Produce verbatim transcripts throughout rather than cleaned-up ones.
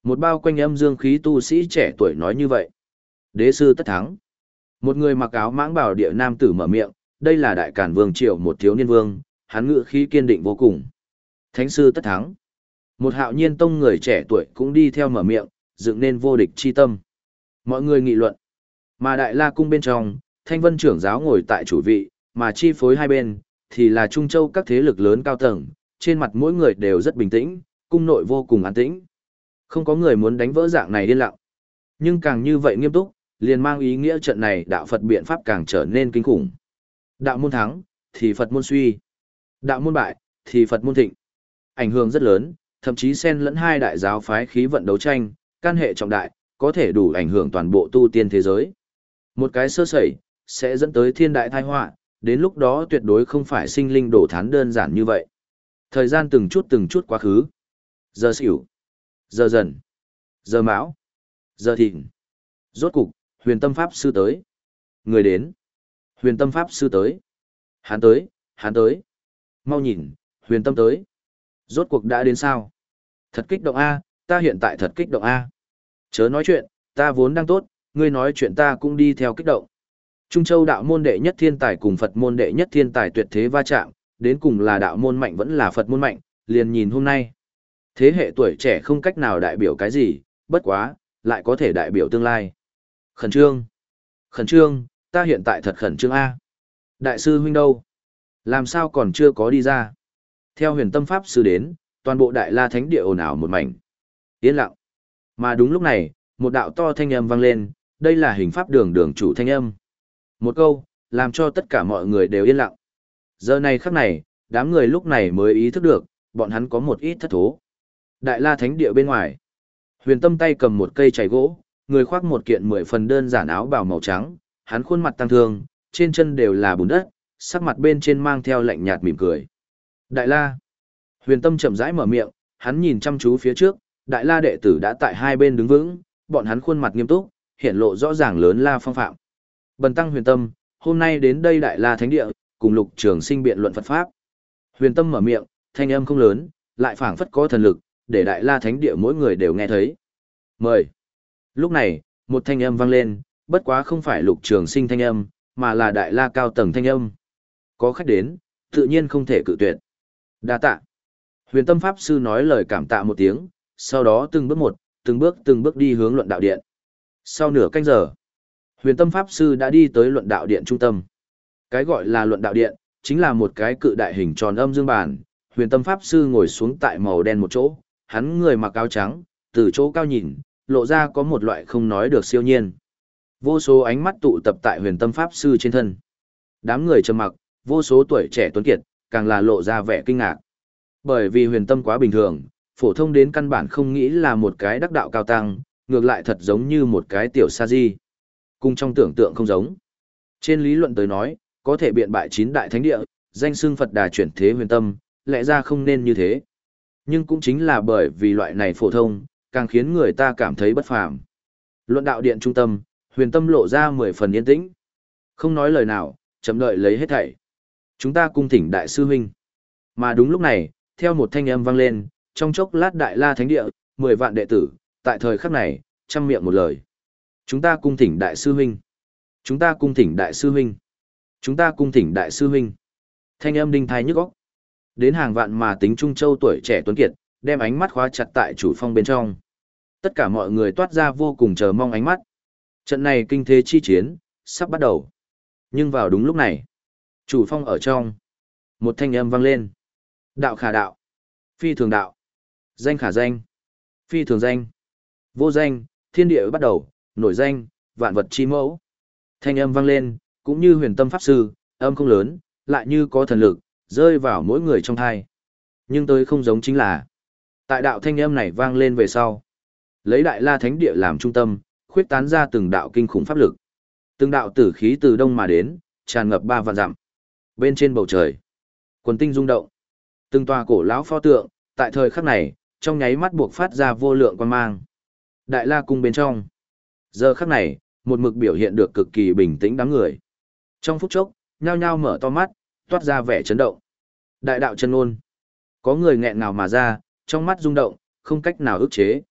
Một bao quanh âm dương khí tu sĩ trẻ tuổi nói như vậy. Đế sư tất thắng. Một người mặc áo mãng bảo địa nam tử mở miệng, đây là đại cản vương triều một thiếu niên vương, hắn ngự khí kiên định vô cùng. Thánh sư tất thắng. Một hạo nhiên tông người trẻ tuổi cũng đi theo mở miệng, dựng nên vô địch chi tâm. Mọi người nghị luận. Mà đại la cung bên trong, thanh vân trưởng giáo ngồi tại chủ vị, mà chi phối hai bên, thì là Trung Châu các thế lực lớn cao tầng, trên mặt mỗi người đều rất bình tĩnh, cung nội vô cùng an tĩnh. Không có người muốn đánh vỡ dạng này điên lặng. Nhưng càng như vậy nghiêm túc, liền mang ý nghĩa trận này đạo Phật biện pháp càng trở nên kinh khủng. Đạo môn thắng, thì Phật môn suy. Đạo môn bại, thì Phật môn thịnh. Ảnh hưởng rất lớn, thậm chí xen lẫn hai đại giáo phái khí vận đấu tranh, can hệ trọng đại, có thể đủ ảnh hưởng toàn bộ tu tiên thế giới. Một cái sơ sẩy, sẽ dẫn tới thiên đại tai họa, đến lúc đó tuyệt đối không phải sinh linh đổ thán đơn giản như vậy. Thời gian từng chút từng chút quá khứ. Giờ xỉu. Giờ dần. Giờ mão. Giờ thìn. Rốt cục, huyền tâm pháp sư tới. Người đến. Huyền tâm pháp sư tới. Hắn tới, hắn tới. Mau nhìn, huyền tâm tới. Rốt cuộc đã đến sao? Thật kích động A, ta hiện tại thật kích động A. Chớ nói chuyện, ta vốn đang tốt, ngươi nói chuyện ta cũng đi theo kích động. Trung Châu đạo môn đệ nhất thiên tài cùng Phật môn đệ nhất thiên tài tuyệt thế va chạm, đến cùng là đạo môn mạnh vẫn là Phật môn mạnh, liền nhìn hôm nay. Thế hệ tuổi trẻ không cách nào đại biểu cái gì, bất quá, lại có thể đại biểu tương lai. Khẩn trương. Khẩn trương, ta hiện tại thật khẩn trương A. Đại sư huynh đâu? Làm sao còn chưa có đi ra? Theo huyền tâm pháp sư đến, toàn bộ đại la thánh địa ồn ào một mảnh. Yên lặng. Mà đúng lúc này, một đạo to thanh âm vang lên, đây là hình pháp đường đường chủ thanh âm. Một câu, làm cho tất cả mọi người đều yên lặng. Giờ này khắc này, đám người lúc này mới ý thức được, bọn hắn có một ít thất thố. Đại la thánh địa bên ngoài. Huyền tâm tay cầm một cây chày gỗ, người khoác một kiện mười phần đơn giản áo bào màu trắng, hắn khuôn mặt tăng thương, trên chân đều là bùn đất, sắc mặt bên trên mang theo lạnh nhạt mỉm cười. Đại la. Huyền tâm chậm rãi mở miệng, hắn nhìn chăm chú phía trước, đại la đệ tử đã tại hai bên đứng vững, bọn hắn khuôn mặt nghiêm túc, hiện lộ rõ ràng lớn la phong phạm. Bần tăng huyền tâm, hôm nay đến đây đại la thánh địa, cùng lục trường sinh biện luận Phật Pháp. Huyền tâm mở miệng, thanh âm không lớn, lại phảng phất có thần lực, để đại la thánh địa mỗi người đều nghe thấy. Mời. Lúc này, một thanh âm vang lên, bất quá không phải lục trường sinh thanh âm, mà là đại la cao tầng thanh âm. Có khách đến, tự nhiên không thể cự tuyệt. Đa tạ. Huyền tâm pháp sư nói lời cảm tạ một tiếng, sau đó từng bước một, từng bước từng bước đi hướng luận đạo điện. Sau nửa canh giờ, huyền tâm pháp sư đã đi tới luận đạo điện trung tâm. Cái gọi là luận đạo điện, chính là một cái cự đại hình tròn âm dương bàn. Huyền tâm pháp sư ngồi xuống tại màu đen một chỗ, hắn người mặc áo trắng, từ chỗ cao nhìn, lộ ra có một loại không nói được siêu nhiên. Vô số ánh mắt tụ tập tại huyền tâm pháp sư trên thân. Đám người trầm mặc, vô số tuổi trẻ tuấn kiệt, càng là lộ ra vẻ kinh ngạc. Bởi vì huyền tâm quá bình thường, phổ thông đến căn bản không nghĩ là một cái đắc đạo cao tăng, ngược lại thật giống như một cái tiểu sa di. Cùng trong tưởng tượng không giống. Trên lý luận tới nói, có thể biện bại chín đại thánh địa, danh xưng Phật Đà chuyển thế huyền tâm, lẽ ra không nên như thế. Nhưng cũng chính là bởi vì loại này phổ thông, càng khiến người ta cảm thấy bất phàm. Luận đạo điện trung tâm, huyền tâm lộ ra mười phần yên tĩnh. Không nói lời nào, chậm đợi lấy hết thảy. Chúng ta cung thỉnh đại sư huynh. Mà đúng lúc này, theo một thanh âm vang lên, trong chốc lát đại la thánh địa, mười vạn đệ tử, tại thời khắc này, trăm miệng một lời. Chúng ta cung thỉnh đại sư huynh. Chúng ta cung thỉnh đại sư huynh. Chúng ta cung thỉnh đại sư huynh. Thanh âm đinh thai nhức óc. Đến hàng vạn mà tính Trung Châu tuổi trẻ tuấn kiệt, đem ánh mắt khóa chặt tại chủ phong bên trong. Tất cả mọi người toát ra vô cùng chờ mong ánh mắt. Trận này kinh thế chi chiến, sắp bắt đầu. Nhưng vào đúng lúc này, chủ phong ở trong, một thanh âm vang lên. Đạo khả đạo, phi thường đạo, danh khả danh, phi thường danh, vô danh, thiên địa bắt đầu, nổi danh, vạn vật chi mẫu. Thanh âm vang lên, cũng như huyền tâm pháp sư, âm không lớn, lại như có thần lực, rơi vào mỗi người trong thai. Nhưng tới không giống chính là, tại đạo thanh âm này vang lên về sau, lấy đại la thánh địa làm trung tâm, khuyết tán ra từng đạo kinh khủng pháp lực. Từng đạo tử khí từ đông mà đến, tràn ngập ba vạn dặm. Bên trên bầu trời, quần tinh rung động. Từng tòa cổ lão pho tượng, tại thời khắc này, trong nháy mắt buộc phát ra vô lượng quan mang. Đại la cung bên trong. Giờ khắc này, một mực biểu hiện được cực kỳ bình tĩnh đám người. Trong phút chốc, nhao nhao mở to mắt, toát ra vẻ chấn động. Đại đạo chân ngôn. Có người nghẹn ngào mà ra, trong mắt rung động, không cách nào ức chế.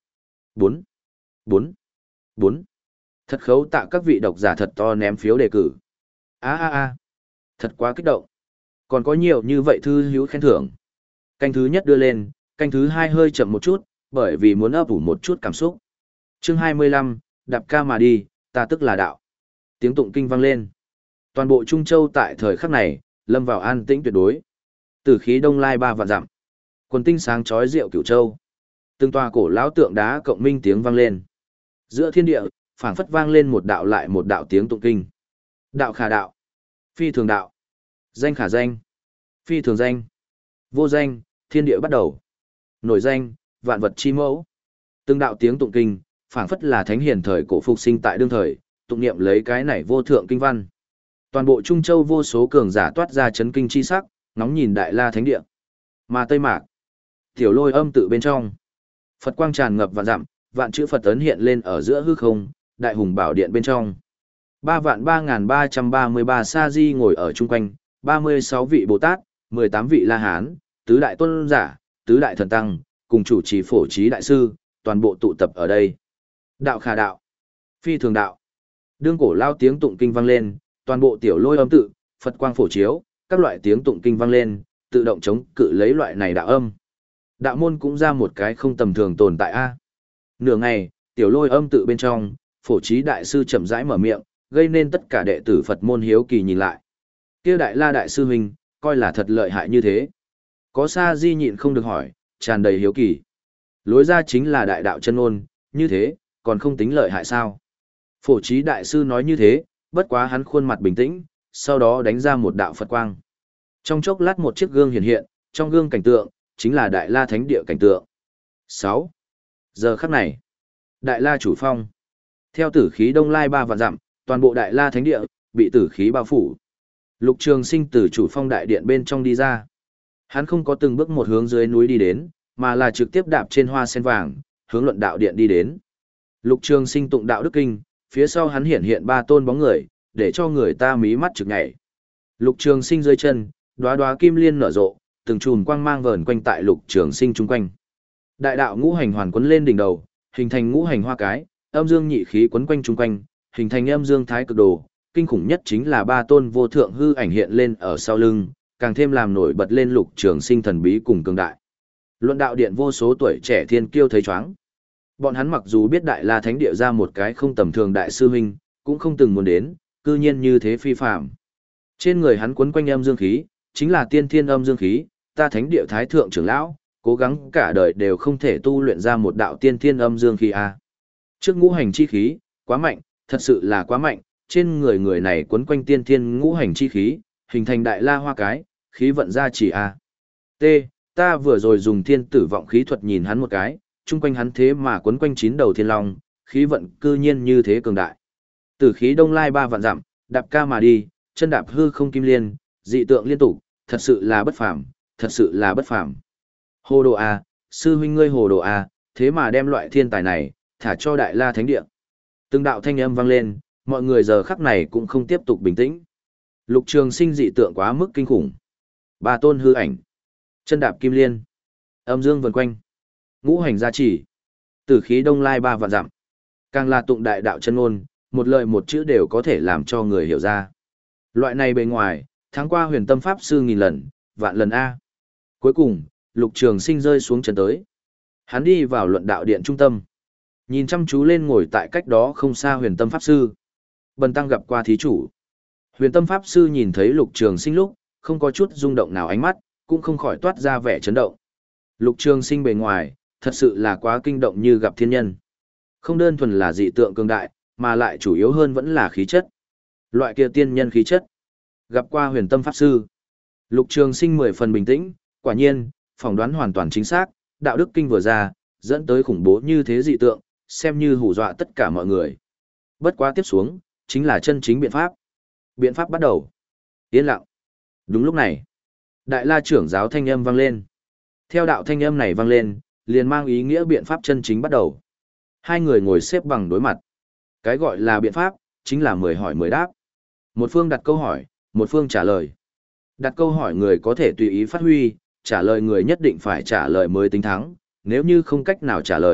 Bốn, bốn, bốn. Thật khấu tạ các vị độc giả thật to ném phiếu đề cử. A a a, thật quá kích động. Còn có nhiều như vậy thư hữu khen thưởng. Canh thứ nhất đưa lên, canh thứ hai hơi chậm một chút, bởi vì muốn ấp ủ một chút cảm xúc. Chương hai mươi lăm, đạp ca mà đi, ta tức là đạo. Tiếng tụng kinh vang lên. Toàn bộ Trung Châu tại thời khắc này, lâm vào an tĩnh tuyệt đối. Tử khí đông lai ba vạn dặm. Quần tinh sáng chói rượu Cửu Châu. Từng tòa cổ lão tượng đá cộng minh tiếng vang lên. Giữa thiên địa, phảng phất vang lên một đạo lại một đạo tiếng tụng kinh. Đạo khả đạo, phi thường đạo, danh khả danh, phi thường danh, vô danh, thiên địa bắt đầu. Nổi danh, vạn vật chi mẫu. Từng đạo tiếng tụng kinh, phảng phất là thánh hiền thời cổ phục sinh tại đương thời, tụng niệm lấy cái này vô thượng kinh văn. Toàn bộ Trung Châu vô số cường giả toát ra chấn kinh chi sắc, ngóng nhìn Đại La Thánh Địa. Mà Tây Mạc, tiểu lôi âm tự bên trong, Phật quang tràn ngập vạn dặm, vạn chữ Phật ấn hiện lên ở giữa hư không, đại hùng bảo điện bên trong. Ba vạn ba ngàn ba trăm ba mươi ba sa di ngồi ở chung quanh, ba mươi sáu vị Bồ Tát, mười tám vị La Hán, tứ đại tôn giả, tứ đại thần tăng, cùng chủ trì phổ trí đại sư, toàn bộ tụ tập ở đây. Đạo khả đạo, phi thường đạo. Đương cổ lao tiếng tụng kinh vang lên, toàn bộ tiểu lôi âm tự, Phật quang phổ chiếu, các loại tiếng tụng kinh vang lên, tự động chống cự lấy loại này đạo âm. Đạo môn cũng ra một cái không tầm thường tồn tại a. Nửa ngày, tiểu lôi âm tự bên trong, phổ trí đại sư chậm rãi mở miệng, gây nên tất cả đệ tử Phật môn hiếu kỳ nhìn lại. Kia Đại La đại sư huynh, coi là thật lợi hại như thế. Có sa di nhịn không được hỏi, tràn đầy hiếu kỳ. Lối ra chính là đại đạo chân ôn, như thế, còn không tính lợi hại sao? Phổ trí đại sư nói như thế, bất quá hắn khuôn mặt bình tĩnh, sau đó đánh ra một đạo Phật quang. Trong chốc lát một chiếc gương hiện hiện, trong gương cảnh tượng, chính là Đại La Thánh Địa cảnh tượng. sáu. Giờ khắc này, Đại La chủ phong. Theo tử khí đông lai ba vạn dặm, toàn bộ Đại La Thánh Địa, bị tử khí bao phủ. Lục Trường Sinh từ chủ phong đại điện bên trong đi ra. Hắn không có từng bước một hướng dưới núi đi đến, mà là trực tiếp đạp trên hoa sen vàng, hướng luận đạo điện đi đến. Lục Trường Sinh tụng đạo đức kinh, phía sau hắn hiện hiện ba tôn bóng người, để cho người ta mí mắt trực nhảy. Lục Trường Sinh dưới chân, đóa đóa kim liên nở rộ, từng chùm quang mang vờn quanh tại Lục Trường Sinh chung quanh. Đại đạo ngũ hành hoàn quấn lên đỉnh đầu, hình thành ngũ hành hoa cái, âm dương nhị khí quấn quanh chung quanh, hình thành âm dương thái cực đồ. Kinh khủng nhất chính là ba tôn vô thượng hư ảnh hiện lên ở sau lưng, càng thêm làm nổi bật lên Lục Trường Sinh thần bí cùng cường đại. Luận đạo điện vô số tuổi trẻ thiên kiêu thấy chóng. Bọn hắn mặc dù biết Đại La Thánh Địa ra một cái không tầm thường đại sư huynh, cũng không từng muốn đến, cư nhiên như thế phi phàm. Trên người hắn quấn quanh âm dương khí, chính là tiên thiên âm dương khí, ta Thánh Địa thái thượng trưởng lão, cố gắng cả đời đều không thể tu luyện ra một đạo tiên thiên âm dương khí a. Trước ngũ hành chi khí, quá mạnh, thật sự là quá mạnh, trên người người này quấn quanh tiên thiên ngũ hành chi khí, hình thành đại la hoa cái, khí vận ra chỉ a. T, ta vừa rồi dùng thiên tử vọng khí thuật nhìn hắn một cái, chung quanh hắn thế mà quấn quanh chín đầu thiên long, khí vận cư nhiên như thế cường đại. Tử khí đông lai ba vạn dặm, đạp ca mà đi, chân đạp hư không kim liên, dị tượng liên tục, thật sự là bất phàm, thật sự là bất phàm. Hồ đồ a, sư huynh ngươi hồ đồ a, thế mà đem loại thiên tài này thả cho Đại La Thánh Địa. Từng đạo thanh âm vang lên, mọi người giờ khắc này cũng không tiếp tục bình tĩnh. Lục Trường Sinh dị tượng quá mức kinh khủng. Ba tôn hư ảnh, chân đạp kim liên, âm dương vần quanh, ngũ hành gia trì, tử khí đông lai ba vạn dặm. Càng là tụng đại đạo chân ngôn, một lời một chữ đều có thể làm cho người hiểu ra. Loại này bề ngoài, tháng qua huyền tâm pháp sư nghìn lần, vạn lần A. Cuối cùng, Lục Trường Sinh rơi xuống chân tới. Hắn đi vào luận đạo điện trung tâm. Nhìn chăm chú lên ngồi tại cách đó không xa huyền tâm pháp sư. Bần tăng gặp qua thí chủ. Huyền tâm pháp sư nhìn thấy Lục Trường Sinh lúc, không có chút rung động nào ánh mắt, cũng không khỏi toát ra vẻ chấn động. Lục Trường Sinh bề ngoài, thật sự là quá kinh động như gặp thiên nhân. Không đơn thuần là dị tượng cường đại, mà lại chủ yếu hơn vẫn là khí chất. Loại kia tiên nhân khí chất. Gặp qua huyền tâm pháp sư. Lục Trường Sinh mười phần bình tĩnh, quả nhiên, phỏng đoán hoàn toàn chính xác, đạo đức kinh vừa ra, dẫn tới khủng bố như thế dị tượng, xem như hù dọa tất cả mọi người. Bất quá tiếp xuống, chính là chân chính biện pháp. Biện pháp bắt đầu. Yên lặng. Đúng lúc này, Đại La trưởng giáo thanh âm vang lên. Theo đạo thanh âm này vang lên, liền mang ý nghĩa biện pháp chân chính bắt đầu. Hai người ngồi xếp bằng đối mặt. Cái gọi là biện pháp, chính là mười hỏi mười đáp. Một phương đặt câu hỏi, một phương trả lời. Đặt câu hỏi người có thể tùy ý phát huy, trả lời người nhất định phải trả lời mới tính thắng, nếu như không cách nào trả lời,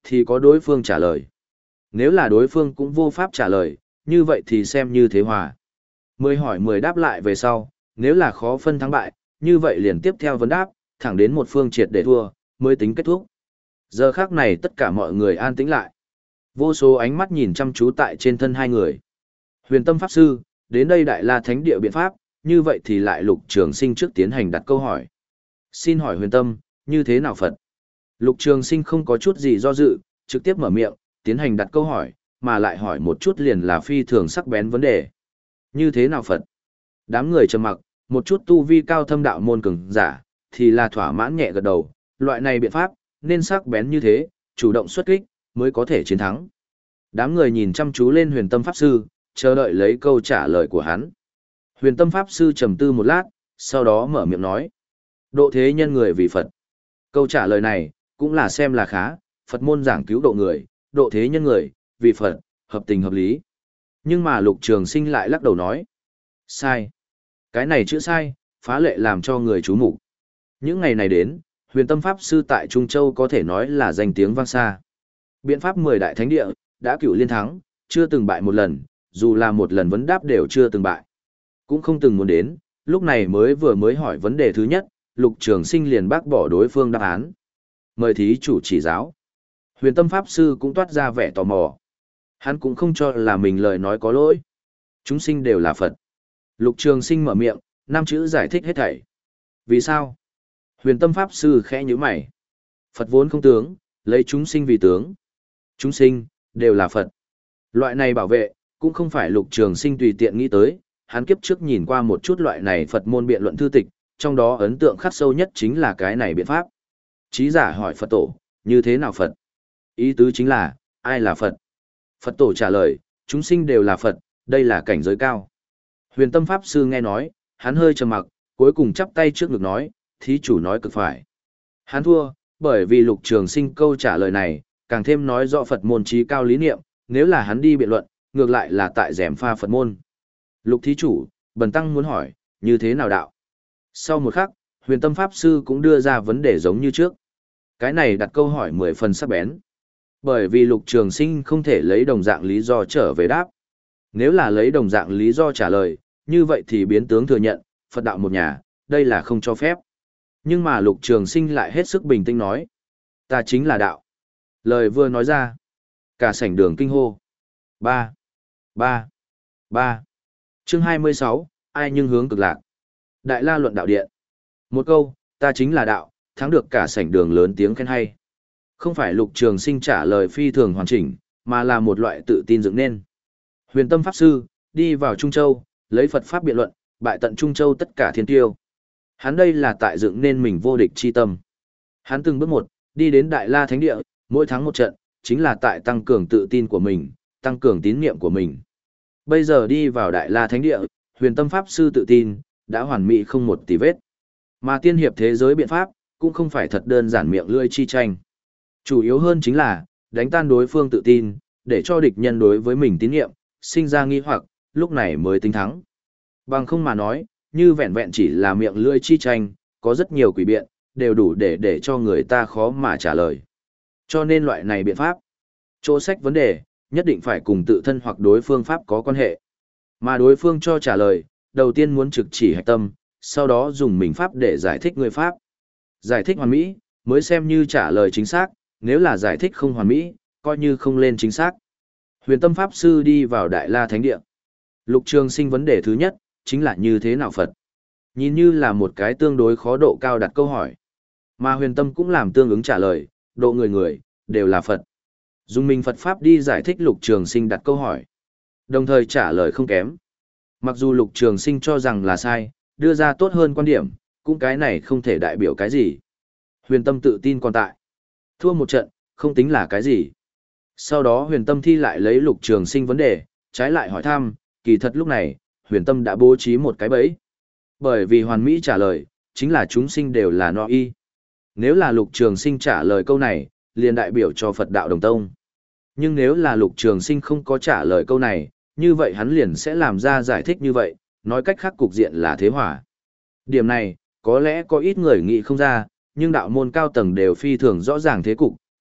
thì có đối phương trả lời. Nếu là đối phương cũng vô pháp trả lời, như vậy thì xem như thế hòa. Mười hỏi mười đáp lại về sau, nếu là khó phân thắng bại, như vậy liền tiếp theo vấn đáp, thẳng đến một phương triệt để thua, mới tính kết thúc. Giờ khắc này tất cả mọi người an tĩnh lại. Vô số ánh mắt nhìn chăm chú tại trên thân hai người. Huyền Tâm Pháp Sư, đến đây Đại La Thánh Địa biện pháp, như vậy thì lại Lục Trường Sinh trước tiến hành đặt câu hỏi. Xin hỏi Huyền Tâm, như thế nào Phật? Lục Trường Sinh không có chút gì do dự, trực tiếp mở miệng, tiến hành đặt câu hỏi, mà lại hỏi một chút liền là phi thường sắc bén vấn đề. Như thế nào Phật? Đám người trầm mặc, một chút tu vi cao thâm đạo môn cường giả, thì là thỏa mãn nhẹ gật đầu, loại này biện pháp, nên sắc bén như thế, chủ động xuất kích, mới có thể chiến thắng. Đám người nhìn chăm chú lên Huyền Tâm Pháp Sư, chờ đợi lấy câu trả lời của hắn. Huyền Tâm Pháp Sư trầm tư một lát, sau đó mở miệng nói. Độ thế nhân người vì Phật. Câu trả lời này, cũng là xem là khá, Phật môn giảng cứu độ người, độ thế nhân người, vì Phật, hợp tình hợp lý. Nhưng mà Lục Trường Sinh lại lắc đầu nói. Sai. Cái này chữ sai, phá lệ làm cho người chú mục. Những ngày này đến, Huyền Tâm Pháp Sư tại Trung Châu có thể nói là danh tiếng vang xa. Biện pháp mười đại thánh địa, đã cửu liên thắng, chưa từng bại một lần, dù là một lần vấn đáp đều chưa từng bại. Cũng không từng muốn đến, lúc này mới vừa mới hỏi vấn đề thứ nhất, Lục Trường Sinh liền bác bỏ đối phương đáp án. Mời thí chủ chỉ giáo. Huyền Tâm Pháp Sư cũng toát ra vẻ tò mò. Hắn cũng không cho là mình lời nói có lỗi. Chúng sinh đều là Phật. Lục Trường Sinh mở miệng, năm chữ giải thích hết thảy. Vì sao? Huyền Tâm Pháp Sư khẽ nhíu mày. Phật vốn không tướng, lấy chúng sinh vì tướng. Chúng sinh, đều là Phật. Loại này bảo vệ, cũng không phải Lục Trường Sinh tùy tiện nghĩ tới, hắn kiếp trước nhìn qua một chút loại này Phật môn biện luận thư tịch, trong đó ấn tượng khắc sâu nhất chính là cái này biện pháp. Chí giả hỏi Phật tổ, như thế nào Phật? Ý tứ chính là, ai là Phật? Phật tổ trả lời, chúng sinh đều là Phật, đây là cảnh giới cao. Huyền Tâm Pháp Sư nghe nói, hắn hơi trầm mặc, cuối cùng chắp tay trước ngực nói, thí chủ nói cực phải. Hắn thua, bởi vì Lục Trường Sinh câu trả lời này, càng thêm nói rõ Phật môn trí cao lý niệm, nếu là hắn đi biện luận, ngược lại là tại rèm pha Phật môn. Lục thí chủ, bần tăng muốn hỏi, như thế nào đạo? Sau một khắc, Huyền Tâm Pháp Sư cũng đưa ra vấn đề giống như trước. Cái này đặt câu hỏi mười phần sắc bén. Bởi vì Lục Trường Sinh không thể lấy đồng dạng lý do trở về đáp. Nếu là lấy đồng dạng lý do trả lời, như vậy thì biến tướng thừa nhận, Phật đạo một nhà, đây là không cho phép. Nhưng mà Lục Trường Sinh lại hết sức bình tĩnh nói. Ta chính là đạo. Lời vừa nói ra. Cả sảnh đường kinh hô. Ba. Ba. Ba. Chương hai mươi sáu, ai nhưng hướng cực lạc. Đại La luận đạo điện. Một câu, ta chính là đạo, thắng được cả sảnh đường lớn tiếng khen hay. Không phải Lục Trường Sinh trả lời phi thường hoàn chỉnh, mà là một loại tự tin dựng nên. Huyền Tâm Pháp Sư, đi vào Trung Châu, lấy Phật Pháp biện luận, bại tận Trung Châu tất cả thiên tiêu. Hắn đây là tại dựng nên mình vô địch chi tâm. Hắn từng bước một, đi đến Đại La Thánh Địa, mỗi thắng một trận, chính là tại tăng cường tự tin của mình, tăng cường tín niệm của mình. Bây giờ đi vào Đại La Thánh Địa, Huyền Tâm Pháp Sư tự tin, đã hoàn mỹ không một tì vết. Mà tiên hiệp thế giới biện pháp, cũng không phải thật đơn giản miệng lưỡi chi tranh. Chủ yếu hơn chính là, đánh tan đối phương tự tin, để cho địch nhân đối với mình tín nhiệm, sinh ra nghi hoặc, lúc này mới tính thắng. Bằng không mà nói, như vẹn vẹn chỉ là miệng lưỡi chi tranh, có rất nhiều quỷ biện, đều đủ để để cho người ta khó mà trả lời. Cho nên loại này biện pháp, chỗ sách vấn đề, nhất định phải cùng tự thân hoặc đối phương pháp có quan hệ. Mà đối phương cho trả lời, đầu tiên muốn trực chỉ hạch tâm, sau đó dùng mình pháp để giải thích người pháp. Giải thích hoàn mỹ, mới xem như trả lời chính xác, nếu là giải thích không hoàn mỹ, coi như không lên chính xác. Huyền Tâm Pháp Sư đi vào Đại La Thánh Địa. Lục Trường Sinh vấn đề thứ nhất, chính là như thế nào Phật? Nhìn như là một cái tương đối khó độ cao đặt câu hỏi. Mà Huyền Tâm cũng làm tương ứng trả lời, độ người người, đều là Phật. Dùng mình Phật Pháp đi giải thích Lục Trường Sinh đặt câu hỏi. Đồng thời trả lời không kém. Mặc dù Lục Trường Sinh cho rằng là sai, đưa ra tốt hơn quan điểm, cũng cái này không thể đại biểu cái gì. Huyền Tâm tự tin còn tại. Thua một trận, không tính là cái gì. Sau đó Huyền Tâm thi lại lấy Lục Trường Sinh vấn đề, trái lại hỏi thăm, kỳ thật lúc này, Huyền Tâm đã bố trí một cái bẫy. Bởi vì hoàn mỹ trả lời, chính là chúng sinh đều là no y. Nếu là Lục Trường Sinh trả lời câu này, liền đại biểu cho Phật đạo đồng tông. Nhưng nếu là Lục Trường Sinh không có trả lời câu này, như vậy hắn liền sẽ làm ra giải thích như vậy, nói cách khác cục diện là thế hòa. Điểm này, có lẽ có ít người nghĩ không ra, nhưng đạo môn cao tầng đều phi thường rõ ràng thế cục,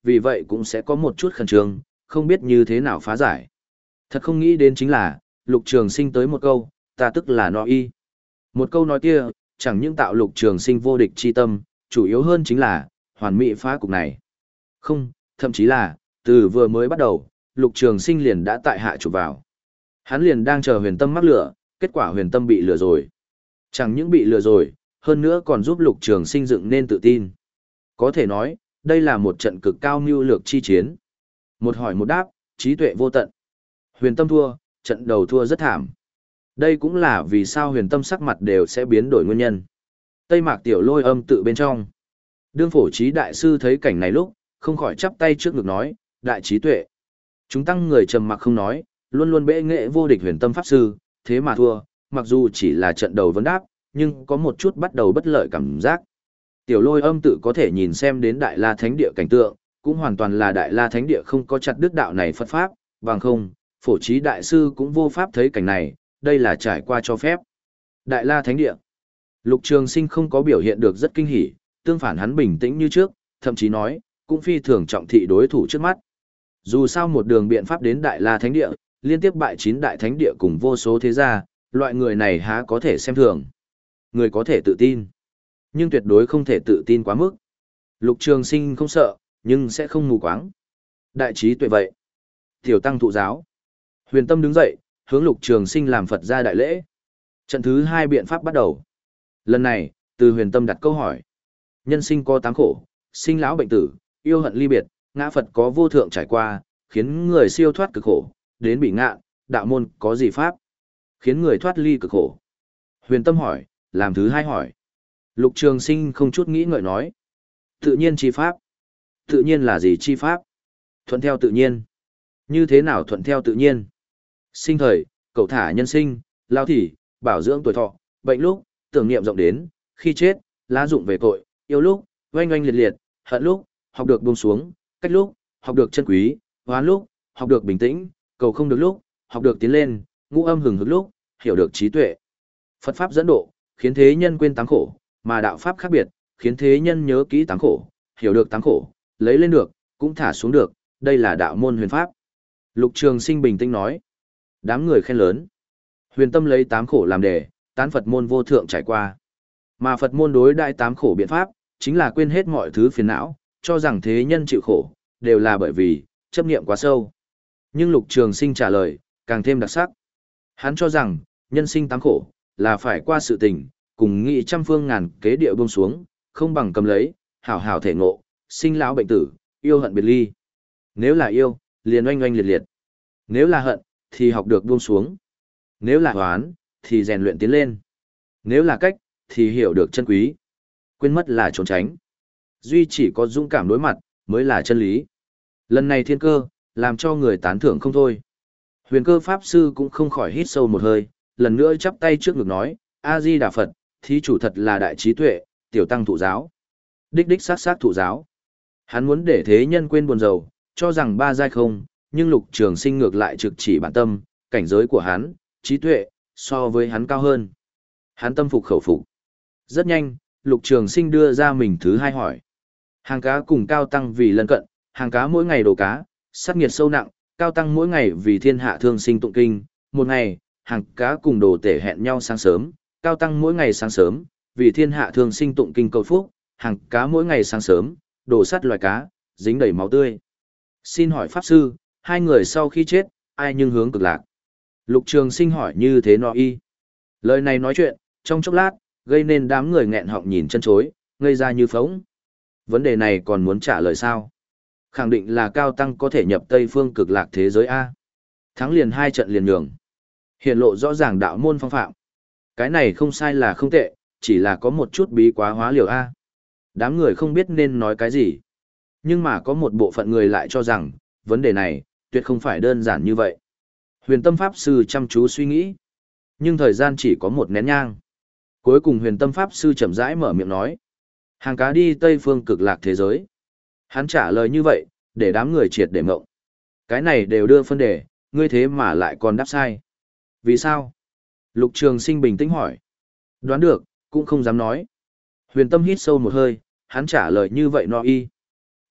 vì vậy cũng sẽ có một chút khẩn trương, không biết như thế nào phá giải. Thật không nghĩ đến chính là, Lục Trường Sinh tới một câu, ta tức là no y. Một câu nói kia, chẳng những tạo Lục Trường Sinh vô địch chi tâm, chủ yếu hơn chính là, hoàn mỹ phá cục này. Không, thậm chí là, từ vừa mới bắt đầu, Lục Trường Sinh liền đã tại hạ chụp vào. Hắn liền đang chờ huyền tâm mắc lửa, kết quả huyền tâm bị lừa rồi. Chẳng những bị lừa rồi, hơn nữa còn giúp Lục Trường Sinh dựng nên tự tin. Có thể nói, đây là một trận cực cao mưu lược chi chiến. Một hỏi một đáp, trí tuệ vô tận. Huyền tâm thua, trận đầu thua rất thảm. Đây cũng là vì sao huyền tâm sắc mặt đều sẽ biến đổi nguyên nhân. Tây Mạc Tiểu Lôi âm tự bên trong. Đương phổ trí đại sư thấy cảnh này lúc, không khỏi chắp tay trước ngực nói, đại trí tuệ. Chúng tăng người trầm mặc không nói, luôn luôn bệ nghệ vô địch huyền tâm pháp sư, thế mà thua, mặc dù chỉ là trận đầu vấn đáp, nhưng có một chút bắt đầu bất lợi cảm giác. Tiểu Lôi âm tự có thể nhìn xem đến Đại La Thánh Địa cảnh tượng, cũng hoàn toàn là Đại La Thánh Địa không có chặt đứt đạo này Phật Pháp, bằng không, phổ trí đại sư cũng vô pháp thấy cảnh này, đây là trải qua cho phép. Đại La Thánh Địa. Lục Trường Sinh không có biểu hiện được rất kinh hỉ, tương phản hắn bình tĩnh như trước, thậm chí nói, cũng phi thường trọng thị đối thủ trước mắt. Dù sao một đường biện pháp đến Đại La Thánh Địa, liên tiếp bại chín đại thánh địa cùng vô số thế gia, loại người này há có thể xem thường. Người có thể tự tin, nhưng tuyệt đối không thể tự tin quá mức. Lục Trường Sinh không sợ, nhưng sẽ không mù quáng. Đại trí tuệ vậy. Tiểu tăng thụ giáo. Huyền Tâm đứng dậy, hướng Lục Trường Sinh làm Phật gia đại lễ. Trận thứ hai biện pháp bắt đầu. Lần này, từ Huyền Tâm đặt câu hỏi. Nhân sinh có tám khổ, sinh lão bệnh tử, yêu hận ly biệt, ngã Phật có vô thượng trải qua, khiến người siêu thoát cực khổ, đến bị ngạ, đạo môn có gì pháp? Khiến người thoát ly cực khổ. Huyền Tâm hỏi, làm thứ hai hỏi. Lục Trường Sinh không chút nghĩ ngợi nói. Tự nhiên chi pháp. Tự nhiên là gì chi pháp? Thuận theo tự nhiên. Như thế nào thuận theo tự nhiên? Sinh thời, cậu thả nhân sinh, lao thì, bảo dưỡng tuổi thọ, bệnh lúc, tưởng niệm rộng đến, khi chết, lá dụng về tội, yêu lúc, oanh oanh liệt liệt, hận lúc, học được buông xuống, cách lúc, học được chân quý, hoán lúc, học được bình tĩnh, cầu không được lúc, học được tiến lên, ngũ âm hừng hực lúc, hiểu được trí tuệ. Phật Pháp dẫn độ, khiến thế nhân quên tám khổ, mà đạo Pháp khác biệt, khiến thế nhân nhớ kỹ tám khổ, hiểu được tám khổ, lấy lên được, cũng thả xuống được, đây là đạo môn huyền Pháp. Lục Trường Sinh bình tĩnh nói. Đám người khen lớn. Huyền Tâm lấy tám khổ làm đề, tán Phật môn vô thượng trải qua. Mà Phật môn đối đại tám khổ biện pháp, chính là quên hết mọi thứ phiền não, cho rằng thế nhân chịu khổ, đều là bởi vì, chấp niệm quá sâu. Nhưng Lục Trường Sinh trả lời, càng thêm đặc sắc. Hắn cho rằng, nhân sinh tám khổ, là phải qua sự tình, cùng nghị trăm phương ngàn kế địa buông xuống, không bằng cầm lấy, hảo hảo thể ngộ, sinh lão bệnh tử, yêu hận biệt ly. Nếu là yêu, liền oanh oanh liệt liệt. Nếu là hận, thì học được buông xuống. Nếu là hoán, thì rèn luyện tiến lên. Nếu là cách, thì hiểu được chân quý. Quên mất là trốn tránh. Duy chỉ có dũng cảm đối mặt, mới là chân lý. Lần này thiên cơ, làm cho người tán thưởng không thôi. Huyền Cơ Pháp Sư cũng không khỏi hít sâu một hơi, lần nữa chắp tay trước ngực nói, A-di-đà Phật, thí chủ thật là đại trí tuệ, tiểu tăng thụ giáo. Đích đích sát sát thụ giáo. Hắn muốn để thế nhân quên buồn rầu, cho rằng ba giai không, nhưng Lục Trường Sinh ngược lại trực chỉ bản tâm, cảnh giới của hắn, trí tuệ, so với hắn cao hơn. Hắn tâm phục khẩu phục. Rất nhanh, Lục Trường Sinh đưa ra mình thứ hai hỏi. Hàng cá cùng Cao Tăng vì lân cận, hàng cá mỗi ngày đổ cá, sát nghiệt sâu nặng, Cao Tăng mỗi ngày vì thiên hạ thương sinh tụng kinh. Một ngày, hàng cá cùng đồ tể hẹn nhau sáng sớm, Cao Tăng mỗi ngày sáng sớm, vì thiên hạ thương sinh tụng kinh cầu phúc, hàng cá mỗi ngày sáng sớm, đổ sắt loài cá, dính đầy máu tươi. Xin hỏi Pháp Sư, hai người sau khi chết, ai nhưng hướng cực lạc? Lục Trường Sinh hỏi như thế nọ y. Lời này nói chuyện, trong chốc lát, gây nên đám người nghẹn họng nhìn chân chối, ngây ra như phóng. Vấn đề này còn muốn trả lời sao? Khẳng định là Cao Tăng có thể nhập Tây Phương cực lạc thế giới A. Thắng liền hai trận liền nhường. Hiện lộ rõ ràng đạo môn phong phạm. Cái này không sai là không tệ, chỉ là có một chút bí quá hóa liều A. Đám người không biết nên nói cái gì. Nhưng mà có một bộ phận người lại cho rằng, vấn đề này, tuyệt không phải đơn giản như vậy. Huyền Tâm Pháp Sư chăm chú suy nghĩ. Nhưng thời gian chỉ có một nén nhang. Cuối cùng Huyền Tâm Pháp Sư chậm rãi mở miệng nói. Hàng cá đi Tây Phương cực lạc thế giới. Hắn trả lời như vậy, để đám người triệt để mộng. Cái này đều đưa phân đề, ngươi thế mà lại còn đáp sai. Vì sao? Lục Trường Sinh bình tĩnh hỏi. Đoán được, cũng không dám nói. Huyền Tâm hít sâu một hơi, hắn trả lời như vậy no y.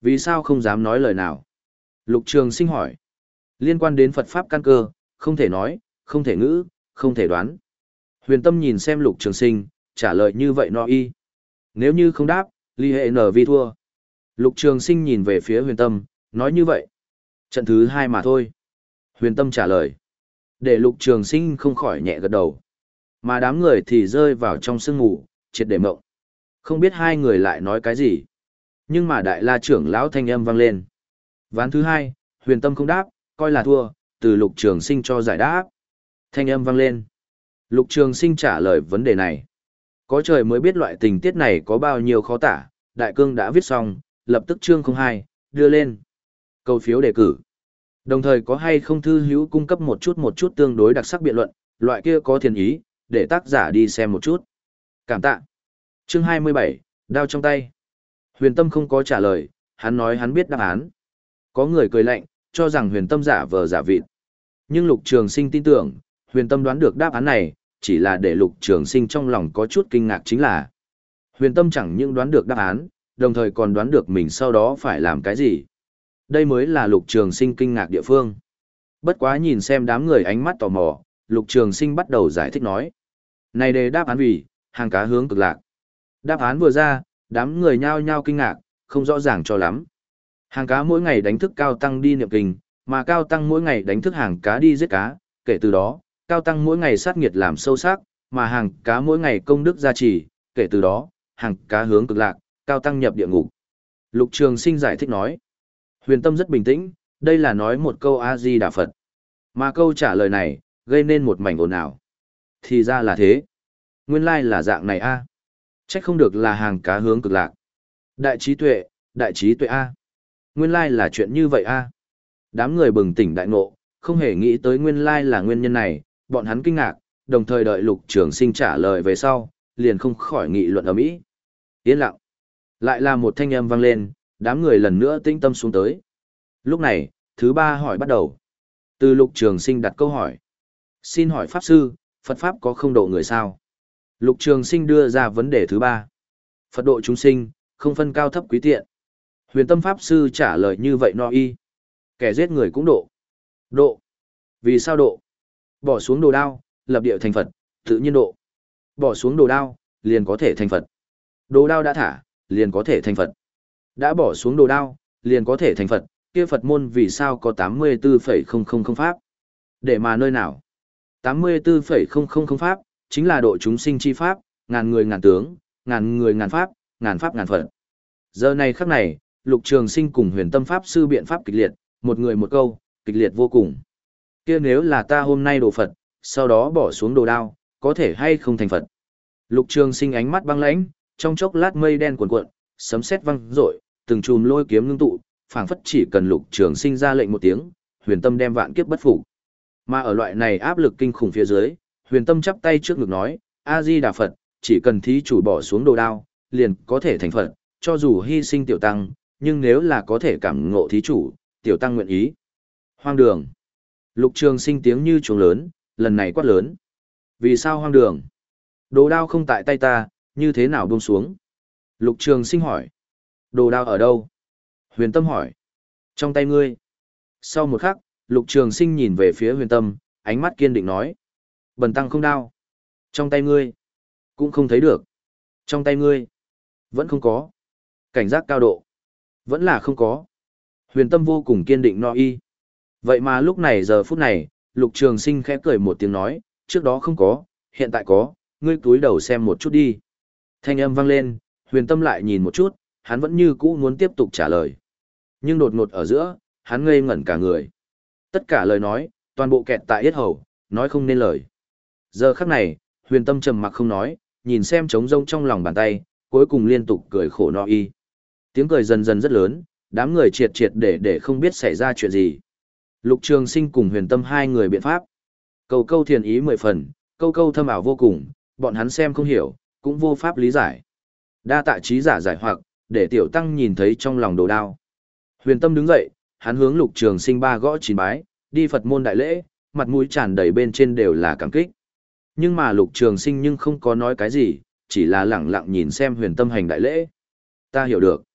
Vì sao không dám nói lời nào? Lục Trường Sinh hỏi. Liên quan đến Phật Pháp căn cơ, không thể nói, không thể ngữ, không thể đoán. Huyền Tâm nhìn xem Lục Trường Sinh, trả lời như vậy no y. Nếu như không đáp, ly hệ nở vi thua. Lục Trường Sinh nhìn về phía Huyền Tâm, nói như vậy. Trận thứ hai mà thôi. Huyền Tâm trả lời. Để Lục Trường Sinh không khỏi nhẹ gật đầu. Mà đám người thì rơi vào trong sương ngủ, triệt để mộng. Không biết hai người lại nói cái gì. Nhưng mà Đại La trưởng lão thanh âm vang lên. Ván thứ hai, Huyền Tâm không đáp, coi là thua, từ Lục Trường Sinh cho giải đáp. Thanh âm vang lên. Lục Trường Sinh trả lời vấn đề này. Có trời mới biết loại tình tiết này có bao nhiêu khó tả, Đại Cương đã viết xong, lập tức chương không hai, đưa lên. Câu phiếu đề cử. Đồng thời có hay không thư hữu cung cấp một chút một chút tương đối đặc sắc biện luận, loại kia có thiền ý, để tác giả đi xem một chút. Cảm tạ. Chương hai mươi bảy, đao trong tay. Huyền Tâm không có trả lời, hắn nói hắn biết đáp án. Có người cười lạnh, cho rằng Huyền Tâm giả vờ giả vịt. Nhưng Lục Trường Sinh tin tưởng, Huyền Tâm đoán được đáp án này, chỉ là để Lục Trường Sinh trong lòng có chút kinh ngạc chính là Huyền Tâm chẳng những đoán được đáp án, đồng thời còn đoán được mình sau đó phải làm cái gì. Đây mới là Lục Trường Sinh kinh ngạc địa phương. Bất quá nhìn xem đám người ánh mắt tò mò, Lục Trường Sinh bắt đầu giải thích nói. Này đề đáp án vì, hàng cá hướng cực lạc. Đáp án vừa ra, đám người nhao nhao kinh ngạc, không rõ ràng cho lắm. Hàng cá mỗi ngày đánh thức Cao Tăng đi niệm kinh, mà Cao Tăng mỗi ngày đánh thức hàng cá đi giết cá, kể từ đó, Cao Tăng mỗi ngày sát nghiệt làm sâu sắc, mà hàng cá mỗi ngày công đức gia trì, kể từ đó, hàng cá hướng cực lạc, Cao Tăng nhập địa ngục. Lục Trường Sinh giải thích nói. Huyền Tâm rất bình tĩnh, đây là nói một câu A-di-đà Phật. Mà câu trả lời này, gây nên một mảnh ồn ào. Thì ra là thế. Nguyên lai là dạng này a. Trách không được là hàng cá hướng cực lạc. Đại trí tuệ, đại trí tuệ a. Nguyên lai là chuyện như vậy a. Đám người bừng tỉnh đại ngộ, không hề nghĩ tới nguyên lai là nguyên nhân này, bọn hắn kinh ngạc, đồng thời đợi Lục Trường Sinh trả lời về sau, liền không khỏi nghị luận ầm ĩ. Yên lặng. Lại là một thanh âm vang lên, đám người lần nữa tĩnh tâm xuống tới. Lúc này, thứ ba hỏi bắt đầu. Từ Lục Trường Sinh đặt câu hỏi. Xin hỏi Pháp Sư, Phật Pháp có không độ người sao? Lục Trường Sinh đưa ra vấn đề thứ ba. Phật độ chúng sinh, không phân cao thấp quý tiện. Huyền Tâm Pháp Sư trả lời như vậy no y. Kẻ giết người cũng độ. Độ. Vì sao độ? Bỏ xuống đồ đao, lập địa thành Phật, tự nhiên độ. Bỏ xuống đồ đao, liền có thể thành Phật. Đồ đao đã thả, liền có thể thành Phật. Đã bỏ xuống đồ đao, liền có thể thành Phật, kia Phật môn vì sao có tám mươi tư phẩy không không không pháp? Để mà nơi nào? tám mươi tư phẩy không không không pháp, chính là độ chúng sinh chi pháp, ngàn người ngàn tướng, ngàn người ngàn pháp, ngàn pháp ngàn Phật. Giờ này khắc này, Lục Trường Sinh cùng Huyền Tâm Pháp Sư biện pháp kịch liệt, một người một câu, kịch liệt vô cùng. Kia nếu là ta hôm nay độ Phật, sau đó bỏ xuống đồ đao, có thể hay không thành Phật? Lục Trường Sinh ánh mắt băng lãnh, trong chốc lát mây đen cuồn cuộn, sấm sét vang rội, từng chùm lôi kiếm ngưng tụ, phảng phất chỉ cần Lục Trường Sinh ra lệnh một tiếng, Huyền Tâm đem vạn kiếp bất phục. Mà ở loại này áp lực kinh khủng phía dưới, Huyền Tâm chắp tay trước ngực nói, A-di-đà Phật, chỉ cần thí chủ bỏ xuống đồ đao, liền có thể thành Phật, cho dù hy sinh tiểu tăng, nhưng nếu là có thể cảm ngộ thí chủ, tiểu tăng nguyện ý. Hoang đường. Lục Trường Sinh tiếng như chuông lớn, lần này quát lớn. Vì sao hoang đường? Đồ đao không tại tay ta, như thế nào buông xuống? Lục Trường Sinh hỏi. Đồ đao ở đâu? Huyền Tâm hỏi. Trong tay ngươi. Sau một khắc, Lục Trường Sinh nhìn về phía Huyền Tâm, ánh mắt kiên định nói. Bần tăng không đao. Trong tay ngươi. Cũng không thấy được. Trong tay ngươi. Vẫn không có. Cảnh giác cao độ. Vẫn là không có. Huyền Tâm vô cùng kiên định no y. Vậy mà lúc này giờ phút này, Lục Trường Sinh khẽ cười một tiếng nói, trước đó không có, hiện tại có, ngươi cúi đầu xem một chút đi. Thanh âm vang lên, Huyền Tâm lại nhìn một chút, hắn vẫn như cũ muốn tiếp tục trả lời. Nhưng đột ngột ở giữa, hắn ngây ngẩn cả người. Tất cả lời nói, toàn bộ kẹt tại yết hầu, nói không nên lời. Giờ khắc này, Huyền Tâm trầm mặc không nói, nhìn xem trống rông trong lòng bàn tay, cuối cùng liên tục cười khổ no y. Tiếng cười dần dần rất lớn, đám người triệt triệt để để không biết xảy ra chuyện gì. Lục Trường Sinh cùng Huyền Tâm hai người biện pháp. Câu câu thiền ý mười phần, câu câu thâm ảo vô cùng, bọn hắn xem không hiểu, cũng vô pháp lý giải. Đa tạ trí giả giải hoặc, để tiểu tăng nhìn thấy trong lòng đồ đao. Huyền Tâm đứng dậy, hắn hướng Lục Trường Sinh ba gõ chín bái, đi Phật môn đại lễ, mặt mũi tràn đầy bên trên đều là cảm kích. Nhưng mà Lục Trường Sinh nhưng không có nói cái gì, chỉ là lẳng lặng nhìn xem Huyền Tâm hành đại lễ. Ta hiểu được.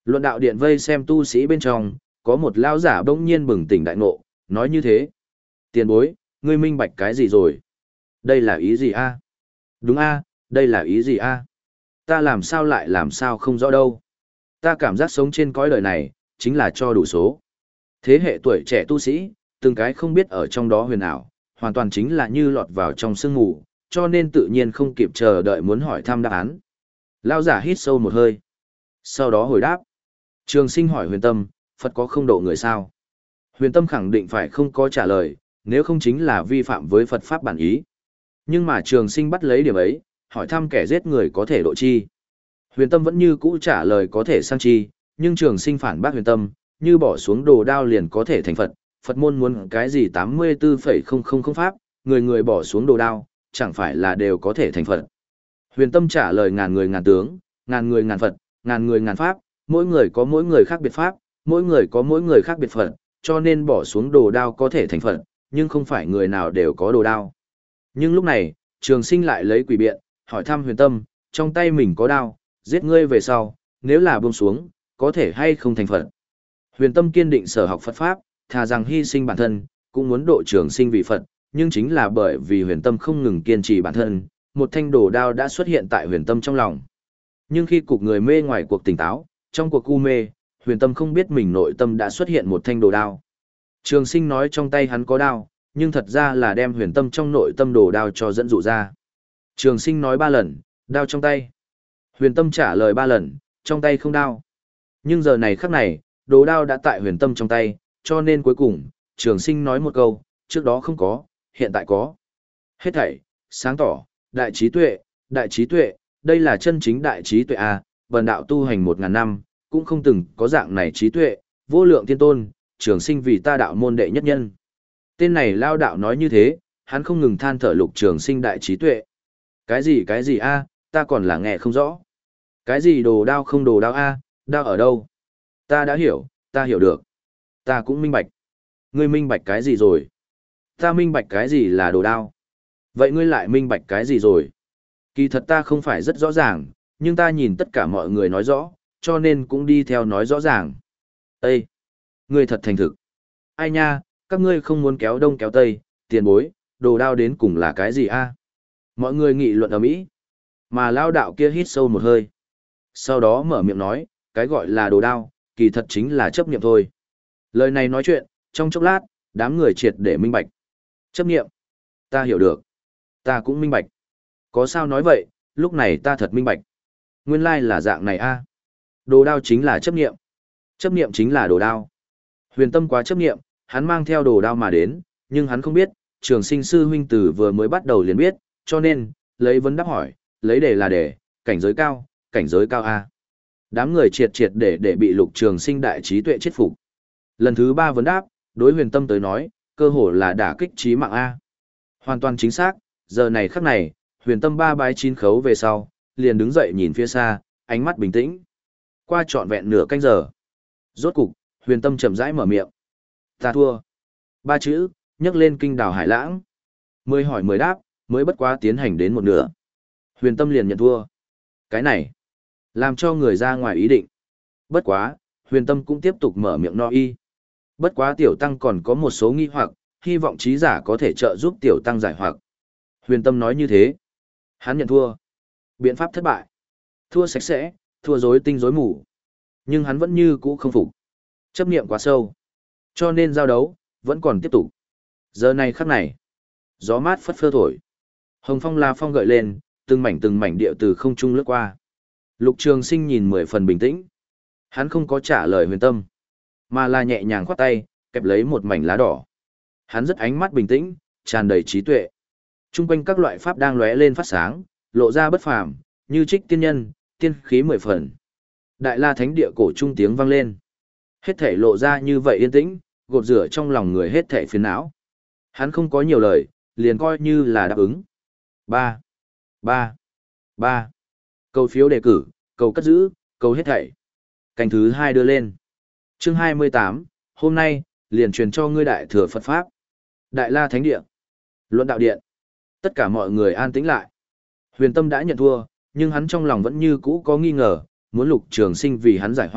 Luận đạo điện vây xem tu sĩ bên trong, có một lão giả bỗng nhiên bừng tỉnh đại ngộ, nói như thế. Tiền bối, ngươi minh bạch cái gì rồi? Đây là ý gì a? Đúng a, đây là ý gì a? Ta làm sao lại làm sao không rõ đâu. Ta cảm giác sống trên cõi đời này, chính là cho đủ số. Thế hệ tuổi trẻ tu sĩ, từng cái không biết ở trong đó huyền ảo, hoàn toàn chính là như lọt vào trong sương mù, cho nên tự nhiên không kịp chờ đợi muốn hỏi thăm đáp án. Lão giả hít sâu một hơi. Sau đó hồi đáp. Trường Sinh hỏi Huyền Tâm, Phật có không độ người sao? Huyền Tâm khẳng định phải không có trả lời, nếu không chính là vi phạm với Phật Pháp bản ý. Nhưng mà Trường Sinh bắt lấy điểm ấy, hỏi thăm kẻ giết người có thể độ chi. Huyền Tâm vẫn như cũ trả lời có thể sang chi, nhưng Trường Sinh phản bác Huyền Tâm, như bỏ xuống đồ đao liền có thể thành Phật, Phật môn muốn cái gì tám mươi tư phẩy không không không pháp, người người bỏ xuống đồ đao, chẳng phải là đều có thể thành Phật. Huyền Tâm trả lời ngàn người ngàn tướng, ngàn người ngàn Phật, ngàn người ngàn pháp, mỗi người có mỗi người khác biệt pháp, mỗi người có mỗi người khác biệt Phật, cho nên bỏ xuống đồ đao có thể thành Phật, nhưng không phải người nào đều có đồ đao. Nhưng lúc này, Trường Sinh lại lấy quỷ biện, hỏi thăm Huyền Tâm, trong tay mình có đao, giết ngươi về sau, nếu là buông xuống, có thể hay không thành Phật. Huyền Tâm kiên định sở học Phật Pháp, thà rằng hy sinh bản thân, cũng muốn độ Trường Sinh vì Phật, nhưng chính là bởi vì Huyền Tâm không ngừng kiên trì bản thân, một thanh đồ đao đã xuất hiện tại Huyền Tâm trong lòng. Nhưng khi cục người mê ngoài cuộc tỉnh táo, trong cuộc u mê, Huyền Tâm không biết mình nội tâm đã xuất hiện một thanh đồ đao. Trường Sinh nói trong tay hắn có đao, nhưng thật ra là đem Huyền Tâm trong nội tâm đồ đao cho dẫn dụ ra. Trường Sinh nói ba lần, đao trong tay. Huyền Tâm trả lời ba lần, trong tay không đao. Nhưng giờ này khắc này, đồ đao đã tại Huyền Tâm trong tay, cho nên cuối cùng, Trường Sinh nói một câu, trước đó không có, hiện tại có. Hết thảy, sáng tỏ, đại trí tuệ, đại trí tuệ, đây là chân chính đại trí tuệ a, bần đạo tu hành một ngàn năm, cũng không từng có dạng này trí tuệ, vô lượng thiên tôn, Trường Sinh vì ta đạo môn đệ nhất nhân. Tên này lao đạo nói như thế, hắn không ngừng than thở Lục Trường Sinh đại trí tuệ. Cái gì cái gì a, ta còn là nghe không rõ. Cái gì đồ đao không đồ đao a, đao ở đâu? Ta đã hiểu, ta hiểu được. Ta cũng minh bạch. Ngươi minh bạch cái gì rồi? Ta minh bạch cái gì là đồ đao. Vậy ngươi lại minh bạch cái gì rồi? Kỳ thật ta không phải rất rõ ràng, nhưng ta nhìn tất cả mọi người nói rõ, cho nên cũng đi theo nói rõ ràng. Ê! Ngươi thật thành thực. Ai nha, các ngươi không muốn kéo đông kéo tây, tiền bối, đồ đao đến cùng là cái gì a? Mọi người nghị luận ở mỹ, mà lao đạo kia hít sâu một hơi. Sau đó mở miệng nói, cái gọi là đồ đao, kỳ thật chính là chấp niệm thôi. Lời này nói chuyện, trong chốc lát, đám người triệt để minh bạch. Chấp niệm. Ta hiểu được. Ta cũng minh bạch. Có sao nói vậy, lúc này ta thật minh bạch. Nguyên lai là dạng này a. Đồ đao chính là chấp niệm. Chấp niệm chính là đồ đao. Huyền Tâm quá chấp niệm, hắn mang theo đồ đao mà đến, nhưng hắn không biết, Trường Sinh sư huynh tử vừa mới bắt đầu liền biết, cho nên, lấy vấn đáp hỏi, lấy đề là đề, cảnh giới cao, cảnh giới cao a. Đám người triệt triệt để để bị Lục Trường Sinh đại trí tuệ chết phục. Lần thứ ba vấn đáp, đối Huyền Tâm tới nói, cơ hồ là đả kích chí mạng a. Hoàn toàn chính xác, giờ này khắc này, Huyền Tâm ba bái chín khấu về sau, liền đứng dậy nhìn phía xa, ánh mắt bình tĩnh. Qua trọn vẹn nửa canh giờ. Rốt cục, Huyền Tâm chậm rãi mở miệng. Ta thua. Ba chữ, nhấc lên kinh đào hải lãng. Mười hỏi mười đáp, mới bất quá tiến hành đến một nửa. Huyền Tâm liền nhận thua. Cái này, làm cho người ra ngoài ý định. Bất quá, Huyền Tâm cũng tiếp tục mở miệng no y. Bất quá tiểu tăng còn có một số nghi hoặc, hy vọng trí giả có thể trợ giúp tiểu tăng giải hoặc. Huyền Tâm nói như thế. Hắn nhận thua. Biện pháp thất bại. Thua sạch sẽ, thua rối tinh rối mù. Nhưng hắn vẫn như cũ không phục. Chấp niệm quá sâu. Cho nên giao đấu, vẫn còn tiếp tục. Giờ này khắc này. Gió mát phất phơ thổi. Hồng phong la phong gợi lên, từng mảnh từng mảnh điệu từ không trung lướt qua. Lục Trường Sinh nhìn mười phần bình tĩnh. Hắn không có trả lời Huyền Tâm, mà là nhẹ nhàng khoát tay, kẹp lấy một mảnh lá đỏ. Hắn rất ánh mắt bình tĩnh, tràn đầy trí tuệ. Trung quanh các loại pháp đang lóe lên phát sáng, lộ ra bất phàm, như trích tiên nhân, tiên khí mười phần. Đại La Thánh Địa cổ trung tiếng vang lên. Hết thể lộ ra như vậy yên tĩnh, gột rửa trong lòng người hết thể phiền não. Hắn không có nhiều lời, liền coi như là đáp ứng. Ba, ba, ba. Cầu phiếu đề cử, cầu cất giữ, cầu hết thảy. Cành thứ hai đưa lên. Chương hai mươi tám, hôm nay, liền truyền cho ngươi đại thừa Phật Pháp. Đại La Thánh Địa. Luận đạo điện. Tất cả mọi người an tĩnh lại. Huyền Tâm đã nhận thua, nhưng hắn trong lòng vẫn như cũ có nghi ngờ, muốn Lục Trường Sinh vì hắn giải hoặc,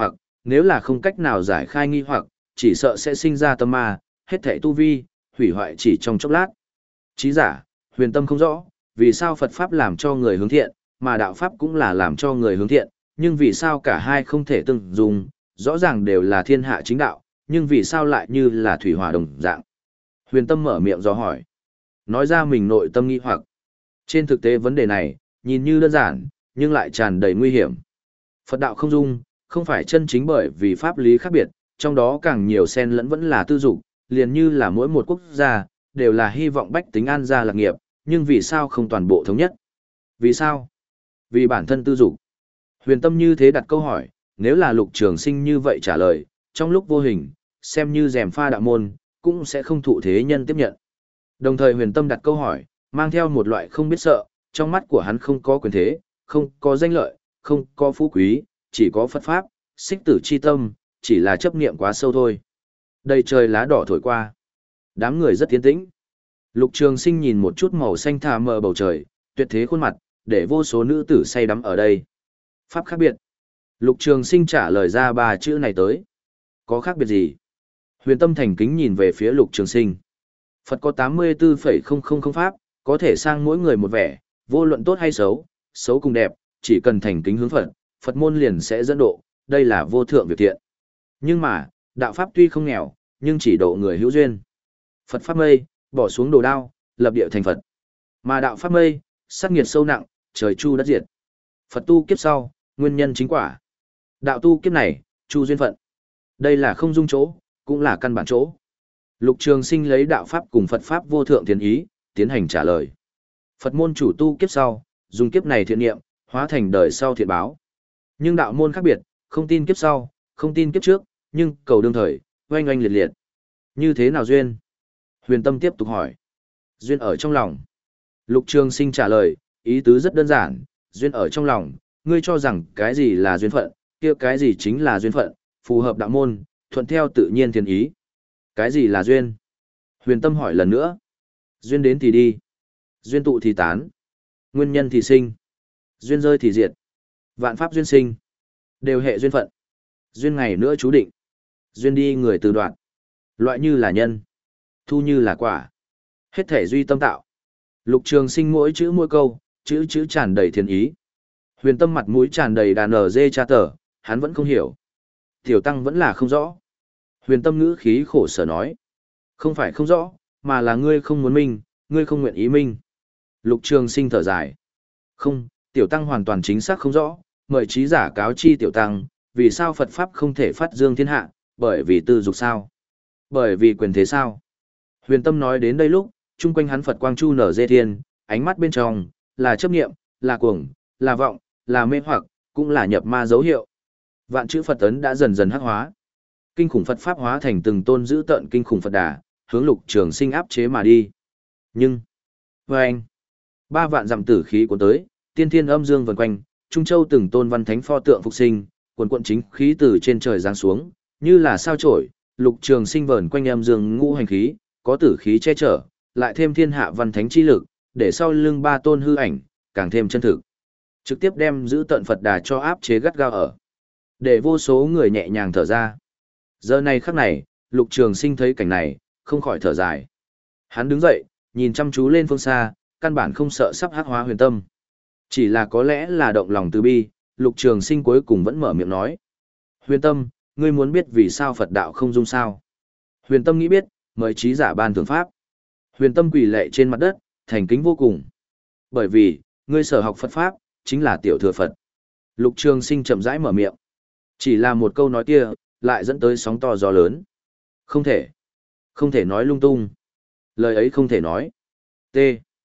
nếu là không cách nào giải khai nghi hoặc, chỉ sợ sẽ sinh ra tâm ma, hết thảy tu vi, hủy hoại chỉ trong chốc lát. Chí giả, huyền tâm không rõ, vì sao Phật Pháp làm cho người hướng thiện, mà đạo Pháp cũng là làm cho người hướng thiện, nhưng vì sao cả hai không thể tương dùng, rõ ràng đều là thiên hạ chính đạo, nhưng vì sao lại như là thủy hỏa đồng dạng. Huyền tâm mở miệng do hỏi, nói ra mình nội tâm nghi hoặc. Trên thực tế vấn đề này, nhìn như đơn giản, nhưng lại tràn đầy nguy hiểm. Phật đạo không dung, không phải chân chính bởi vì pháp lý khác biệt, trong đó càng nhiều xen lẫn vẫn là tư dục, liền như là mỗi một quốc gia, đều là hy vọng bách tính an gia lạc nghiệp, nhưng vì sao không toàn bộ thống nhất? Vì sao? Vì bản thân tư dục. Huyền tâm như thế đặt câu hỏi, nếu là Lục Trường Sinh như vậy trả lời, trong lúc vô hình, xem như rèm pha đạo môn, cũng sẽ không thụ thế nhân tiếp nhận. Đồng thời huyền tâm đặt câu hỏi, mang theo một loại không biết sợ, trong mắt của hắn không có quyền thế, không có danh lợi, không có phú quý, chỉ có Phật Pháp, xích tử chi tâm, chỉ là chấp niệm quá sâu thôi. Đầy trời lá đỏ thổi qua. Đám người rất tiến tĩnh. Lục Trường Sinh nhìn một chút màu xanh thà mờ bầu trời, tuyệt thế khuôn mặt, để vô số nữ tử say đắm ở đây. Pháp khác biệt. Lục Trường Sinh trả lời ra ba chữ này tới. Có khác biệt gì? Huyền tâm thành kính nhìn về phía Lục Trường Sinh. Phật có tám mươi tư phẩy không không không pháp, có thể sang mỗi người một vẻ, vô luận tốt hay xấu, xấu cùng đẹp, chỉ cần thành kính hướng Phật, Phật môn liền sẽ dẫn độ, đây là vô thượng việc thiện. Nhưng mà, đạo pháp tuy không nghèo, nhưng chỉ độ người hữu duyên. Phật pháp mây, bỏ xuống đồ đao, lập địa thành Phật. Mà đạo pháp mây, sát nghiệt sâu nặng, trời chu đất diệt. Phật tu kiếp sau, nguyên nhân chính quả. Đạo tu kiếp này, chu duyên phận. Đây là không dung chỗ, cũng là căn bản chỗ. Lục Trường Sinh lấy đạo pháp cùng Phật pháp vô thượng thiện ý, tiến hành trả lời. Phật môn chủ tu kiếp sau, dùng kiếp này thiện niệm, hóa thành đời sau thiện báo. Nhưng đạo môn khác biệt, không tin kiếp sau, không tin kiếp trước, nhưng cầu đương thời, oanh oanh liệt liệt. Như thế nào duyên? Huyền tâm tiếp tục hỏi. Duyên ở trong lòng. Lục Trường Sinh trả lời, ý tứ rất đơn giản, duyên ở trong lòng, ngươi cho rằng cái gì là duyên phận, kia cái gì chính là duyên phận, phù hợp đạo môn, thuận theo tự nhiên thiên ý. Cái gì là duyên? Huyền tâm hỏi lần nữa. Duyên đến thì đi. Duyên tụ thì tán. Nguyên nhân thì sinh. Duyên rơi thì diệt. Vạn pháp duyên sinh. Đều hệ duyên phận. Duyên ngày nữa chú định. Duyên đi người từ đoạn. Loại như là nhân. Thu như là quả. Hết thể duy tâm tạo. Lục Trường Sinh mỗi chữ mỗi câu, chữ chữ tràn đầy thiên ý. Huyền tâm mặt mũi tràn đầy đàn ở dê cha tờ, hắn vẫn không hiểu. Tiểu tăng vẫn là không rõ. Huyền tâm ngữ khí khổ sở nói. Không phải không rõ, mà là ngươi không muốn minh, ngươi không nguyện ý minh. Lục Trường Sinh thở dài. Không, tiểu tăng hoàn toàn chính xác không rõ, mời trí giả cáo chi tiểu tăng, vì sao Phật Pháp không thể phát dương thiên hạ, bởi vì tư dục sao? Bởi vì quyền thế sao? Huyền tâm nói đến đây lúc, chung quanh hắn Phật quang chu nở dê thiên, ánh mắt bên trong, là chấp niệm, là cuồng, là vọng, là mê hoặc, cũng là nhập ma dấu hiệu. Vạn chữ Phật ấn đã dần dần hắc hóa. Kinh khủng Phật Pháp hóa thành từng tôn giữ tợn kinh khủng Phật đà, hướng Lục Trường Sinh áp chế mà đi. Nhưng, với anh, ba vạn dặm tử khí cuốn tới, tiên thiên âm dương vần quanh, Trung Châu từng tôn văn thánh pho tượng phục sinh, quần quận chính khí từ trên trời giáng xuống, như là sao chổi, Lục Trường Sinh vờn quanh âm dương ngũ hành khí, có tử khí che chở, lại thêm thiên hạ văn thánh chi lực, để sau lưng ba tôn hư ảnh, càng thêm chân thực. Trực tiếp đem giữ tận Phật đà cho áp chế gắt gao ở. Để vô số người nhẹ nhàng thở ra. Giờ này khắc này, Lục Trường Sinh thấy cảnh này, không khỏi thở dài. Hắn đứng dậy, nhìn chăm chú lên phương xa, căn bản không sợ sắp hắc hóa huyền tâm. Chỉ là có lẽ là động lòng từ bi, Lục Trường Sinh cuối cùng vẫn mở miệng nói. Huyền tâm, ngươi muốn biết vì sao Phật đạo không dung sao? Huyền tâm nghĩ biết, mời trí giả ban thượng pháp. Huyền tâm quỳ lệ trên mặt đất, thành kính vô cùng. Bởi vì, ngươi sở học Phật Pháp, chính là tiểu thừa Phật. Lục Trường Sinh chậm rãi mở miệng. Chỉ là một câu nói kia, lại dẫn tới sóng to gió lớn. Không thể. Không thể nói lung tung. Lời ấy không thể nói. T.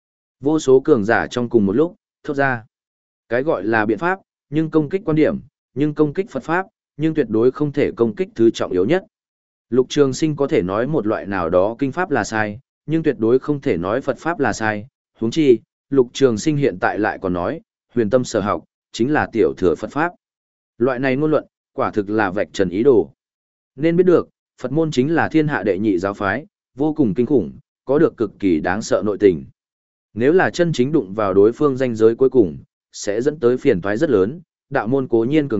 Vô số cường giả trong cùng một lúc, thốt ra. Cái gọi là biện pháp, nhưng công kích quan điểm, nhưng công kích Phật Pháp, nhưng tuyệt đối không thể công kích thứ trọng yếu nhất. Lục Trường Sinh có thể nói một loại nào đó kinh pháp là sai, nhưng tuyệt đối không thể nói Phật Pháp là sai. Huống chi, Lục Trường Sinh hiện tại lại còn nói, huyền tâm sở học, chính là tiểu thừa Phật Pháp. Loại này ngôn luận, quả thực là vạch trần ý đồ. Nên biết được, Phật môn chính là thiên hạ đệ nhị giáo phái, vô cùng kinh khủng, có được cực kỳ đáng sợ nội tình. Nếu là chân chính đụng vào đối phương ranh giới cuối cùng, sẽ dẫn tới phiền toái rất lớn, đạo môn cố nhiên cường đại,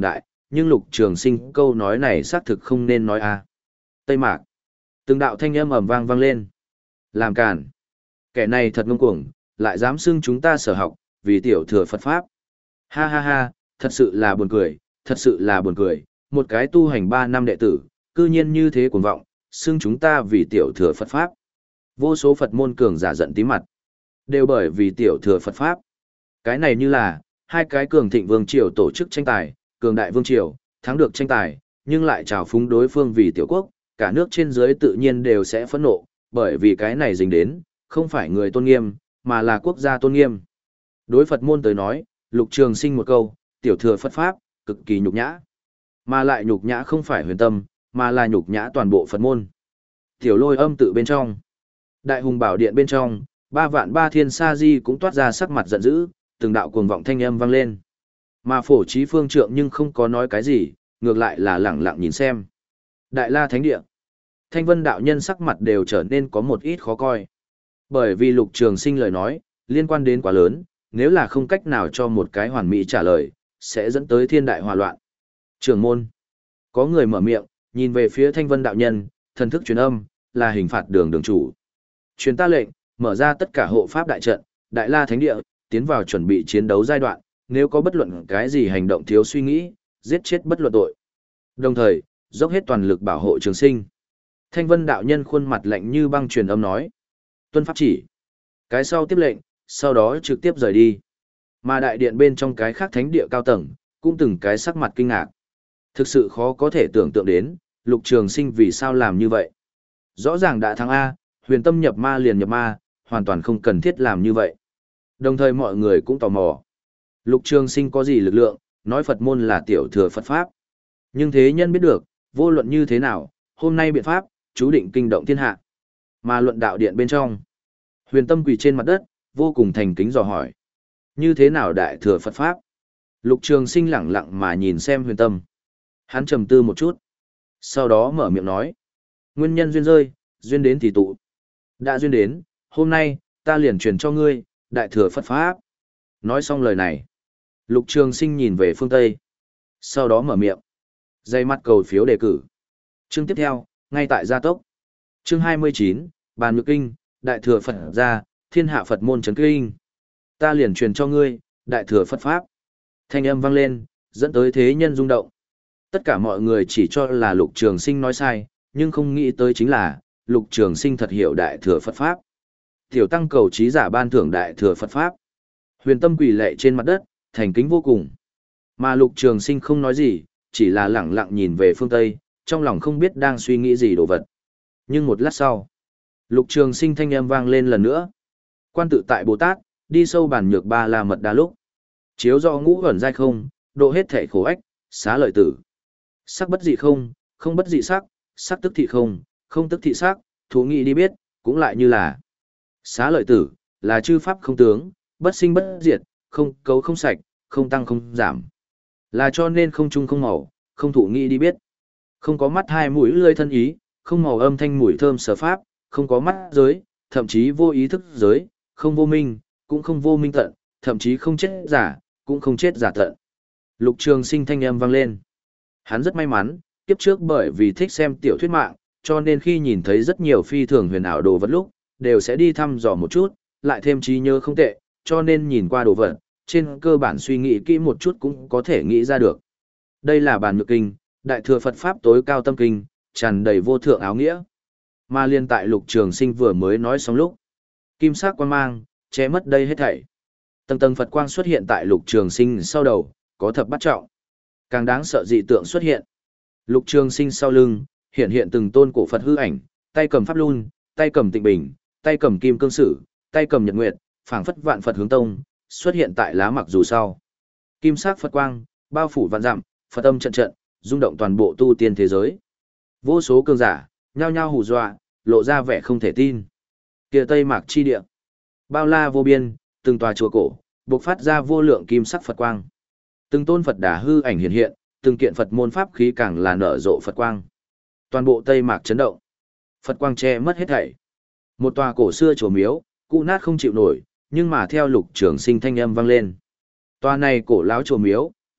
nhưng Lục Trường Sinh câu nói này xác thực không nên nói a. Tây Mạc. Từng đạo thanh âm ầm vang vang lên. Làm cản. Kẻ này thật ngông cuồng, lại dám xưng chúng ta sở học, vì tiểu thừa Phật Pháp. Ha ha ha, thật sự là buồn cười, thật sự là buồn cười, một cái tu hành ba năm đệ tử, cư nhiên như thế cuồng vọng, xưng chúng ta vì tiểu thừa Phật Pháp. Vô số Phật môn cường giả giận tí mặt, đều bởi vì tiểu thừa Phật Pháp. Cái này như là, hai cái cường thịnh vương triều tổ chức tranh tài, cường đại vương triều, thắng được tranh tài, nhưng lại trào phúng đối phương vì tiểu quốc, cả nước trên dưới tự nhiên đều sẽ phẫn nộ, bởi vì cái này dính đến, không phải người tôn nghiêm, mà là quốc gia tôn nghiêm. Đối Phật môn tới nói, Lục Trường Sinh một câu, tiểu thừa Phật Pháp, cực kỳ nhục nhã. Mà lại nhục nhã không phải huyền tâm, mà là nhục nhã toàn bộ Phật môn. Tiểu Lôi Âm tự bên trong, Đại Hùng Bảo Điện bên trong, ba vạn ba thiên sa di cũng toát ra sắc mặt giận dữ, từng đạo cuồng vọng thanh âm vang lên. Mà Phổ Chí Phương Trượng nhưng không có nói cái gì, ngược lại là lẳng lặng nhìn xem. Đại La Thánh Địa, Thanh Vân đạo nhân sắc mặt đều trở nên có một ít khó coi. Bởi vì Lục Trường Sinh lời nói, liên quan đến quá lớn, nếu là không cách nào cho một cái hoàn mỹ trả lời, sẽ dẫn tới thiên đại hòa loạn. Trưởng môn, có người mở miệng, nhìn về phía Thanh Vân đạo nhân, thần thức truyền âm, là hình phạt đường đường chủ. Truyền ta lệnh, mở ra tất cả hộ pháp đại trận, Đại La Thánh Địa, tiến vào chuẩn bị chiến đấu giai đoạn, nếu có bất luận cái gì hành động thiếu suy nghĩ, giết chết bất luận tội. Đồng thời, dốc hết toàn lực bảo hộ Trường Sinh. Thanh Vân đạo nhân khuôn mặt lạnh như băng truyền âm nói. Tuân pháp chỉ. Cái sau tiếp lệnh, sau đó trực tiếp rời đi. Mà đại điện bên trong cái khác thánh địa cao tầng, cũng từng cái sắc mặt kinh ngạc. Thực sự khó có thể tưởng tượng đến, Lục Trường Sinh vì sao làm như vậy. Rõ ràng đã thắng A, huyền tâm nhập ma liền nhập ma, hoàn toàn không cần thiết làm như vậy. Đồng thời mọi người cũng tò mò. Lục Trường Sinh có gì lực lượng, nói Phật môn là tiểu thừa Phật Pháp. Nhưng thế nhân biết được, vô luận như thế nào, hôm nay biện pháp, chú định kinh động thiên hạ. Mà luận đạo điện bên trong, huyền tâm quỳ trên mặt đất, vô cùng thành kính dò hỏi. Như thế nào đại thừa Phật Pháp? Lục Trường Sinh lẳng lặng mà nhìn xem huyền tâm. Hắn trầm tư một chút. Sau đó mở miệng nói. Nguyên nhân duyên rơi, duyên đến thì tụ. Đã duyên đến, hôm nay, ta liền truyền cho ngươi, đại thừa Phật Pháp. Nói xong lời này. Lục Trường Sinh nhìn về phương Tây. Sau đó mở miệng. Dây mắt cầu phiếu đề cử. Chương tiếp theo, ngay tại gia tốc. Chương hai mươi chín, Bàn Nhược Kinh, Đại Thừa Phật gia, Thiên Hạ Phật môn trấn kinh. Ta liền truyền cho ngươi, Đại Thừa Phật Pháp. Thanh âm vang lên, dẫn tới thế nhân rung động. Tất cả mọi người chỉ cho là Lục Trường Sinh nói sai, nhưng không nghĩ tới chính là, Lục Trường Sinh thật hiểu Đại Thừa Phật Pháp. Tiểu tăng cầu trí giả ban thưởng Đại Thừa Phật Pháp. Huyền tâm quỳ lệ trên mặt đất, thành kính vô cùng. Mà Lục Trường Sinh không nói gì, chỉ là lẳng lặng nhìn về phương Tây, trong lòng không biết đang suy nghĩ gì đồ vật. Nhưng một lát sau, Lục Trường Sinh thanh âm vang lên lần nữa. Quan tự tại Bồ Tát, đi sâu bản nhược ba la mật đa lúc. Chiếu do ngũ ẩn giai không, độ hết thể khổ ách, xá lợi tử. Sắc bất dị không, không bất dị sắc, sắc tức thị không, không tức thị sắc, thú nghị đi biết, cũng lại như là. Xá lợi tử, là chư pháp không tướng, bất sinh bất diệt, không cấu không sạch, không tăng không giảm. Là cho nên không chung không màu, không thụ nghị đi biết. Không có mắt hai mũi lươi thân ý, không màu âm thanh mùi thơm sở pháp, không có mắt giới, thậm chí vô ý thức giới, không vô minh, cũng không vô minh tận, thậm chí không chết giả, cũng không chết giả tận. Lục Trường Sinh thanh âm vang lên. Hắn rất may mắn, kiếp trước bởi vì thích xem tiểu thuyết mạng, cho nên khi nhìn thấy rất nhiều phi thường huyền ảo đồ vật lúc, đều sẽ đi thăm dò một chút, lại thêm trí nhớ không tệ, cho nên nhìn qua đồ vật, trên cơ bản suy nghĩ kỹ một chút cũng có thể nghĩ ra được. Đây là Bàn Nhược Kinh, Đại Thừa Phật Pháp tối cao tâm kinh, tràn đầy vô thượng áo nghĩa. Mà liên tại Lục Trường Sinh vừa mới nói xong lúc, kim sắc quang mang che mất đây hết thảy. Tầng tầng Phật quang xuất hiện tại Lục Trường Sinh sau đầu, có thập bát trọng. Càng đáng sợ dị tượng xuất hiện. Lục Trường Sinh sau lưng, hiện hiện từng tôn cổ Phật hư ảnh, tay cầm pháp luân, tay cầm tịnh bình, tay cầm kim cương sử, tay cầm nhật nguyệt, phảng phất vạn Phật hướng tông, xuất hiện tại lá mặc dù sau. Kim sắc Phật quang, bao phủ vạn dặm, Phật âm trận trận, rung động toàn bộ tu tiên thế giới. Vô số cường giả, nhao nhao hù dọa, lộ ra vẻ không thể tin. Kia Tây Mạc chi địa, bao la vô biên, từng tòa chùa cổ, bộc phát ra vô lượng kim sắc Phật quang. Từng tôn Phật đà hư ảnh hiện hiện, từng kiện Phật môn pháp khí càng là nở rộ Phật quang. Toàn bộ Tây Mạc chấn động. Phật quang che mất hết thảy. Một tòa cổ xưa chùa miếu, cũ nát không chịu nổi, nhưng mà theo Lục Trường Sinh thanh âm vang lên. Tòa này cổ lão chùa miếu,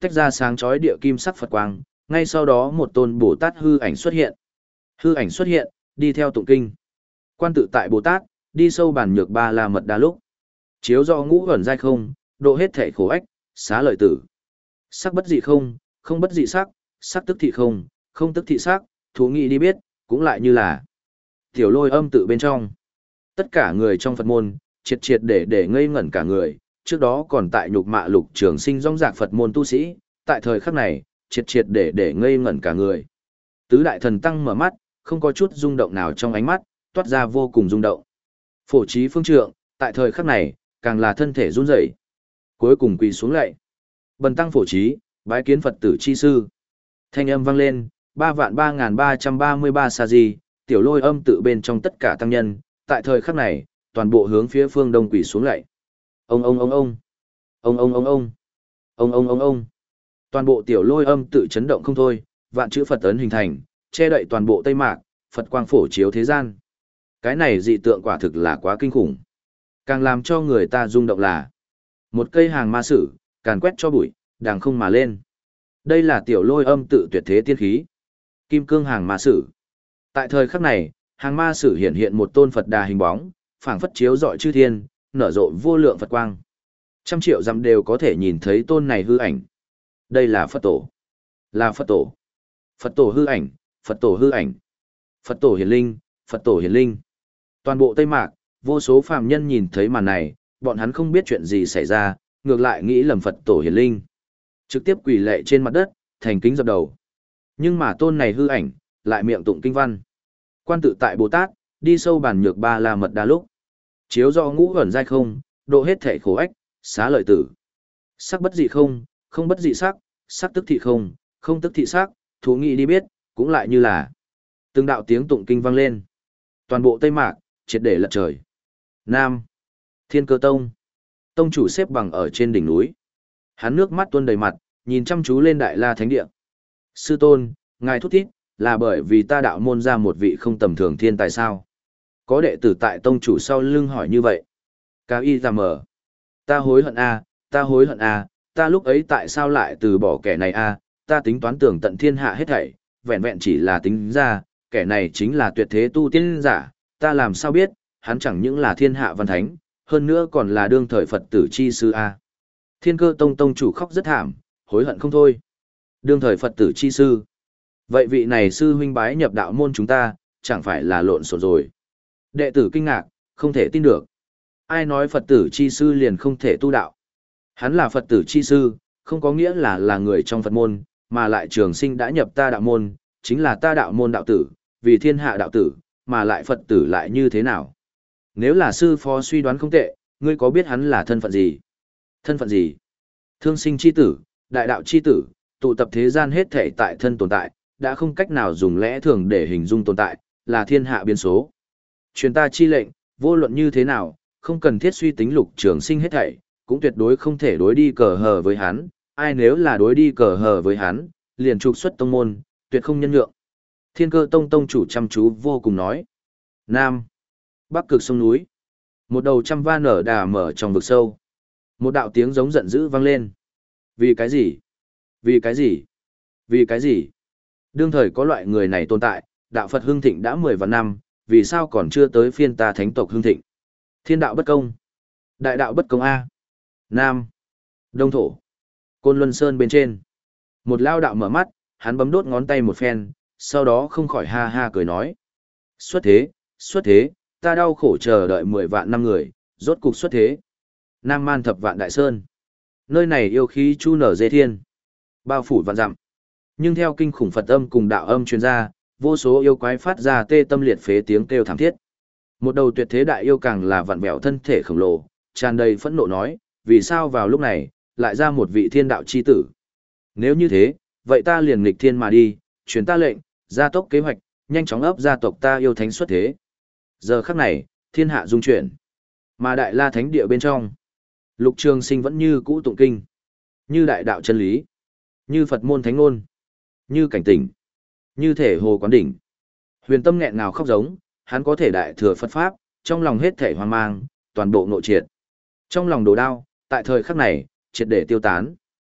tách ra sáng chói địa kim sắc Phật quang, ngay sau đó một tôn Bồ Tát hư ảnh xuất hiện. Hư ảnh xuất hiện, đi theo tụng kinh. Quan tự tại Bồ Tát, đi sâu bản nhược ba la mật đa lúc. Chiếu do ngũ ẩn giai không, độ hết thể khổ ách, xá lợi tử. Sắc bất dị không, không bất dị sắc, sắc tức thị không, không tức thị sắc, thú nghị đi biết, cũng lại như là tiểu lôi âm tự bên trong. Tất cả người trong Phật môn, triệt triệt để để ngây ngẩn cả người, trước đó còn tại nhục mạ lục trường sinh rong rạc Phật môn tu sĩ, tại thời khắc này, triệt triệt để để ngây ngẩn cả người. Tứ đại thần tăng mở mắt, không có chút rung động nào trong ánh mắt, toát ra vô cùng rung động. Phổ trí phương trượng, tại thời khắc này, càng là thân thể run rẩy, cuối cùng quỳ xuống lạy. Bần tăng phổ trí, bái kiến Phật tử chi sư. Thanh âm vang lên, ba vạn ba ngàn ba trăm ba mươi ba sa di, tiểu lôi âm tự bên trong tất cả tăng nhân, tại thời khắc này, toàn bộ hướng phía phương đông quỳ xuống lạy. Ông ông ông ông, ông ông ông ông, ông ông ông ông. Toàn bộ tiểu lôi âm tự chấn động không thôi, vạn chữ Phật ấn hình thành, che đậy toàn bộ Tây Mạc, Phật quang phổ chiếu thế gian. Cái này dị tượng quả thực là quá kinh khủng. Càng làm cho người ta rung động là một cây hàng ma sử, càn quét cho bụi, đàng không mà lên. Đây là tiểu lôi âm tự tuyệt thế tiên khí. Kim cương hàng ma sử. Tại thời khắc này, hàng ma sử hiện hiện một tôn Phật đà hình bóng, phảng phất chiếu rọi chư thiên, nở rộ vô lượng Phật quang. Trăm triệu dặm đều có thể nhìn thấy tôn này hư ảnh. Đây là Phật tổ. Là Phật tổ. Phật tổ hư ảnh, Phật tổ hư ảnh. Phật tổ hiển linh, Phật tổ hiển linh. Toàn bộ Tây Mạc, vô số phàm nhân nhìn thấy màn này, bọn hắn không biết chuyện gì xảy ra, ngược lại nghĩ lầm Phật tổ hiển linh. Trực tiếp quỳ lạy trên mặt đất, thành kính dập đầu. Nhưng mà tôn này hư ảnh, lại miệng tụng kinh văn. Quan tự tại Bồ Tát, đi sâu bản nhược ba la mật đa lúc. Chiếu do ngũ ẩn giai không, độ hết thể khổ ách, xá lợi tử. Sắc bất dị không, không bất dị sắc, sắc tức thị không, không tức thị sắc, thú nghị đi biết, cũng lại như là từng đạo tiếng tụng kinh vang lên. Toàn bộ Tây Mạc, triệt để lật trời. Nam, Thiên Cơ Tông. Tông chủ xếp bằng ở trên đỉnh núi. Hắn nước mắt tuôn đầy mặt, nhìn chăm chú lên Đại La Thánh Địa. Sư tôn, ngài thúc thiết, là bởi vì ta đạo môn ra một vị không tầm thường thiên tài sao? Có đệ tử tại tông chủ sau lưng hỏi như vậy. Cá y ra mở. Ta hối hận a, ta hối hận a, ta lúc ấy tại sao lại từ bỏ kẻ này a? Ta tính toán tưởng tận thiên hạ hết thảy, vẹn vẹn chỉ là tính ra, kẻ này chính là tuyệt thế tu tiên giả, ta làm sao biết, hắn chẳng những là thiên hạ văn thánh, hơn nữa còn là đương thời Phật tử chi sư a. Thiên Cơ Tông tông chủ khóc rất thảm, hối hận không thôi. Đương thời Phật tử chi sư. Vậy vị này sư huynh bái nhập đạo môn chúng ta, chẳng phải là lộn xộn rồi. Đệ tử kinh ngạc, không thể tin được. Ai nói Phật tử chi sư liền không thể tu đạo? Hắn là Phật tử chi sư, không có nghĩa là là người trong Phật môn, mà lại trường sinh đã nhập ta đạo môn, chính là ta đạo môn đạo tử, vì thiên hạ đạo tử, mà lại Phật tử lại như thế nào? Nếu là sư phó suy đoán không tệ, ngươi có biết hắn là thân phận gì? Thân phận gì? Thương sinh chi tử, đại đạo chi tử, tụ tập thế gian hết thể tại thân tồn tại, đã không cách nào dùng lẽ thường để hình dung tồn tại, là thiên hạ biến số. Truyền ta chi lệnh, vô luận như thế nào, không cần thiết suy tính lục trường sinh hết thảy, cũng tuyệt đối không thể đối đi cờ hờ với hắn, ai nếu là đối đi cờ hờ với hắn, liền trục xuất tông môn, tuyệt không nhân nhượng. Thiên Cơ Tông tông chủ chăm chú vô cùng nói. Nam, Bắc cực sông núi, một đầu trăm va nở đà mở trong vực sâu. Một đạo tiếng giống giận dữ vang lên. Vì cái gì? Vì cái gì? Vì cái gì? Đương thời có loại người này tồn tại, đạo Phật hưng thịnh đã mười vạn năm, vì sao còn chưa tới phiên ta thánh tộc hưng thịnh? Thiên đạo bất công. Đại đạo bất công A. Nam. Đông thổ. Côn Luân Sơn bên trên. Một lao đạo mở mắt, hắn bấm đốt ngón tay một phen, sau đó không khỏi ha ha cười nói. Xuất thế, xuất thế, ta đau khổ chờ đợi mười vạn năm người, rốt cục xuất thế. Nam Man thập vạn đại sơn. Nơi này yêu khí chu nở dê thiên. Bao phủ vạn dặm. Nhưng theo kinh khủng Phật âm cùng đạo âm truyền ra, vô số yêu quái phát ra tê tâm liệt phế tiếng kêu thảm thiết. Một đầu tuyệt thế đại yêu càng là vặn vẹo thân thể khổng lồ, tràn đầy phẫn nộ nói, vì sao vào lúc này, lại ra một vị thiên đạo chi tử. Nếu như thế, vậy ta liền nghịch thiên mà đi, truyền ta lệnh, gia tốc kế hoạch, nhanh chóng ấp gia tộc ta yêu thánh xuất thế. Giờ khắc này, thiên hạ dung chuyển. Mà đại la thánh địa bên trong, Lục Trường Sinh vẫn như cũ tụng kinh, như đại đạo chân lý, như Phật môn thánh ngôn, như cảnh tỉnh, như thể hồ quán đỉnh. Huyền tâm nghẹn ngào khóc giống, hắn có thể đại thừa Phật pháp, trong lòng hết thể hoang mang, toàn bộ nội triệt. Trong lòng đồ đao, tại thời khắc này, triệt để tiêu tán.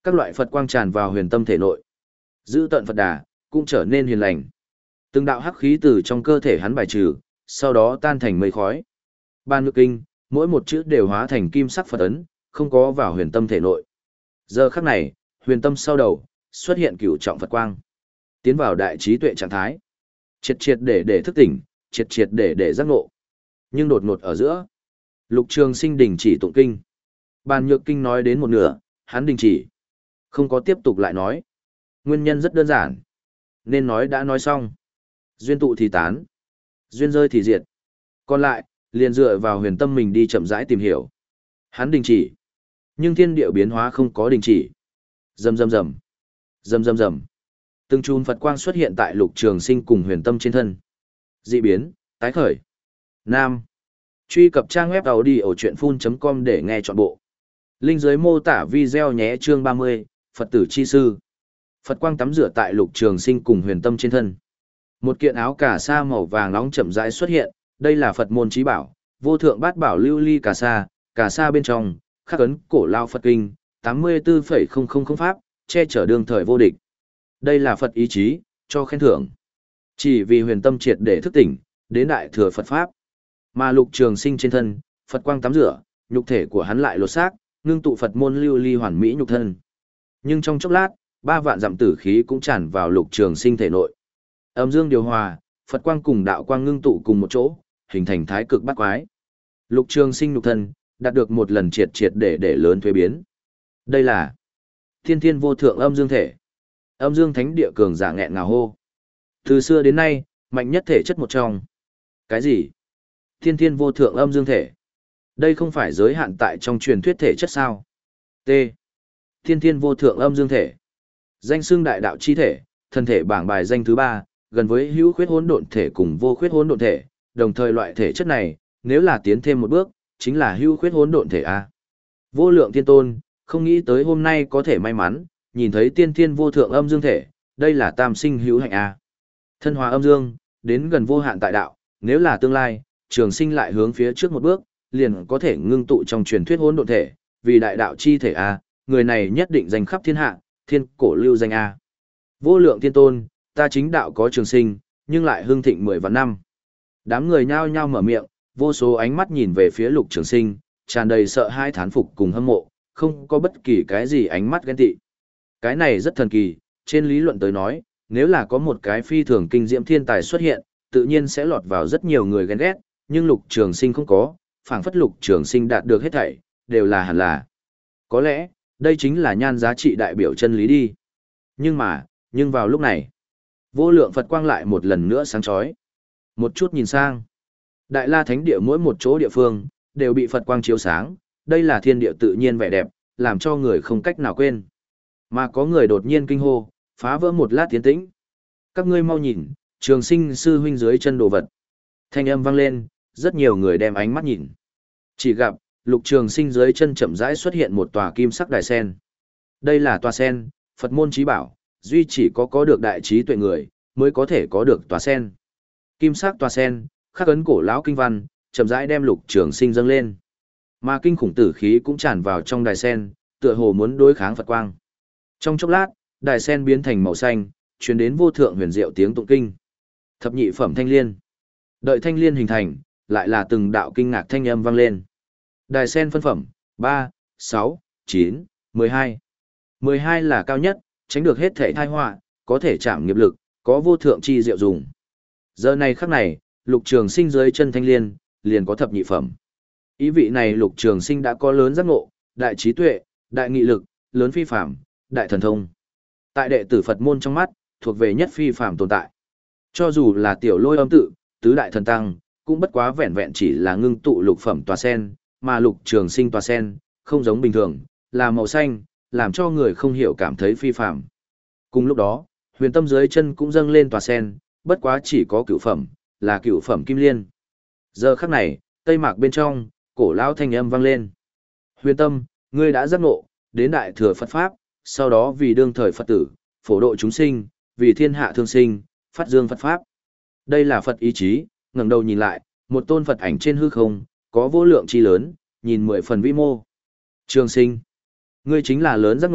Các loại Phật quang tràn vào huyền tâm thể nội. Giữ tận Phật Đà cũng trở nên hiền lành. Từng đạo hắc khí từ trong cơ thể hắn bài trừ, sau đó tan thành mây khói. Ban Nhược Kinh, mỗi một chữ đều hóa thành kim sắc Phật ấn, không có vào huyền tâm thể nội. Giờ khắc này, huyền tâm sau đầu xuất hiện cửu trọng Phật quang, tiến vào đại trí tuệ trạng thái, triệt triệt để để thức tỉnh, triệt triệt để để giác ngộ. Nhưng đột ngột ở giữa, Lục Trường Sinh đình chỉ tụng kinh. Bàn Nhược Kinh nói đến một nửa, hắn đình chỉ, không có tiếp tục lại nói. Nguyên nhân rất đơn giản, nên nói đã nói xong. Duyên tụ thì tán, duyên rơi thì diệt. Còn lại, liền dựa vào huyền tâm mình đi chậm rãi tìm hiểu. Hắn đình chỉ, nhưng thiên địa biến hóa không có đình chỉ. Rầm rầm rầm, rầm rầm rầm. Từng chùm Phật quang xuất hiện tại Lục Trường Sinh cùng huyền tâm trên thân. Dị biến, tái khởi. Nam. Truy cập trang web audiochuyenphun chấm com để nghe trọn bộ. Link dưới mô tả video nhé. Chương ba mươi, Phật tử chi sư. Phật quang tắm rửa tại Lục Trường Sinh cùng huyền tâm trên thân. Một kiện áo cà sa màu vàng nóng chậm rãi xuất hiện, đây là Phật môn chí bảo, vô thượng bát bảo lưu ly cà sa, cà sa bên trong, khắc ấn cổ lao Phật kinh, tám mươi tư phẩy không không không pháp, che chở đương thời vô địch. Đây là Phật ý chí, cho khen thưởng. Chỉ vì huyền tâm triệt để thức tỉnh, đến đại thừa Phật pháp. Mà Lục Trường Sinh trên thân, Phật quang tắm rửa, nhục thể của hắn lại lột xác, ngưng tụ Phật môn lưu ly hoàn mỹ nhục thân. Nhưng trong chốc lát, ba vạn dặm tử khí cũng tràn vào Lục Trường Sinh thể nội. Âm dương điều hòa, Phật quang cùng đạo quang ngưng tụ cùng một chỗ, hình thành thái cực bát quái. Lục Trường Sinh nhục thân đạt được một lần triệt triệt để để lớn thuế biến. Đây là Thiên Thiên vô thượng âm dương thể. Âm dương thánh địa cường giả nghẹn ngào hô. Từ xưa đến nay, mạnh nhất thể chất một trong. Cái gì? Thiên Thiên vô thượng âm dương thể. Đây không phải giới hạn tại trong truyền thuyết thể chất sao? T. Thiên Thiên vô thượng âm dương thể. Danh xưng đại đạo chi thể, thân thể bảng bài danh thứ ba, gần với hữu khuyết hỗn độn thể cùng vô khuyết hỗn độn thể, đồng thời loại thể chất này, nếu là tiến thêm một bước, chính là hữu khuyết hỗn độn thể a. Vô lượng thiên tôn, không nghĩ tới hôm nay có thể may mắn, nhìn thấy tiên thiên vô thượng âm dương thể, đây là tam sinh hữu hạnh a. Thân hóa âm dương, đến gần vô hạn tại đạo, nếu là tương lai, Trường Sinh lại hướng phía trước một bước, liền có thể ngưng tụ trong truyền thuyết hỗn độn thể, vì đại đạo chi thể a, người này nhất định danh khắp thiên hạ, thiên cổ lưu danh a. Vô lượng thiên tôn, ta chính đạo có Trường Sinh, nhưng lại hưng thịnh mười vạn năm. Đám người nhao nhao mở miệng, vô số ánh mắt nhìn về phía Lục Trường Sinh, tràn đầy sợ hãi thán phục cùng hâm mộ, không có bất kỳ cái gì ánh mắt ghen tị. Cái này rất thần kỳ, trên lý luận tới nói, nếu là có một cái phi thường kinh diễm thiên tài xuất hiện, tự nhiên sẽ lọt vào rất nhiều người ghen ghét, nhưng Lục Trường Sinh không có, phảng phất Lục Trường Sinh đạt được hết thảy, đều là hẳn là. Có lẽ, đây chính là nhan giá trị đại biểu chân lý đi. Nhưng mà, nhưng vào lúc này, vô lượng Phật quang lại một lần nữa sáng chói. Một chút nhìn sang, Đại La Thánh địa mỗi một chỗ địa phương, đều bị Phật quang chiếu sáng, đây là thiên địa tự nhiên vẻ đẹp, làm cho người không cách nào quên. Mà có người đột nhiên kinh hô, phá vỡ một lát tiến tĩnh. Các ngươi mau nhìn, Trường Sinh sư huynh dưới chân đồ vật. Thanh âm vang lên, rất nhiều người đem ánh mắt nhìn. Chỉ gặp, Lục Trường Sinh dưới chân chậm rãi xuất hiện một tòa kim sắc đài sen. Đây là tòa sen, Phật môn chí bảo, duy chỉ có có được đại trí tuệ người, mới có thể có được tòa sen. Kim sắc tòa sen, khắc ấn cổ lão kinh văn, chậm rãi đem Lục Trường Sinh dâng lên. Mà kinh khủng tử khí cũng tràn vào trong đài sen, tựa hồ muốn đối kháng Phật quang. Trong chốc lát, đài sen biến thành màu xanh, truyền đến vô thượng huyền diệu tiếng tụng kinh. Thập nhị phẩm thanh liên. Đợi thanh liên hình thành, lại là từng đạo kinh ngạc thanh âm vang lên. Đài sen phân phẩm, ba, sáu, chín, mười hai. mười hai là cao nhất, tránh được hết thể tai họa, có thể chạm nghiệp lực, có vô thượng chi diệu dùng. Giờ này khắc này, Lục Trường Sinh dưới chân thanh liên, liền có thập nhị phẩm. Ý vị này Lục Trường Sinh đã có lớn giác ngộ, đại trí tuệ, đại nghị lực, lớn phi phàm, đại thần thông. Tại đệ tử Phật môn trong mắt, thuộc về nhất phi phàm tồn tại. Cho dù là tiểu Lôi Âm tự, tứ đại thần tăng, cũng bất quá vẹn vẹn chỉ là ngưng tụ lục phẩm tòa sen, mà Lục Trường Sinh tòa sen, không giống bình thường, là màu xanh, làm cho người không hiểu cảm thấy phi phàm. Cùng lúc đó, huyền tâm dưới chân cũng dâng lên tòa sen, bất quá chỉ có cửu phẩm, là cửu phẩm kim liên. Giờ khắc này, tây mạc bên trong, cổ lão thanh âm vang lên. Huyền tâm, ngươi đã giác ngộ, đến đại thừa Phật Pháp, sau đó vì đương thời Phật tử, phổ độ chúng sinh, vì thiên hạ thương sinh, phát dương Phật Pháp. Đây là Phật ý chí, ngẩng đầu nhìn lại, một tôn Phật ảnh trên hư không, có vô lượng chi lớn, nhìn mười phần vĩ mô. Trường Sinh, ngươi chính là lớn giác ngộ,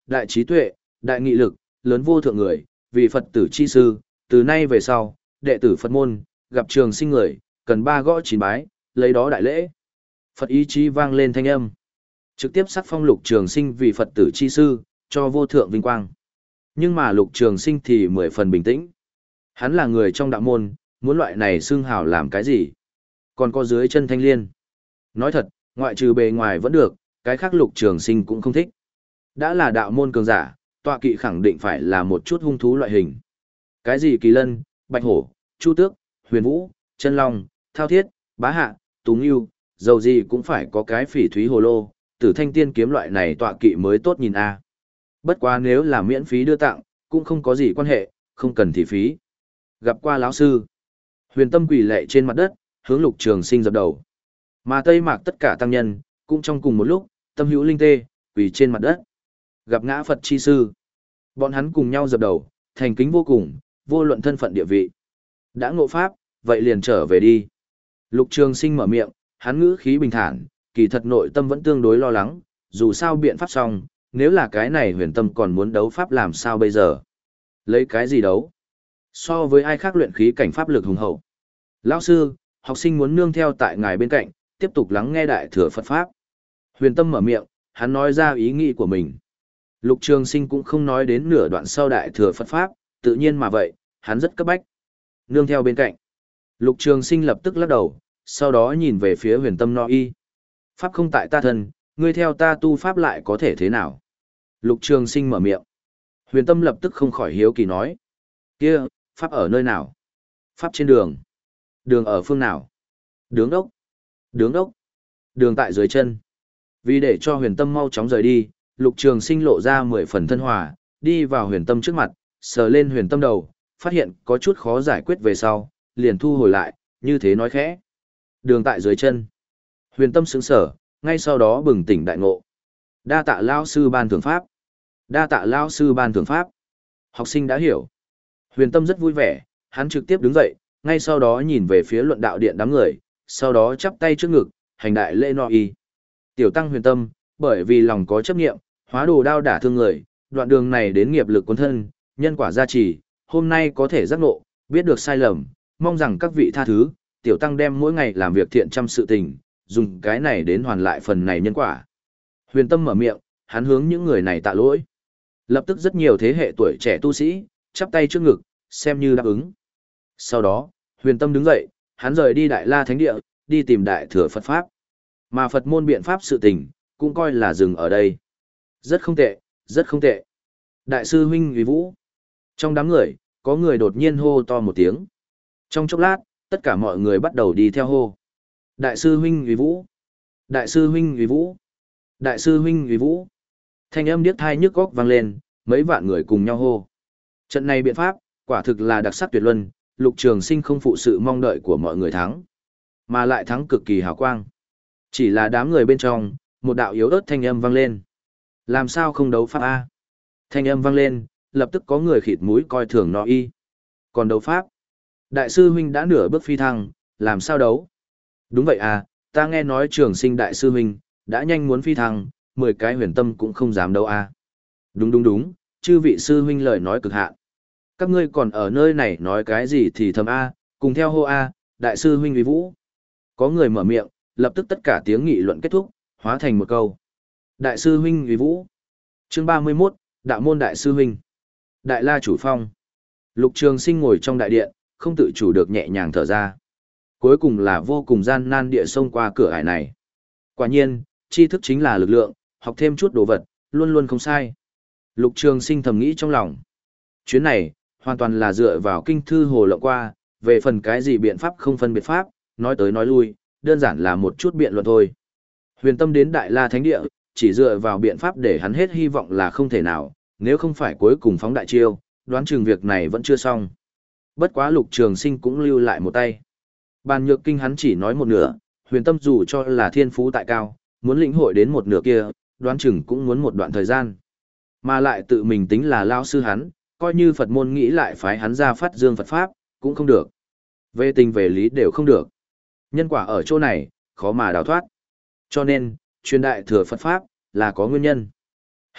đại trí tuệ, đại nghị lực, lớn vô thượng người, vì Phật tử chi sư, từ nay về sau, đệ tử Phật môn, gặp trường sinh người, cần ba gõ chín bái, lấy đó đại lễ. Phật ý chí vang lên thanh âm. Trực tiếp sắc phong Lục Trường Sinh vì Phật tử chi sư, cho vô thượng vinh quang. Nhưng mà Lục Trường Sinh thì mười phần bình tĩnh. Hắn là người trong đạo môn, muốn loại này xưng hào làm cái gì? Còn có dưới chân thanh liên. Nói thật, ngoại trừ bề ngoài vẫn được, cái khác Lục Trường Sinh cũng không thích. Đã là đạo môn cường giả, tọa kỵ khẳng định phải là một chút hung thú loại hình. Cái gì kỳ lân, bạch hổ, chu tước, huyền vũ, chân long, thao thiết, bá hạ, tú ngưu, dầu gì cũng phải có cái phỉ thúy hồ lô, tử thanh tiên kiếm loại này tọa kỵ mới tốt nhìn a. Bất quá nếu là miễn phí đưa tặng, cũng không có gì quan hệ, không cần thị phí. Gặp qua lão sư. Huyền Tâm quỳ lệ trên mặt đất, hướng Lục Trường Sinh dập đầu. Mà Tây Mạc tất cả tăng nhân, cũng trong cùng một lúc, tâm hữu linh tê, quỳ trên mặt đất. Gặp ngã Phật chi sư. Bọn hắn cùng nhau dập đầu, thành kính vô cùng, vô luận thân phận địa vị. Đã ngộ pháp, vậy liền trở về đi. Lục Trường Sinh mở miệng, hắn ngữ khí bình thản, kỳ thật nội tâm vẫn tương đối lo lắng, dù sao biện pháp xong, nếu là cái này Huyền Tâm còn muốn đấu pháp làm sao bây giờ? Lấy cái gì đấu? So với ai khác luyện khí cảnh pháp lực hùng hậu. Lão sư, học sinh muốn nương theo tại ngài bên cạnh, tiếp tục lắng nghe đại thừa Phật pháp. Huyền Tâm mở miệng, hắn nói ra ý nghĩ của mình. Lục Trường Sinh cũng không nói đến nửa đoạn sau đại thừa Phật pháp, tự nhiên mà vậy, hắn rất cấp bách. Nương theo bên cạnh. Lục Trường Sinh lập tức lắc đầu, sau đó nhìn về phía Huyền Tâm nói y. Pháp không tại ta thân, ngươi theo ta tu pháp lại có thể thế nào? Lục Trường Sinh mở miệng. Huyền Tâm lập tức không khỏi hiếu kỳ nói. Kia, pháp ở nơi nào? Pháp trên đường. Đường ở phương nào? Đường đốc. Đường đốc. Đường tại dưới chân. Vì để cho Huyền Tâm mau chóng rời đi, Lục Trường Sinh lộ ra mười phần thân hòa, đi vào Huyền Tâm trước mặt, sờ lên Huyền Tâm đầu, phát hiện có chút khó giải quyết về sau, liền thu hồi lại, như thế nói khẽ. Đường tại dưới chân. Huyền Tâm sững sờ, ngay sau đó bừng tỉnh đại ngộ. Đa tạ lão sư ban thưởng pháp. Đa tạ lão sư ban thưởng pháp. Học sinh đã hiểu. Huyền Tâm rất vui vẻ, hắn trực tiếp đứng dậy, ngay sau đó nhìn về phía luận đạo điện đám người, sau đó chắp tay trước ngực, hành đại lễ no y. Tiểu tăng Huyền Tâm, bởi vì lòng có chấp niệm, hóa đồ đao đả thương người, đoạn đường này đến nghiệp lực cuốn thân, nhân quả gia trì, hôm nay có thể giác ngộ, biết được sai lầm, mong rằng các vị tha thứ, tiểu tăng đem mỗi ngày làm việc thiện chăm sự tình, dùng cái này đến hoàn lại phần này nhân quả. Huyền Tâm mở miệng, hắn hướng những người này tạ lỗi. Lập tức rất nhiều thế hệ tuổi trẻ tu sĩ, chắp tay trước ngực, xem như đáp ứng. Sau đó, Huyền Tâm đứng dậy, hắn rời đi Đại La Thánh Địa, đi tìm Đại Thừa Phật Pháp. Mà Phật môn biện pháp sự tình, cũng coi là dừng ở đây. Rất không tệ, rất không tệ. Đại sư huynh Uy Vũ. Trong đám người, có người đột nhiên hô to một tiếng. Trong chốc lát, tất cả mọi người bắt đầu đi theo hô. Đại sư huynh Uy Vũ. Đại sư huynh Uy Vũ. Đại sư huynh Uy Vũ. Thanh âm điếc tai nhức óc vang lên, mấy vạn người cùng nhau hô. Trận này biện pháp, quả thực là đặc sắc tuyệt luân, Lục Trường Sinh không phụ sự mong đợi của mọi người thắng, mà lại thắng cực kỳ hào quang. Chỉ là đám người bên trong, một đạo yếu ớt thanh âm vang lên. Làm sao không đấu pháp a? Thanh âm vang lên, lập tức có người khịt mũi coi thường nó y. Còn đấu pháp? Đại sư huynh đã nửa bước phi thăng, làm sao đấu? Đúng vậy à, ta nghe nói Trường Sinh đại sư huynh đã nhanh muốn phi thăng, mười cái Huyền Tâm cũng không dám đấu a. Đúng đúng đúng, chư vị sư huynh lời nói cực hạn. Các ngươi còn ở nơi này nói cái gì thì thầm a, cùng theo hô a, đại sư huynh Uy Vũ. Có người mở miệng, lập tức tất cả tiếng nghị luận kết thúc, hóa thành một câu. Đại sư huynh Uy Vũ. Chương ba mươi mốt, Đạo môn đại sư huynh. Đại La chủ phong. Lục Trường Sinh ngồi trong đại điện, không tự chủ được nhẹ nhàng thở ra. Cuối cùng là vô cùng gian nan địa xông qua cửa ải này. Quả nhiên, tri thức chính là lực lượng, học thêm chút đồ vật, luôn luôn không sai. Lục Trường Sinh thầm nghĩ trong lòng. Chuyến này, hoàn toàn là dựa vào kinh thư hồ lộng qua, về phần cái gì biện pháp không phân biệt pháp, nói tới nói lui, đơn giản là một chút biện luận thôi. Huyền Tâm đến Đại La Thánh Địa, chỉ dựa vào biện pháp để hắn hết hy vọng là không thể nào, nếu không phải cuối cùng phóng đại chiêu, đoán chừng việc này vẫn chưa xong. Bất quá Lục Trường Sinh cũng lưu lại một tay. Bàn nhược kinh hắn chỉ nói một nửa, Huyền Tâm dù cho là thiên phú tại cao, muốn lĩnh hội đến một nửa kia, đoán chừng cũng muốn một đoạn thời gian. Mà lại tự mình tính là lao sư hắn, coi như Phật môn nghĩ lại phái hắn ra phát dương Phật Pháp, cũng không được. Về tình về lý đều không được. Nhân quả ở chỗ này, khó mà đào thoát. Cho nên, truyền đại thừa Phật Pháp, là có nguyên nhân.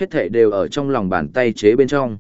Hết thảy đều ở trong lòng bàn tay chế bên trong.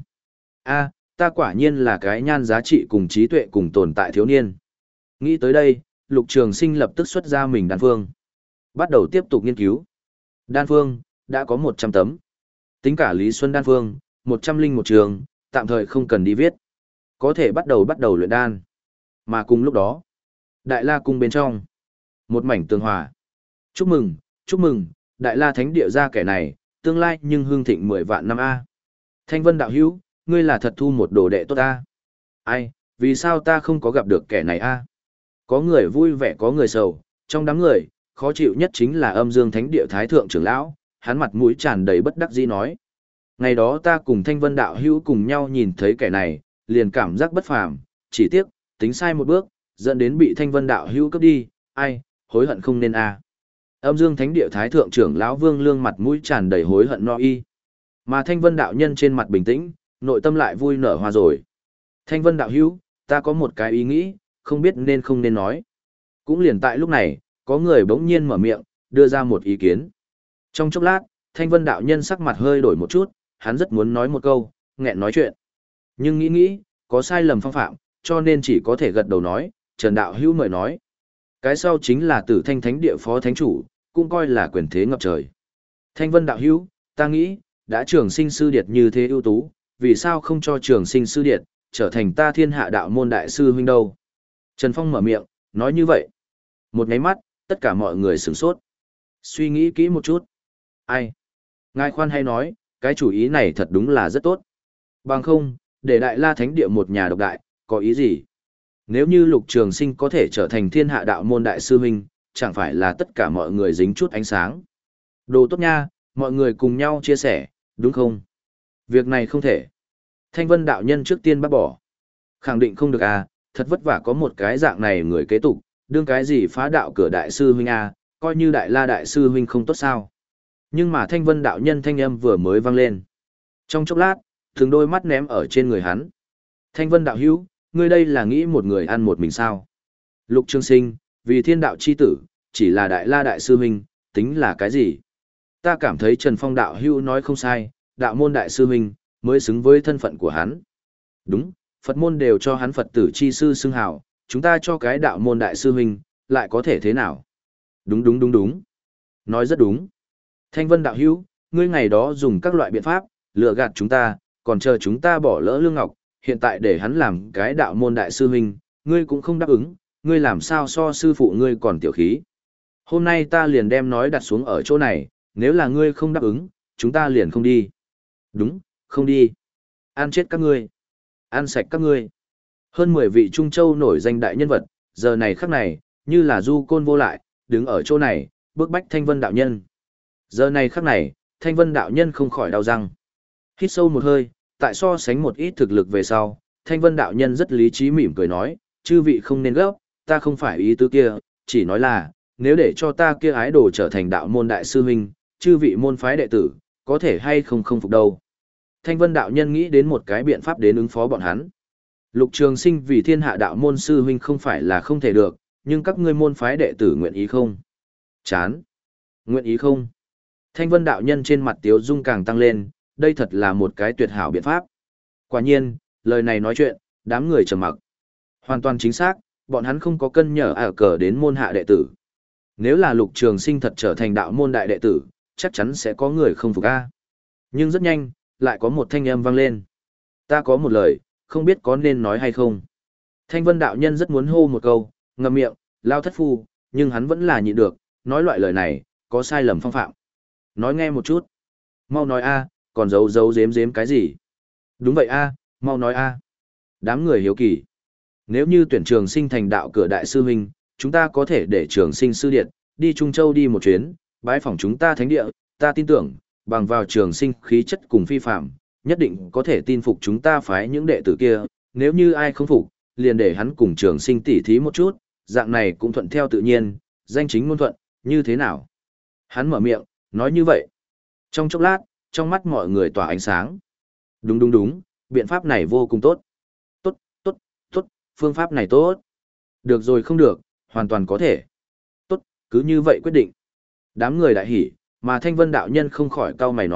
A, ta quả nhiên là cái nhan giá trị cùng trí tuệ cùng tồn tại thiếu niên. Nghĩ tới đây, Lục Trường Sinh lập tức xuất ra mình đan phương. Bắt đầu tiếp tục nghiên cứu. Đan phương, đã có một trăm tấm. Tính cả Lý Xuân đan phương, một trăm linh một trường, tạm thời không cần đi viết. Có thể bắt đầu bắt đầu luyện đan. Mà cùng lúc đó, Đại La cung bên trong, một mảnh tường hòa. Chúc mừng, chúc mừng, Đại La Thánh địa ra kẻ này, tương lai nhưng hương thịnh mười vạn năm A. Thanh Vân đạo hữu, ngươi là thật thu một đồ đệ tốt A. Ai, vì sao ta không có gặp được kẻ này A? Có người vui vẻ có người sầu, trong đám người, khó chịu nhất chính là Âm Dương Thánh địa Thái Thượng trưởng lão, hắn mặt mũi tràn đầy bất đắc dĩ nói. Ngày đó ta cùng Thanh Vân đạo hữu cùng nhau nhìn thấy kẻ này, liền cảm giác bất phàm, chỉ tiếc, tính sai một bước, dẫn đến bị Thanh Vân đạo hữu cướp đi, ai, hối hận không nên a. Âm Dương Thánh địa Thái Thượng trưởng lão Vương Lương mặt mũi tràn đầy hối hận no y. Mà Thanh Vân đạo nhân trên mặt bình tĩnh, nội tâm lại vui nở hoa rồi. Thanh Vân đạo hữu, ta có một cái ý nghĩ, không biết nên không nên nói. Cũng liền tại lúc này, có người bỗng nhiên mở miệng, đưa ra một ý kiến. Trong chốc lát, Thanh Vân đạo nhân sắc mặt hơi đổi một chút, hắn rất muốn nói một câu, nghẹn nói chuyện. Nhưng nghĩ nghĩ, có sai lầm phong phạm, cho nên chỉ có thể gật đầu nói, Trần đạo hữu mời nói. Cái sau chính là Tử Thanh Thánh địa phó thánh chủ, cũng coi là quyền thế ngập trời. Thanh Vân đạo hữu, ta nghĩ, đã trường sinh sư điệt như thế ưu tú, vì sao không cho trường sinh sư điệt, trở thành ta thiên hạ đạo môn đại sư huynh đâu? Trần Phong mở miệng, nói như vậy. Một nháy mắt, tất cả mọi người sửng sốt. Suy nghĩ kỹ một chút. Ai? Ngài khoan hay nói, cái chủ ý này thật đúng là rất tốt. Bằng không, để Đại La Thánh địa một nhà độc đại, có ý gì? Nếu như Lục Trường Sinh có thể trở thành thiên hạ đạo môn đại sư huynh, chẳng phải là tất cả mọi người dính chút ánh sáng. Đồ tốt nha, mọi người cùng nhau chia sẻ, đúng không? Việc này không thể. Thanh Vân đạo nhân trước tiên bác bỏ. Khẳng định không được à, thật vất vả có một cái dạng này người kế tục, đương cái gì phá đạo cửa đại sư huynh à, coi như Đại La đại sư huynh không tốt sao. Nhưng mà Thanh Vân đạo nhân thanh âm vừa mới vang lên. Trong chốc lát, từng đôi mắt ném ở trên người hắn. Thanh Vân đạo hữu, ngươi đây là nghĩ một người ăn một mình sao? Lục Trường Sinh, vì thiên đạo chi tử, chỉ là Đại La đại sư huynh, tính là cái gì? Ta cảm thấy Trần Phong đạo hữu nói không sai, đạo môn đại sư huynh, mới xứng với thân phận của hắn. Đúng, Phật môn đều cho hắn Phật tử chi sư xưng hào, chúng ta cho cái đạo môn đại sư huynh, lại có thể thế nào? Đúng đúng đúng đúng. Nói rất đúng. Thanh Vân đạo hữu, ngươi ngày đó dùng các loại biện pháp, lừa gạt chúng ta, còn chờ chúng ta bỏ lỡ Lương Ngọc, hiện tại để hắn làm cái đạo môn đại sư huynh, ngươi cũng không đáp ứng, ngươi làm sao so sư phụ ngươi còn tiểu khí. Hôm nay ta liền đem nói đặt xuống ở chỗ này, nếu là ngươi không đáp ứng, chúng ta liền không đi. Đúng, không đi. Ăn chết các ngươi. Ăn sạch các ngươi. Hơn mười vị Trung Châu nổi danh đại nhân vật, giờ này khắc này, như là du côn vô lại, đứng ở chỗ này, bước bách Thanh Vân đạo nhân. Giờ này khắc này, Thanh Vân đạo nhân không khỏi đau răng. Hít sâu một hơi, tại so sánh một ít thực lực về sau, Thanh Vân đạo nhân rất lý trí mỉm cười nói, chư vị không nên gấp, ta không phải ý tứ kia, chỉ nói là, nếu để cho ta kia ái đồ trở thành đạo môn đại sư huynh, chư vị môn phái đệ tử, có thể hay không không phục đâu. Thanh Vân đạo nhân nghĩ đến một cái biện pháp đến ứng phó bọn hắn. Lục Trường Sinh vì thiên hạ đạo môn sư huynh không phải là không thể được, nhưng các ngươi môn phái đệ tử nguyện ý không? Chán. Nguyện ý không? Thanh Vân đạo nhân trên mặt tiếu dung càng tăng lên, đây thật là một cái tuyệt hảo biện pháp. Quả nhiên, lời này nói chuyện, đám người trầm mặc. Hoàn toàn chính xác, bọn hắn không có cân nhở ở cờ đến môn hạ đệ tử. Nếu là Lục Trường Sinh thật trở thành đạo môn đại đệ tử, chắc chắn sẽ có người không phục a. Nhưng rất nhanh, lại có một thanh âm vang lên. Ta có một lời, không biết có nên nói hay không. Thanh Vân đạo nhân rất muốn hô một câu, ngậm miệng, lao thất phu, nhưng hắn vẫn là nhịn được, nói loại lời này, có sai lầm phong phạm. Nói nghe một chút. Mau nói a, còn giấu giấu giếm giếm cái gì? Đúng vậy a, mau nói a. Đám người hiếu kỳ. Nếu như tuyển Trường Sinh thành đạo cửa đại sư huynh, chúng ta có thể để Trường Sinh sư điện, đi Trung Châu đi một chuyến, bái phỏng chúng ta thánh địa, ta tin tưởng, bằng vào Trường Sinh khí chất cùng phi phạm, nhất định có thể tin phục chúng ta phái những đệ tử kia, nếu như ai không phục, liền để hắn cùng Trường Sinh tỉ thí một chút, dạng này cũng thuận theo tự nhiên, danh chính ngôn thuận, như thế nào? Hắn mở miệng, nói như vậy. Trong chốc lát, trong mắt mọi người tỏa ánh sáng. Đúng đúng đúng, biện pháp này vô cùng tốt. Tốt, tốt, tốt, phương pháp này tốt. Được rồi không được, hoàn toàn có thể. Tốt, cứ như vậy quyết định. Đám người đại hỉ, mà Thanh Vân đạo nhân không khỏi cau mày nói,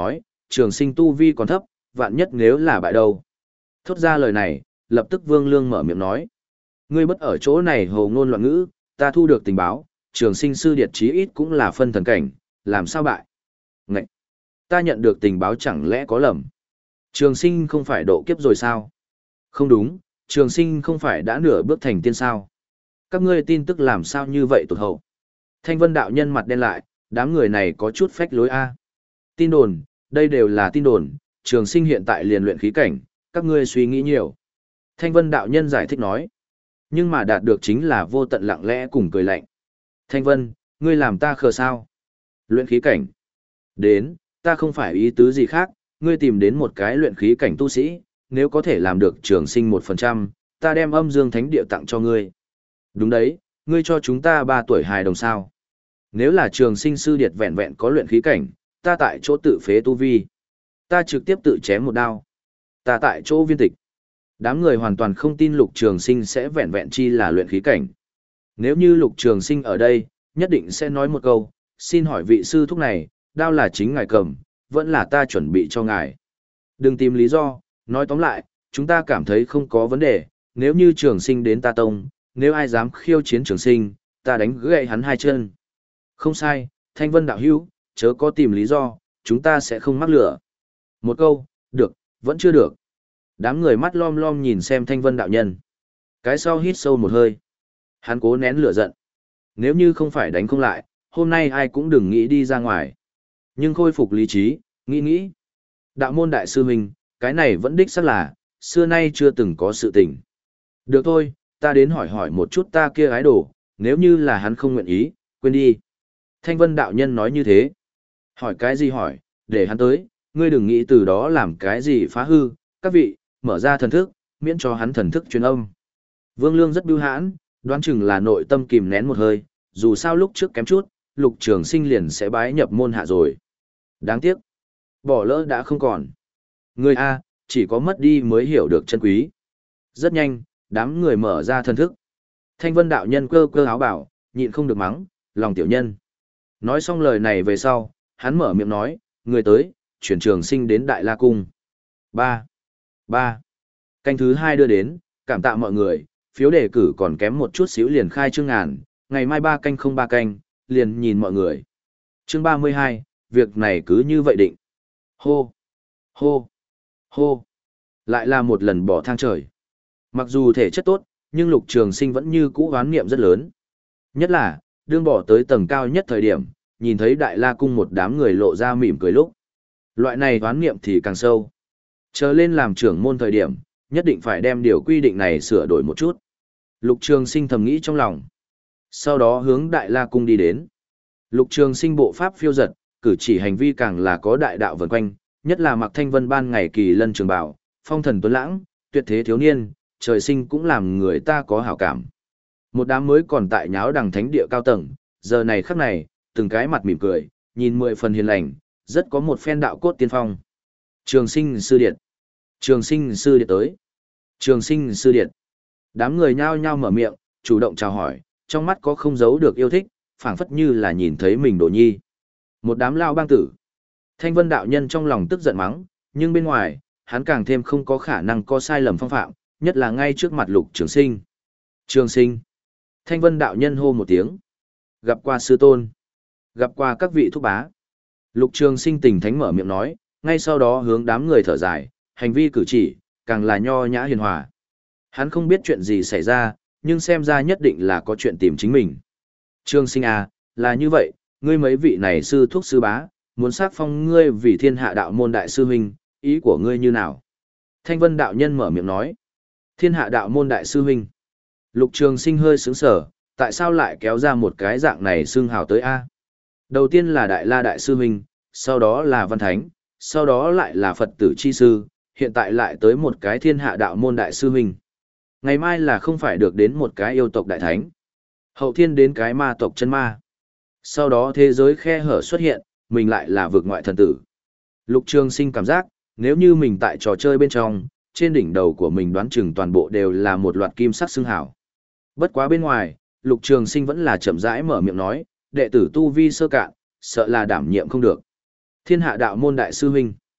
trường sinh tu vi còn thấp, vạn nhất nếu là bại đâu. Thốt ra lời này, lập tức Vương Lương mở miệng nói. Ngươi bất ở chỗ này hồ ngôn loạn ngữ, ta thu được tình báo, trường sinh sư điệt chí ít cũng là phân thần cảnh, làm sao bại? Ngậy! Ta nhận được tình báo chẳng lẽ có lầm? Trường sinh không phải độ kiếp rồi sao? Không đúng, trường sinh không phải đã nửa bước thành tiên sao? Các ngươi tin tức làm sao như vậy tụt hậu? Thanh Vân đạo nhân mặt đen lại, đám người này có chút phách lối a. Tin đồn, đây đều là tin đồn, trường sinh hiện tại liền luyện khí cảnh, các ngươi suy nghĩ nhiều. Thanh Vân đạo nhân giải thích nói. Nhưng mà đạt được chính là vô tận lặng lẽ cùng cười lạnh. Thanh Vân, ngươi làm ta khờ sao? Luyện khí cảnh. Đến, ta không phải ý tứ gì khác, ngươi tìm đến một cái luyện khí cảnh tu sĩ, nếu có thể làm được trường sinh một phần trăm, ta đem âm dương thánh địa tặng cho ngươi. Đúng đấy, ngươi cho chúng ta ba tuổi hài đồng sao. Nếu là trường sinh sư điệt vẹn vẹn có luyện khí cảnh, ta tại chỗ tự phế tu vi. Ta trực tiếp tự chém một đao. Ta tại chỗ viên tịch. Đám người hoàn toàn không tin lục trường sinh sẽ vẹn vẹn chi là luyện khí cảnh. Nếu như lục trường sinh ở đây, nhất định sẽ nói một câu, xin hỏi vị sư thúc này, đao là chính ngài cầm, vẫn là ta chuẩn bị cho ngài. Đừng tìm lý do, nói tóm lại, chúng ta cảm thấy không có vấn đề, nếu như trường sinh đến ta tông, nếu ai dám khiêu chiến trường sinh, ta đánh gãy hắn hai chân. Không sai, Thanh Vân đạo hữu, chớ có tìm lý do, chúng ta sẽ không mắc lửa. Một câu, được, vẫn chưa được. Đám người mắt lom lom nhìn xem Thanh Vân đạo nhân. Cái sau hít sâu một hơi. Hắn cố nén lửa giận. Nếu như không phải đánh không lại, hôm nay ai cũng đừng nghĩ đi ra ngoài. Nhưng khôi phục lý trí, nghĩ nghĩ. Đạo môn đại sư huynh, cái này vẫn đích xác là, xưa nay chưa từng có sự tình. Được thôi, ta đến hỏi hỏi một chút ta kia gái đồ, nếu như là hắn không nguyện ý, quên đi. Thanh Vân đạo nhân nói như thế. Hỏi cái gì hỏi, để hắn tới, ngươi đừng nghĩ từ đó làm cái gì phá hư, các vị, mở ra thần thức, miễn cho hắn thần thức truyền âm. Vương Lương rất bưu hãn, đoán chừng là nội tâm kìm nén một hơi, dù sao lúc trước kém chút, lục trường sinh liền sẽ bái nhập môn hạ rồi. Đáng tiếc, bỏ lỡ đã không còn. Người A, chỉ có mất đi mới hiểu được chân quý. Rất nhanh, đám người mở ra thần thức. Thanh Vân đạo nhân cơ cơ áo bảo, nhịn không được mắng, lòng tiểu nhân. Nói xong lời này về sau, hắn mở miệng nói, người tới, chuyển trường sinh đến Đại La Cung. Ba, ba. Canh thứ hai đưa đến, cảm tạ mọi người, phiếu đề cử còn kém một chút xíu liền khai chương ngàn, ngày mai ba canh không ba canh, liền nhìn mọi người. Chương ba mươi hai, việc này cứ như vậy định. Hô, hô, hô. Lại là một lần bỏ thang trời. Mặc dù thể chất tốt, nhưng lục trường sinh vẫn như cũ hoán niệm rất lớn. Nhất là, đương bỏ tới tầng cao nhất thời điểm, nhìn thấy Đại La Cung một đám người lộ ra mỉm cười lúc. Loại này hoán niệm thì càng sâu. Chờ lên làm trưởng môn thời điểm, nhất định phải đem điều quy định này sửa đổi một chút. Lục Trường Sinh thầm nghĩ trong lòng. Sau đó hướng Đại La Cung đi đến. Lục Trường Sinh bộ pháp phiêu giật, cử chỉ hành vi càng là có đại đạo vần quanh, nhất là mặc thanh vân ban ngày kỳ lân trường bảo, phong thần tuấn lãng, tuyệt thế thiếu niên, trời sinh cũng làm người ta có hảo cảm. Một đám mới còn tại nháo đằng thánh địa cao tầng, giờ này khắc này, từng cái mặt mỉm cười, nhìn mười phần hiền lành, rất có một phen đạo cốt tiên phong. Trường Sinh sư điện. Trường Sinh sư điện tới. Trường Sinh sư điện. Đám người nhao nhao mở miệng, chủ động chào hỏi, trong mắt có không giấu được yêu thích, phảng phất như là nhìn thấy mình đồ nhi. Một đám lao bang tử. Thanh Vân đạo nhân trong lòng tức giận mắng, nhưng bên ngoài, hắn càng thêm không có khả năng có sai lầm phong phạm, nhất là ngay trước mặt Lục Trường Sinh. Trường Sinh. Thanh Vân đạo nhân hô một tiếng. Gặp qua sư tôn. Gặp qua các vị thúc bá. Lục Trường Sinh tình thánh mở miệng nói, ngay sau đó hướng đám người thở dài, hành vi cử chỉ, càng là nho nhã hiền hòa. Hắn không biết chuyện gì xảy ra, nhưng xem ra nhất định là có chuyện tìm chính mình. Trường Sinh à, là như vậy, ngươi mấy vị này sư thúc sư bá, muốn xác phong ngươi vì thiên hạ đạo môn đại sư huynh, ý của ngươi như nào? Thanh Vân đạo nhân mở miệng nói, thiên hạ đạo môn đại sư huynh. Lục Trường Sinh hơi sướng sở, tại sao lại kéo ra một cái dạng này xưng hào tới A? Đầu tiên là Đại La đại sư huynh, sau đó là Văn Thánh, sau đó lại là Phật tử chi sư, hiện tại lại tới một cái thiên hạ đạo môn đại sư huynh. Ngày mai là không phải được đến một cái yêu tộc đại thánh. Hậu thiên đến cái ma tộc chân ma. Sau đó thế giới khe hở xuất hiện, mình lại là vực ngoại thần tử. Lục Trường Sinh cảm giác, nếu như mình tại trò chơi bên trong, trên đỉnh đầu của mình đoán chừng toàn bộ đều là một loạt kim sắc xương hảo. Bất quá bên ngoài, Lục Trường Sinh vẫn là chậm rãi mở miệng nói, đệ tử tu vi sơ cạn, sợ là đảm nhiệm không được. Thiên hạ đạo môn đại sư huynh.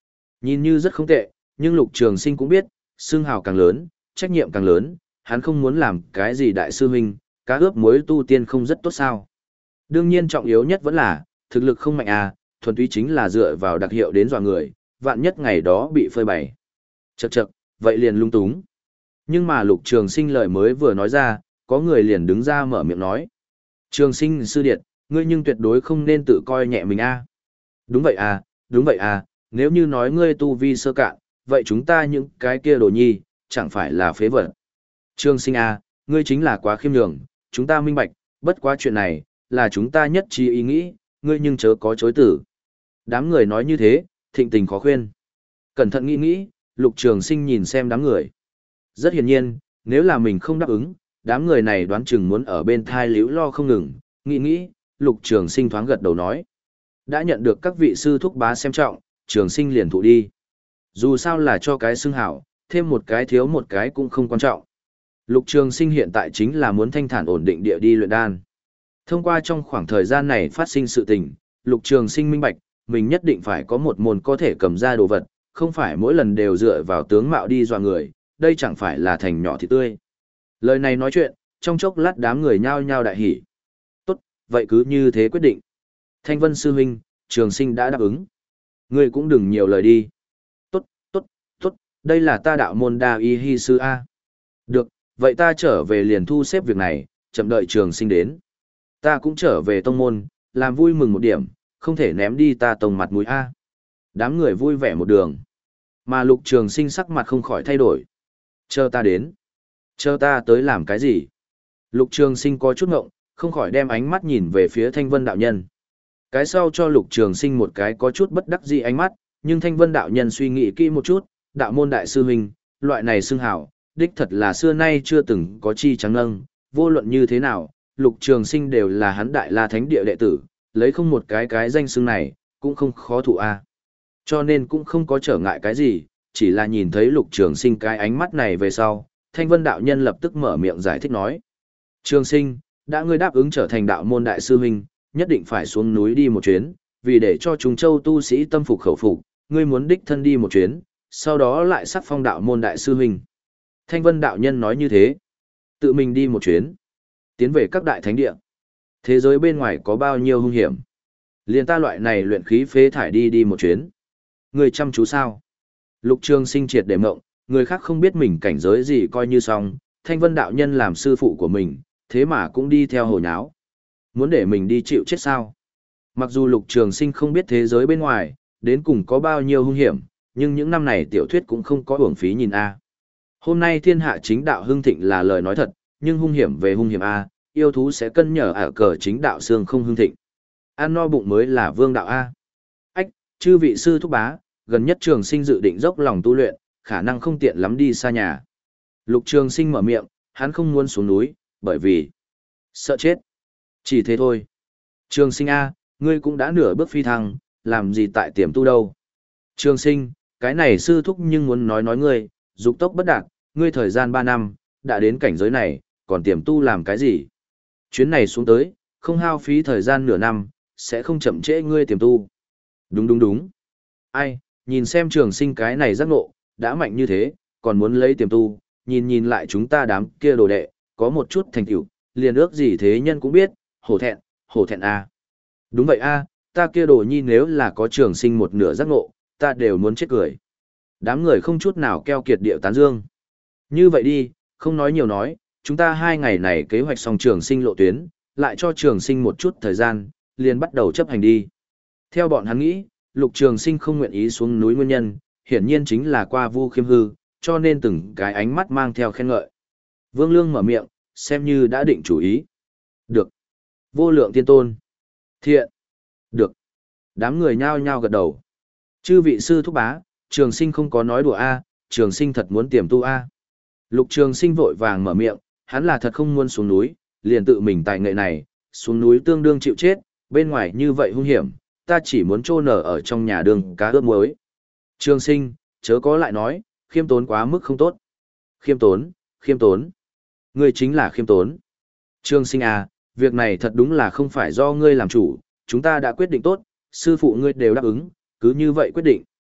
Nhìn như rất không tệ, nhưng Lục Trường Sinh cũng biết, xương hào càng lớn, trách nhiệm càng lớn, hắn không muốn làm cái gì đại sư huynh, cá ướp muối tu tiên không rất tốt sao. Đương nhiên trọng yếu nhất vẫn là, thực lực không mạnh à, thuần túy chính là dựa vào đặc hiệu đến dọa người, vạn nhất ngày đó bị phơi bày. Chậc chậc, vậy liền lung túng. Nhưng mà Lục Trường Sinh lời mới vừa nói ra, có người liền đứng ra mở miệng nói. Trường Sinh sư điệt, ngươi nhưng tuyệt đối không nên tự coi nhẹ mình a. Đúng vậy à, đúng vậy à, nếu như nói ngươi tu vi sơ cạn, vậy chúng ta những cái kia đồ nhi, chẳng phải là phế vật. Trường Sinh a, ngươi chính là quá khiêm nhường, chúng ta minh bạch, bất quá chuyện này, là chúng ta nhất trí ý nghĩ, ngươi nhưng chớ có chối tử. Đám người nói như thế, thịnh tình khó khuyên. Cẩn thận nghĩ nghĩ, Lục Trường Sinh nhìn xem đám người. Rất hiển nhiên, nếu là mình không đáp ứng, đám người này đoán chừng muốn ở bên thai liễu lo không ngừng, nghĩ nghĩ, Lục Trường Sinh thoáng gật đầu nói. Đã nhận được các vị sư thúc bá xem trọng, Trường Sinh liền thụ đi. Dù sao là cho cái xưng hảo, thêm một cái thiếu một cái cũng không quan trọng. Lục Trường Sinh hiện tại chính là muốn thanh thản ổn định địa đi luyện đan. Thông qua trong khoảng thời gian này phát sinh sự tình, Lục Trường Sinh minh bạch, mình nhất định phải có một môn có thể cầm ra đồ vật, không phải mỗi lần đều dựa vào tướng mạo đi dọa người, đây chẳng phải là thành nhỏ thì tươi. Lời này nói chuyện, trong chốc lát đám người nhao nhao đại hỉ. Tốt, vậy cứ như thế quyết định. Thanh Vân sư huynh, Trường Sinh đã đáp ứng. Ngươi cũng đừng nhiều lời đi. Tốt, tốt, tốt, đây là ta đạo môn đa y hy sư A. Được, vậy ta trở về liền thu xếp việc này, chậm đợi Trường Sinh đến. Ta cũng trở về tông môn, làm vui mừng một điểm, không thể ném đi ta tông mặt mũi A. Đám người vui vẻ một đường. Mà Lục Trường Sinh sắc mặt không khỏi thay đổi. Chờ ta đến. Chờ ta tới làm cái gì? Lục Trường Sinh có chút ngộng, không khỏi đem ánh mắt nhìn về phía Thanh Vân đạo nhân. Cái sau cho Lục Trường Sinh một cái có chút bất đắc dĩ ánh mắt, nhưng Thanh Vân đạo nhân suy nghĩ kỹ một chút, đạo môn đại sư huynh, loại này xưng hảo, đích thật là xưa nay chưa từng có chi trắng nâng, vô luận như thế nào, Lục Trường Sinh đều là hắn Đại La Thánh Địa đệ tử, lấy không một cái cái danh xưng này, cũng không khó thụ a. Cho nên cũng không có trở ngại cái gì, chỉ là nhìn thấy Lục Trường Sinh cái ánh mắt này về sau, Thanh Vân đạo nhân lập tức mở miệng giải thích nói: "Trường Sinh, đã ngươi đáp ứng trở thành đạo môn đại sư huynh, nhất định phải xuống núi đi một chuyến, vì để cho Trùng Châu tu sĩ tâm phục khẩu phục, ngươi muốn đích thân đi một chuyến, sau đó lại sắc phong đạo môn đại sư huynh." Thanh Vân đạo nhân nói như thế, tự mình đi một chuyến, tiến về các đại thánh địa. Thế giới bên ngoài có bao nhiêu hung hiểm? Liền ta loại này luyện khí phế thải đi đi một chuyến. Người chăm chú sao? Lục Trường Sinh triệt để mộng, người khác không biết mình cảnh giới gì coi như xong, Thanh Vân đạo nhân làm sư phụ của mình, thế mà cũng đi theo hồ nháo. Muốn để mình đi chịu chết sao? Mặc dù Lục Trường Sinh không biết thế giới bên ngoài, đến cùng có bao nhiêu hung hiểm, nhưng những năm này tiểu thuyết cũng không có uổng phí nhìn a. Hôm nay thiên hạ chính đạo hưng thịnh là lời nói thật, nhưng hung hiểm về hung hiểm a, yêu thú sẽ cân nhở ở cờ chính đạo xương không hưng thịnh. Ăn no bụng mới là vương đạo a. Ách, chư vị sư thúc bá, gần nhất Trường Sinh dự định dốc lòng tu luyện, khả năng không tiện lắm đi xa nhà. Lục Trường Sinh mở miệng, hắn không muốn xuống núi, bởi vì sợ chết. Chỉ thế thôi. Trường Sinh a, ngươi cũng đã nửa bước phi thăng, làm gì tại tiềm tu đâu? Trường Sinh, cái này sư thúc nhưng muốn nói nói ngươi, dục tốc bất đạt, ngươi thời gian ba năm, đã đến cảnh giới này, còn tiềm tu làm cái gì? Chuyến này xuống tới, không hao phí thời gian nửa năm, sẽ không chậm trễ ngươi tiềm tu. Đúng đúng đúng. Ai, nhìn xem Trường Sinh cái này giác ngộ, đã mạnh như thế, còn muốn lấy tiềm tu, nhìn nhìn lại chúng ta đám kia đồ đệ, có một chút thành tựu, liền ước gì thế nhân cũng biết, hổ thẹn, hổ thẹn a. Đúng vậy a, ta kia đồ nhi nếu là có Trường Sinh một nửa giác ngộ, ta đều muốn chết cười. Đám người không chút nào keo kiệt điệu tán dương. Như vậy đi, không nói nhiều nói, chúng ta hai ngày này kế hoạch xong Trường Sinh lộ tuyến, lại cho Trường Sinh một chút thời gian, liền bắt đầu chấp hành đi. Theo bọn hắn nghĩ, Lục Trường Sinh không nguyện ý xuống núi nguyên nhân, hiển nhiên chính là qua Vu Khiêm hư, cho nên từng cái ánh mắt mang theo khen ngợi. Vương Lương mở miệng, xem như đã định chủ ý. Được. Vô Lượng Tiên Tôn. Thiện. Được. Đám người nhao nhao gật đầu. Chư vị sư thúc bá, Trường Sinh không có nói đùa a, Trường Sinh thật muốn tiềm tu a. Lục Trường Sinh vội vàng mở miệng, hắn là thật không muốn xuống núi, liền tự mình tài nghệ này, xuống núi tương đương chịu chết, bên ngoài như vậy hung hiểm, ta chỉ muốn trô nở ở trong nhà đường cá ướp muối. Trường Sinh, chớ có lại nói, khiêm tốn quá mức không tốt. Khiêm tốn, khiêm tốn. Ngươi chính là khiêm tốn. Trường Sinh à, việc này thật đúng là không phải do ngươi làm chủ, chúng ta đã quyết định tốt, sư phụ ngươi đều đáp ứng, cứ như vậy quyết định.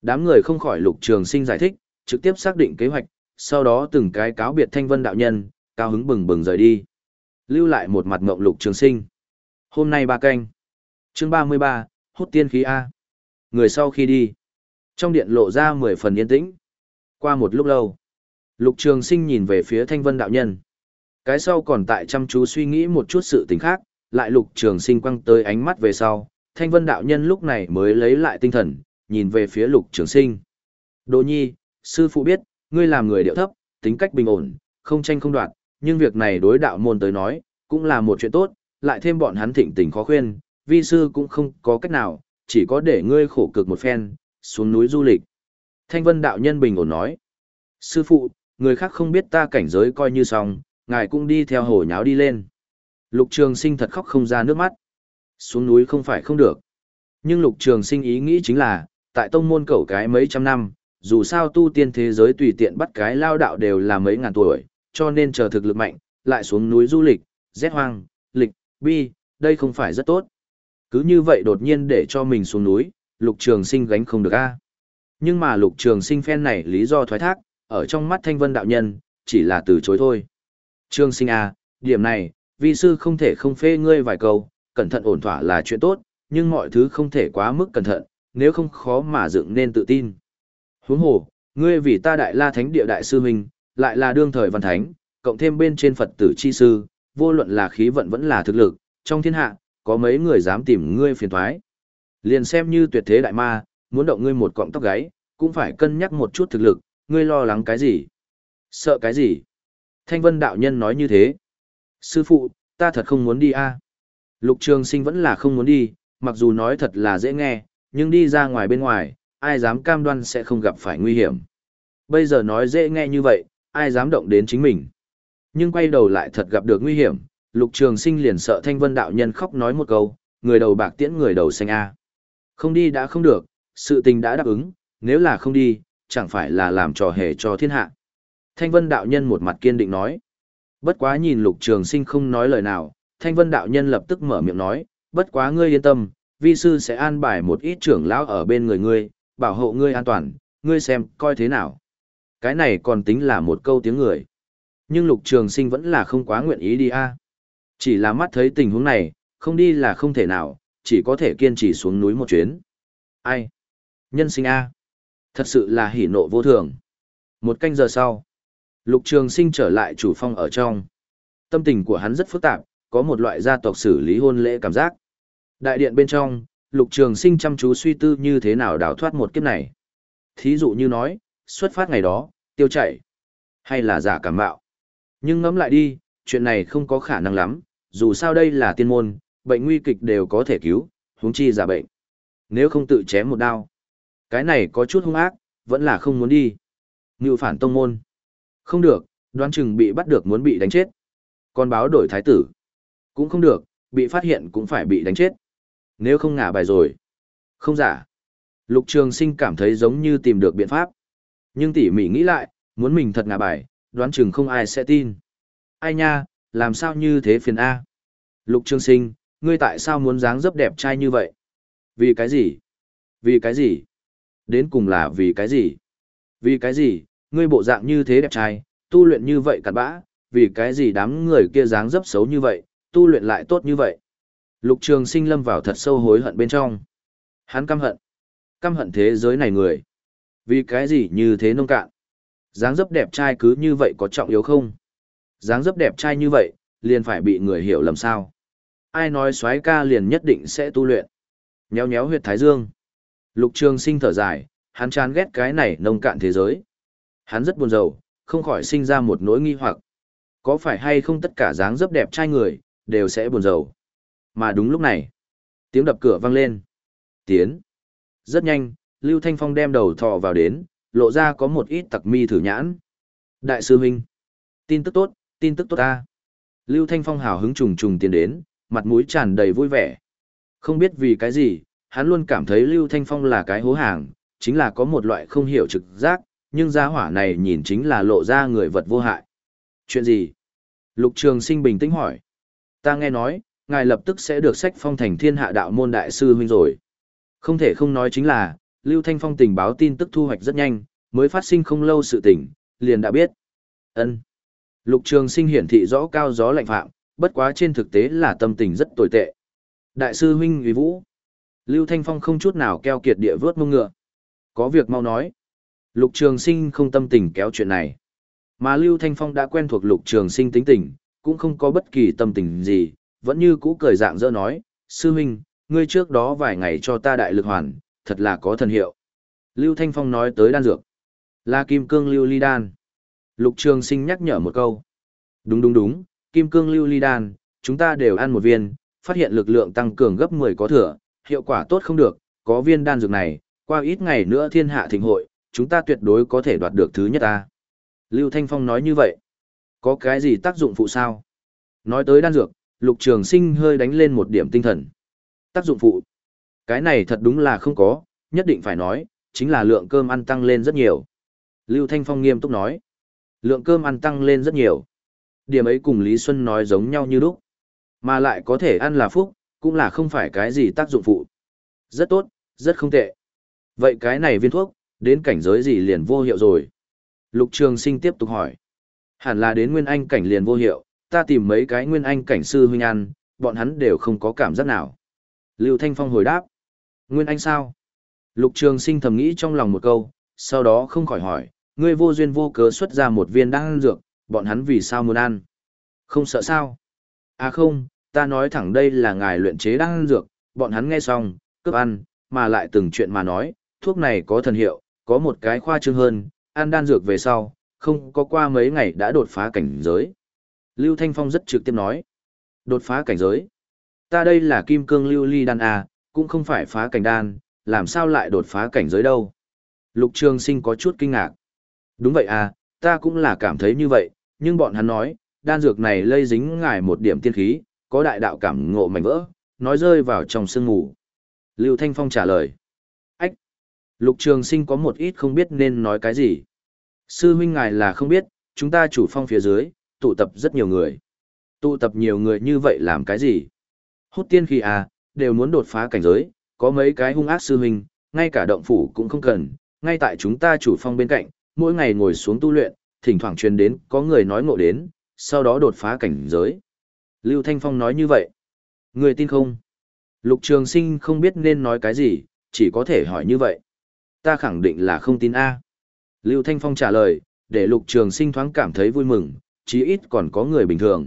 Đám người không khỏi Lục Trường Sinh giải thích, trực tiếp xác định kế hoạch, sau đó từng cái cáo biệt Thanh Vân đạo nhân, cao hứng bừng bừng rời đi. Lưu lại một mặt ngộng Lục Trường Sinh. Hôm nay ba canh. Chương ba mươi ba, hút tiên khí A. Người sau khi đi, trong điện lộ ra mười phần yên tĩnh. Qua một lúc lâu, Lục Trường Sinh nhìn về phía Thanh Vân đạo nhân. Cái sau còn tại chăm chú suy nghĩ một chút sự tình khác, lại Lục Trường Sinh quăng tới ánh mắt về sau, Thanh Vân đạo nhân lúc này mới lấy lại tinh thần, nhìn về phía Lục Trường Sinh. Đỗ Nhi, sư phụ biết, ngươi làm người điệu thấp, tính cách bình ổn, không tranh không đoạt, nhưng việc này đối đạo môn tới nói, cũng là một chuyện tốt, lại thêm bọn hắn thịnh tình khó khuyên, vi sư cũng không có cách nào, chỉ có để ngươi khổ cực một phen, xuống núi du lịch. Thanh Vân đạo nhân bình ổn nói. Sư phụ, người khác không biết ta cảnh giới coi như xong, ngài cũng đi theo hồ nháo đi lên. Lục Trường Sinh thật khóc không ra nước mắt. Xuống núi không phải không được. Nhưng Lục Trường Sinh ý nghĩ chính là, tại tông môn cẩu cái mấy trăm năm, dù sao tu tiên thế giới tùy tiện bắt cái lao đạo đều là mấy ngàn tuổi, cho nên chờ thực lực mạnh, lại xuống núi du lịch, rét hoang, lịch, bi, đây không phải rất tốt. Cứ như vậy đột nhiên để cho mình xuống núi, Lục Trường Sinh gánh không được a. Nhưng mà Lục Trường Sinh phen này lý do thoái thác, ở trong mắt Thanh Vân đạo nhân, chỉ là từ chối thôi. Trường Sinh a, điểm này, vi sư không thể không phê ngươi vài câu, cẩn thận ổn thỏa là chuyện tốt, nhưng mọi thứ không thể quá mức cẩn thận, nếu không khó mà dựng nên tự tin. Huống hồ, ngươi vì ta Đại La Thánh Địa đại sư huynh, lại là đương thời văn thánh, cộng thêm bên trên Phật tử chi sư, vô luận là khí vận vẫn là thực lực, trong thiên hạ, có mấy người dám tìm ngươi phiền toái. Liền xem như tuyệt thế đại ma, muốn động ngươi một cọng tóc gáy, cũng phải cân nhắc một chút thực lực, ngươi lo lắng cái gì? Sợ cái gì? Thanh Vân đạo nhân nói như thế. Sư phụ, ta thật không muốn đi a. Lục Trường Sinh vẫn là không muốn đi, mặc dù nói thật là dễ nghe, nhưng đi ra ngoài bên ngoài, ai dám cam đoan sẽ không gặp phải nguy hiểm. Bây giờ nói dễ nghe như vậy, ai dám động đến chính mình. Nhưng quay đầu lại thật gặp được nguy hiểm, Lục Trường Sinh liền sợ Thanh Vân đạo nhân khóc nói một câu, người đầu bạc tiễn người đầu xanh a. Không đi đã không được, sự tình đã đáp ứng, nếu là không đi, chẳng phải là làm trò hề cho thiên hạ. Thanh Vân đạo nhân một mặt kiên định nói. Bất quá nhìn Lục Trường Sinh không nói lời nào, Thanh Vân đạo nhân lập tức mở miệng nói, bất quá ngươi yên tâm, vi sư sẽ an bài một ít trưởng lão ở bên người ngươi, bảo hộ ngươi an toàn, ngươi xem coi thế nào. Cái này còn tính là một câu tiếng người. Nhưng Lục Trường Sinh vẫn là không quá nguyện ý đi a. Chỉ là mắt thấy tình huống này, không đi là không thể nào, chỉ có thể kiên trì xuống núi một chuyến. Ai? Nhân sinh a. Thật sự là hỉ nộ vô thường. Một canh giờ sau, Lục Trường Sinh trở lại chủ phong ở trong. Tâm tình của hắn rất phức tạp, có một loại gia tộc xử lý hôn lễ cảm giác. Đại điện bên trong, Lục Trường Sinh chăm chú suy tư như thế nào đào thoát một kiếp này. Thí dụ như nói, xuất phát ngày đó, tiêu chảy, hay là giả cảm mạo. Nhưng ngẫm lại đi, chuyện này không có khả năng lắm, dù sao đây là tiên môn, bệnh nguy kịch đều có thể cứu, huống chi giả bệnh. Nếu không tự chém một đao, cái này có chút hung ác, vẫn là không muốn đi. Ngưu phản tông môn. Không được, đoán chừng bị bắt được muốn bị đánh chết. Còn báo đổi thái tử. Cũng không được, bị phát hiện cũng phải bị đánh chết. Nếu không ngả bài rồi. Không giả. Lục Trường Sinh cảm thấy giống như tìm được biện pháp. Nhưng tỉ mỉ nghĩ lại, muốn mình thật ngả bài, đoán chừng không ai sẽ tin. Ai nha, làm sao như thế phiền A. Lục Trường Sinh, ngươi tại sao muốn dáng dấp đẹp trai như vậy? Vì cái gì? Vì cái gì? Đến cùng là vì cái gì? Vì cái gì? Ngươi bộ dạng như thế đẹp trai, tu luyện như vậy cặn bã, vì cái gì đám người kia dáng dấp xấu như vậy, tu luyện lại tốt như vậy? Lục Trường Sinh lâm vào thật sâu hối hận bên trong. Hắn căm hận. Căm hận thế giới này người. Vì cái gì như thế nông cạn? Dáng dấp đẹp trai cứ như vậy có trọng yếu không? Dáng dấp đẹp trai như vậy, liền phải bị người hiểu lầm sao? Ai nói soái ca liền nhất định sẽ tu luyện? Nhéo nhéo huyệt thái dương. Lục Trường Sinh thở dài, hắn chán ghét cái này nông cạn thế giới. Hắn rất buồn rầu, không khỏi sinh ra một nỗi nghi hoặc. Có phải hay không tất cả dáng dấp đẹp trai người, đều sẽ buồn rầu? Mà đúng lúc này, tiếng đập cửa vang lên. Tiến. Rất nhanh, Lưu Thanh Phong đem đầu thò vào đến, lộ ra có một ít tặc mi thử nhãn. Đại sư huynh. Tin tức tốt, tin tức tốt ta. Lưu Thanh Phong hào hứng trùng trùng tiến đến, mặt mũi tràn đầy vui vẻ. Không biết vì cái gì, hắn luôn cảm thấy Lưu Thanh Phong là cái hố hàng, chính là có một loại không hiểu trực giác, nhưng gia hỏa này nhìn chính là lộ ra người vật vô hại. Chuyện gì? Lục Trường Sinh bình tĩnh hỏi. Ta nghe nói, ngài lập tức sẽ được sách phong thành thiên hạ đạo môn đại sư huynh rồi. Không thể không nói chính là, Lưu Thanh Phong tình báo tin tức thu hoạch rất nhanh, mới phát sinh không lâu sự tình, liền đã biết. Ân. Lục Trường Sinh hiển thị rõ cao gió lạnh phạm, bất quá trên thực tế là tâm tình rất tồi tệ. Đại sư huynh uy vũ. Lưu Thanh Phong không chút nào keo kiệt địa vớt mông ngựa. Có việc mau nói. Lục Trường Sinh không tâm tình kéo chuyện này. Mà Lưu Thanh Phong đã quen thuộc Lục Trường Sinh tính tình, cũng không có bất kỳ tâm tình gì, vẫn như cũ cười dạng dỡ nói, sư huynh, ngươi trước đó vài ngày cho ta đại lực hoàn, thật là có thần hiệu. Lưu Thanh Phong nói tới đan dược, là kim cương lưu ly đan. Lục Trường Sinh nhắc nhở một câu. Đúng đúng đúng, kim cương lưu ly đan, chúng ta đều ăn một viên, phát hiện lực lượng tăng cường gấp mười có thừa, hiệu quả tốt không được, có viên đan dược này, qua ít ngày nữa thiên hạ thịnh hội, chúng ta tuyệt đối có thể đoạt được thứ nhất ta. Lưu Thanh Phong nói như vậy. Có cái gì tác dụng phụ sao? Nói tới đan dược, Lục Trường Sinh hơi đánh lên một điểm tinh thần. Tác dụng phụ? Cái này thật đúng là không có, nhất định phải nói, chính là lượng cơm ăn tăng lên rất nhiều. Lưu Thanh Phong nghiêm túc nói. Lượng cơm ăn tăng lên rất nhiều. Điểm ấy cùng Lý Xuân nói giống nhau như lúc. Mà lại có thể ăn là phúc, cũng là không phải cái gì tác dụng phụ. Rất tốt, rất không tệ. Vậy cái này viên thuốc, đến cảnh giới gì liền vô hiệu rồi? Lục Trường Sinh tiếp tục hỏi. Hẳn là đến nguyên anh cảnh liền vô hiệu, ta tìm mấy cái nguyên anh cảnh sư huynh ăn, bọn hắn đều không có cảm giác nào. Lưu Thanh Phong hồi đáp. Nguyên anh sao? Lục Trường Sinh thầm nghĩ trong lòng một câu, sau đó không khỏi hỏi, ngươi vô duyên vô cớ xuất ra một viên đan dược, bọn hắn vì sao muốn ăn? Không sợ sao? À không, ta nói thẳng đây là ngài luyện chế đan dược, bọn hắn nghe xong, cướp ăn, mà lại từng chuyện mà nói, thuốc này có thần hiệu, có một cái khoa trương hơn, ăn đan dược về sau, không có qua mấy ngày đã đột phá cảnh giới. Lưu Thanh Phong rất trực tiếp nói. Đột phá cảnh giới? Ta đây là kim cương lưu ly đan à, cũng không phải phá cảnh đan, làm sao lại đột phá cảnh giới đâu? Lục Trường Sinh có chút kinh ngạc. Đúng vậy à, ta cũng là cảm thấy như vậy, nhưng bọn hắn nói, đan dược này lây dính ngài một điểm tiên khí, có đại đạo cảm ngộ mảnh vỡ, nói rơi vào trong sương ngủ. Lưu Thanh Phong trả lời. Ách! Lục Trường Sinh có một ít không biết nên nói cái gì. Sư huynh ngài là không biết, chúng ta chủ phong phía dưới, tụ tập rất nhiều người. Tụ tập nhiều người như vậy làm cái gì? Hút tiên khí à, đều muốn đột phá cảnh giới, có mấy cái hung ác sư huynh, ngay cả động phủ cũng không cần, ngay tại chúng ta chủ phong bên cạnh, mỗi ngày ngồi xuống tu luyện, thỉnh thoảng truyền đến có người nói ngộ đến, sau đó đột phá cảnh giới. Lưu Thanh Phong nói như vậy. Người tin không? Lục Trường Sinh không biết nên nói cái gì, chỉ có thể hỏi như vậy. Ta khẳng định là không tin A. Lưu Thanh Phong trả lời, để Lục Trường Sinh thoáng cảm thấy vui mừng, chí ít còn có người bình thường.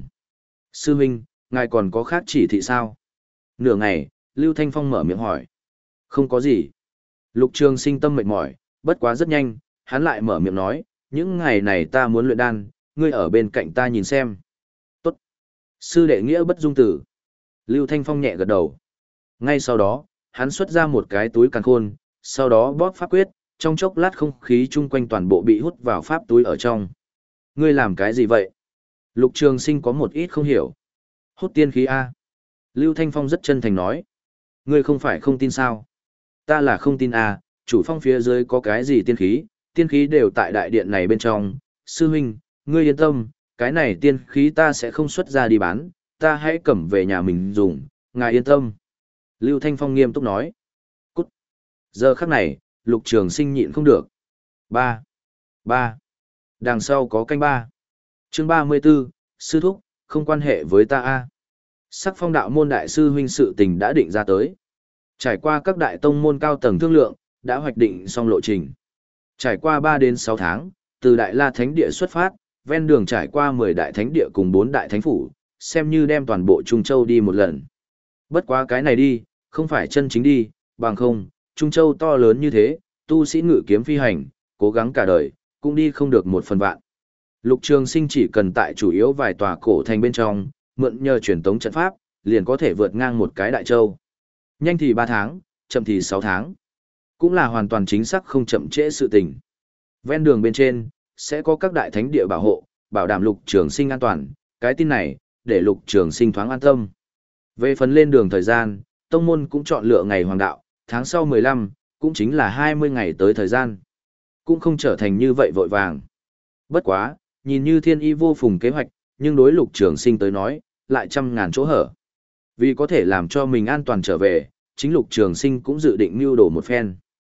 Sư huynh, ngài còn có khác chỉ thị sao? Nửa ngày, Lưu Thanh Phong mở miệng hỏi. Không có gì. Lục Trường Sinh tâm mệt mỏi, bất quá rất nhanh, hắn lại mở miệng nói, những ngày này ta muốn luyện đan, ngươi ở bên cạnh ta nhìn xem. Tốt. Sư đệ nghĩa bất dung tử. Lưu Thanh Phong nhẹ gật đầu. Ngay sau đó, hắn xuất ra một cái túi càn khôn, sau đó bóp pháp quyết, trong chốc lát không khí chung quanh toàn bộ bị hút vào pháp túi ở trong. Ngươi làm cái gì vậy? Lục Trường Sinh có một ít không hiểu. Hút tiên khí A. Lưu Thanh Phong rất chân thành nói. Ngươi không phải không tin sao? Ta là không tin A, chủ phong phía dưới có cái gì tiên khí, tiên khí đều tại đại điện này bên trong. Sư huynh, ngươi yên tâm, cái này tiên khí ta sẽ không xuất ra đi bán, ta hãy cầm về nhà mình dùng, ngài yên tâm. Lưu Thanh Phong nghiêm túc nói. Cút. Giờ khắc này, Lục Trường Sinh nhịn không được. Ba. Ba. Đằng sau có canh ba. Chương ba mươi 34, sư thúc, không quan hệ với ta a. Sắc Phong đạo môn đại sư huynh sự tình đã định ra tới. Trải qua các đại tông môn cao tầng thương lượng, đã hoạch định xong lộ trình. Trải qua ba đến sáu tháng, từ Đại La Thánh Địa xuất phát, ven đường trải qua mười đại thánh địa cùng bốn đại thánh phủ, xem như đem toàn bộ Trung Châu đi một lần. Bất quá cái này đi, không phải chân chính đi, bằng không, Trung Châu to lớn như thế, tu sĩ ngự kiếm phi hành, cố gắng cả đời, cũng đi không được một phần vạn. Lục Trường Sinh chỉ cần tại chủ yếu vài tòa cổ thành bên trong, mượn nhờ truyền tống trận pháp, liền có thể vượt ngang một cái đại châu. Nhanh thì ba tháng, chậm thì sáu tháng. Cũng là hoàn toàn chính xác không chậm trễ sự tình. Ven đường bên trên, sẽ có các đại thánh địa bảo hộ, bảo đảm Lục Trường Sinh an toàn, cái tin này, để Lục Trường Sinh thoáng an tâm. Về phần lên đường thời gian, tông môn cũng chọn lựa ngày hoàng đạo, tháng sau mười lăm, cũng chính là hai mươi ngày tới thời gian. Cũng không trở thành như vậy vội vàng. Bất quá, nhìn như thiên y vô phùng kế hoạch, nhưng đối Lục Trường Sinh tới nói, lại trăm ngàn chỗ hở. Vì có thể làm cho mình an toàn trở về, chính Lục Trường Sinh cũng dự định mưu đồ một phen.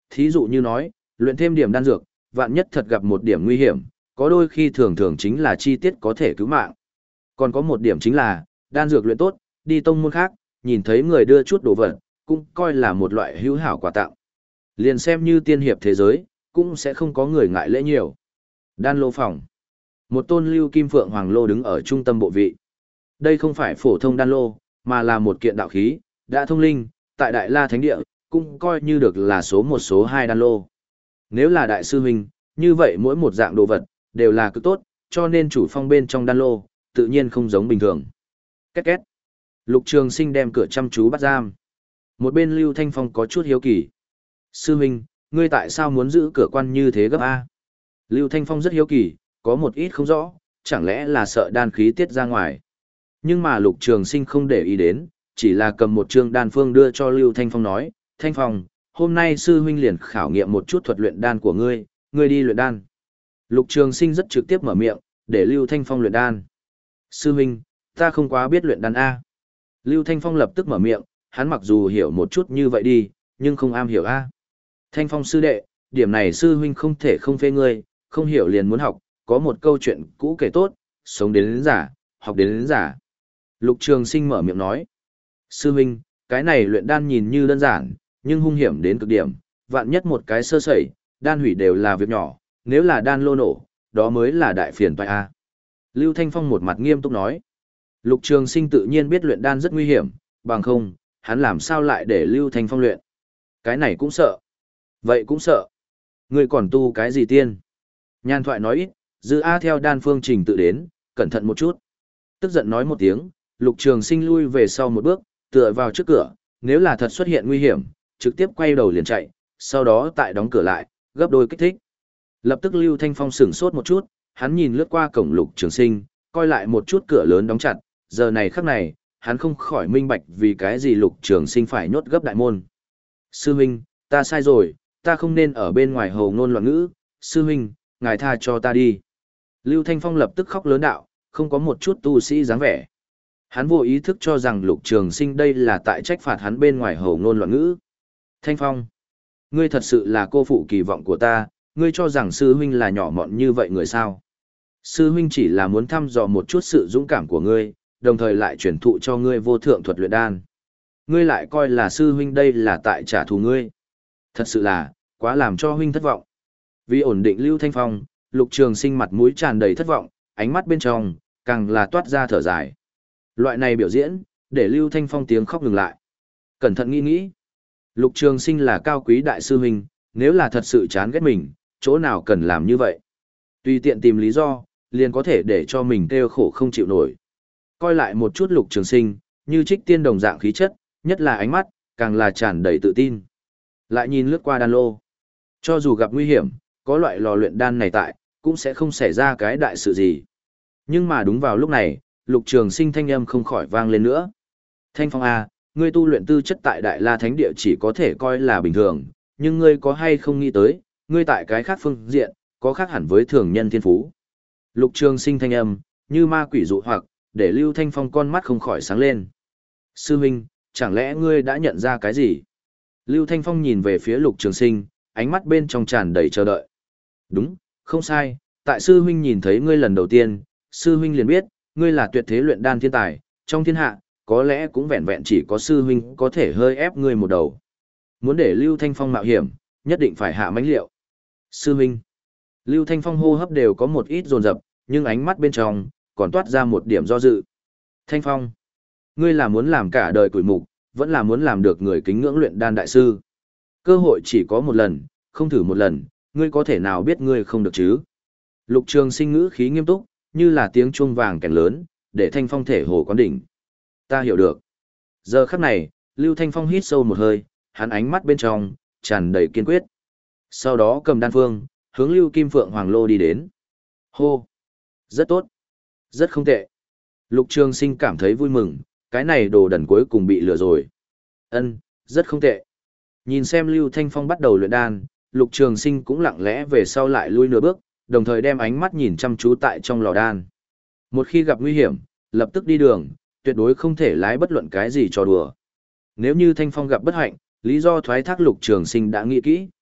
Thí dụ như nói, luyện thêm điểm đan dược, vạn nhất thật gặp một điểm nguy hiểm, có đôi khi thường thường chính là chi tiết có thể cứu mạng. Còn có một điểm chính là, đan dược luyện tốt, đi tông môn khác, nhìn thấy người đưa chút đồ vật, cũng coi là một loại hữu hảo quà tặng. Liền xem như tiên hiệp thế giới, cũng sẽ không có người ngại lễ nhiều. Đan lô phòng. Một tôn lưu kim phượng hoàng lô đứng ở trung tâm bộ vị. Đây không phải phổ thông đan lô, mà là một kiện đạo khí, đã thông linh, tại Đại La Thánh Địa, cũng coi như được là số một số hai đan lô. Nếu là đại sư huynh, như vậy mỗi một dạng đồ vật, đều là cực tốt, cho nên chủ phong bên trong đan lô, tự nhiên không giống bình thường. Két két. Lục Trường Sinh đem cửa chăm chú bắt giam. Một bên Lưu Thanh Phong có chút hiếu kỳ. Sư huynh, ngươi tại sao muốn giữ cửa quan như thế gấp A? Lưu Thanh Phong rất hiếu kỳ, có một ít không rõ, chẳng lẽ là sợ đan khí tiết ra ngoài. Nhưng mà Lục Trường Sinh không để ý đến, chỉ là cầm một trương đan phương đưa cho Lưu Thanh Phong nói, Thanh Phong, hôm nay sư huynh liền khảo nghiệm một chút thuật luyện đan của ngươi, ngươi đi luyện đan. Lục Trường Sinh rất trực tiếp mở miệng, để Lưu Thanh Phong luyện đan. Sư huynh, ta không quá biết luyện đan A. Lưu Thanh Phong lập tức mở miệng, hắn mặc dù hiểu một chút như vậy đi, nhưng không am hiểu A. Thanh Phong sư đệ, điểm này sư huynh không thể không phê ngươi, không hiểu liền muốn học, có một câu chuyện cũ kể tốt, sống đến đến giả, học đến đến giả. Lục Trường Sinh mở miệng nói, sư huynh, cái này luyện đan nhìn như đơn giản, nhưng hung hiểm đến cực điểm, vạn nhất một cái sơ sẩy, đan hủy đều là việc nhỏ, nếu là đan lô nổ, đó mới là đại phiền toái a. Lưu Thanh Phong một mặt nghiêm túc nói, Lục Trường Sinh tự nhiên biết luyện đan rất nguy hiểm, bằng không, hắn làm sao lại để Lưu Thanh Phong luyện. Cái này cũng sợ. Vậy cũng sợ. Ngươi còn tu cái gì tiên? Nhan thoại nói ít, dư A theo đan phương trình tự đến, cẩn thận một chút. Tức giận nói một tiếng, Lục Trường Sinh lui về sau một bước, tựa vào trước cửa, nếu là thật xuất hiện nguy hiểm, trực tiếp quay đầu liền chạy, sau đó tại đóng cửa lại, gấp đôi kích thích. Lập tức Lưu Thanh Phong sửng sốt một chút, hắn nhìn lướt qua cổng Lục Trường Sinh, coi lại một chút cửa lớn đóng chặt, giờ này khắc này, hắn không khỏi minh bạch vì cái gì Lục Trường Sinh phải nhốt gấp đại môn. Sư huynh, ta sai rồi, ta không nên ở bên ngoài hồ ngôn loạn ngữ, sư huynh, ngài tha cho ta đi. Lưu Thanh Phong lập tức khóc lớn đạo, không có một chút tu sĩ dáng vẻ. Hắn vô ý thức cho rằng Lục Trường Sinh đây là tại trách phạt hắn bên ngoài hồ ngôn loạn ngữ. Thanh Phong, ngươi thật sự là cô phụ kỳ vọng của ta, ngươi cho rằng sư huynh là nhỏ mọn như vậy người sao? Sư huynh chỉ là muốn thăm dò một chút sự dũng cảm của ngươi, đồng thời lại truyền thụ cho ngươi vô thượng thuật luyện đan. Ngươi lại coi là sư huynh đây là tại trả thù ngươi. Thật sự là, quá làm cho huynh thất vọng. Vì ổn định Lưu Thanh Phong, Lục Trường Sinh mặt mũi tràn đầy thất vọng, ánh mắt bên trong, càng là toát ra thở dài. Loại này biểu diễn, để Lưu Thanh Phong tiếng khóc ngừng lại. Cẩn thận nghĩ nghĩ. Lục Trường Sinh là cao quý đại sư huynh, nếu là thật sự chán ghét mình, chỗ nào cần làm như vậy. Tùy tiện tìm lý do, liền có thể để cho mình kêu khổ không chịu nổi. Coi lại một chút Lục Trường Sinh, như trích tiên đồng dạng khí chất, nhất là ánh mắt, càng là tràn đầy tự tin. Lại nhìn lướt qua đan lô. Cho dù gặp nguy hiểm, có loại lò luyện đan này tại, cũng sẽ không xảy ra cái đại sự gì. Nhưng mà đúng vào lúc này, Lục Trường Sinh thanh âm không khỏi vang lên nữa. Thanh Phong A, ngươi tu luyện tư chất tại Đại La Thánh Địa chỉ có thể coi là bình thường, nhưng ngươi có hay không nghĩ tới, ngươi tại cái khác phương diện, có khác hẳn với thường nhân thiên phú. Lục Trường Sinh thanh âm, như ma quỷ dụ hoặc, để Lưu Thanh Phong con mắt không khỏi sáng lên. Sư huynh, chẳng lẽ ngươi đã nhận ra cái gì? Lưu Thanh Phong nhìn về phía Lục Trường Sinh, ánh mắt bên trong tràn đầy chờ đợi. Đúng, không sai, tại sư huynh nhìn thấy ngươi lần đầu tiên, sư huynh liền biết, ngươi là tuyệt thế luyện đan thiên tài, trong thiên hạ, có lẽ cũng vẹn vẹn chỉ có sư huynh có thể hơi ép ngươi một đầu. Muốn để Lưu Thanh Phong mạo hiểm, nhất định phải hạ mãnh liệu. Sư huynh. Lưu Thanh Phong hô hấp đều có một ít dồn dập, nhưng ánh mắt bên trong còn toát ra một điểm do dự. Thanh Phong, ngươi là muốn làm cả đời củi mục, vẫn là muốn làm được người kính ngưỡng luyện đan đại sư. Cơ hội chỉ có một lần, không thử một lần, ngươi có thể nào biết ngươi không được chứ? Lục Trường Sinh ngữ khí nghiêm túc, như là tiếng chuông vàng kèn lớn, để Thanh Phong thể hồ quán đỉnh. Ta hiểu được. Giờ khắc này, Lưu Thanh Phong hít sâu một hơi, hắn ánh mắt bên trong tràn đầy kiên quyết. Sau đó cầm đan phương, hướng Lưu Kim Phượng Hoàng Lô đi đến. Hô! Rất tốt. Rất không tệ. Lục Trường Sinh cảm thấy vui mừng, cái này đồ đần cuối cùng bị lừa rồi. Ân, rất không tệ. Nhìn xem Lưu Thanh Phong bắt đầu luyện đan, Lục Trường Sinh cũng lặng lẽ về sau lại lui nửa bước, đồng thời đem ánh mắt nhìn chăm chú tại trong lò đan. Một khi gặp nguy hiểm, lập tức đi đường, tuyệt đối không thể lái bất luận cái gì trò đùa. Nếu như Thanh Phong gặp bất hạnh, lý do thoái thác Lục Trường Sinh đã nghĩ kỹ.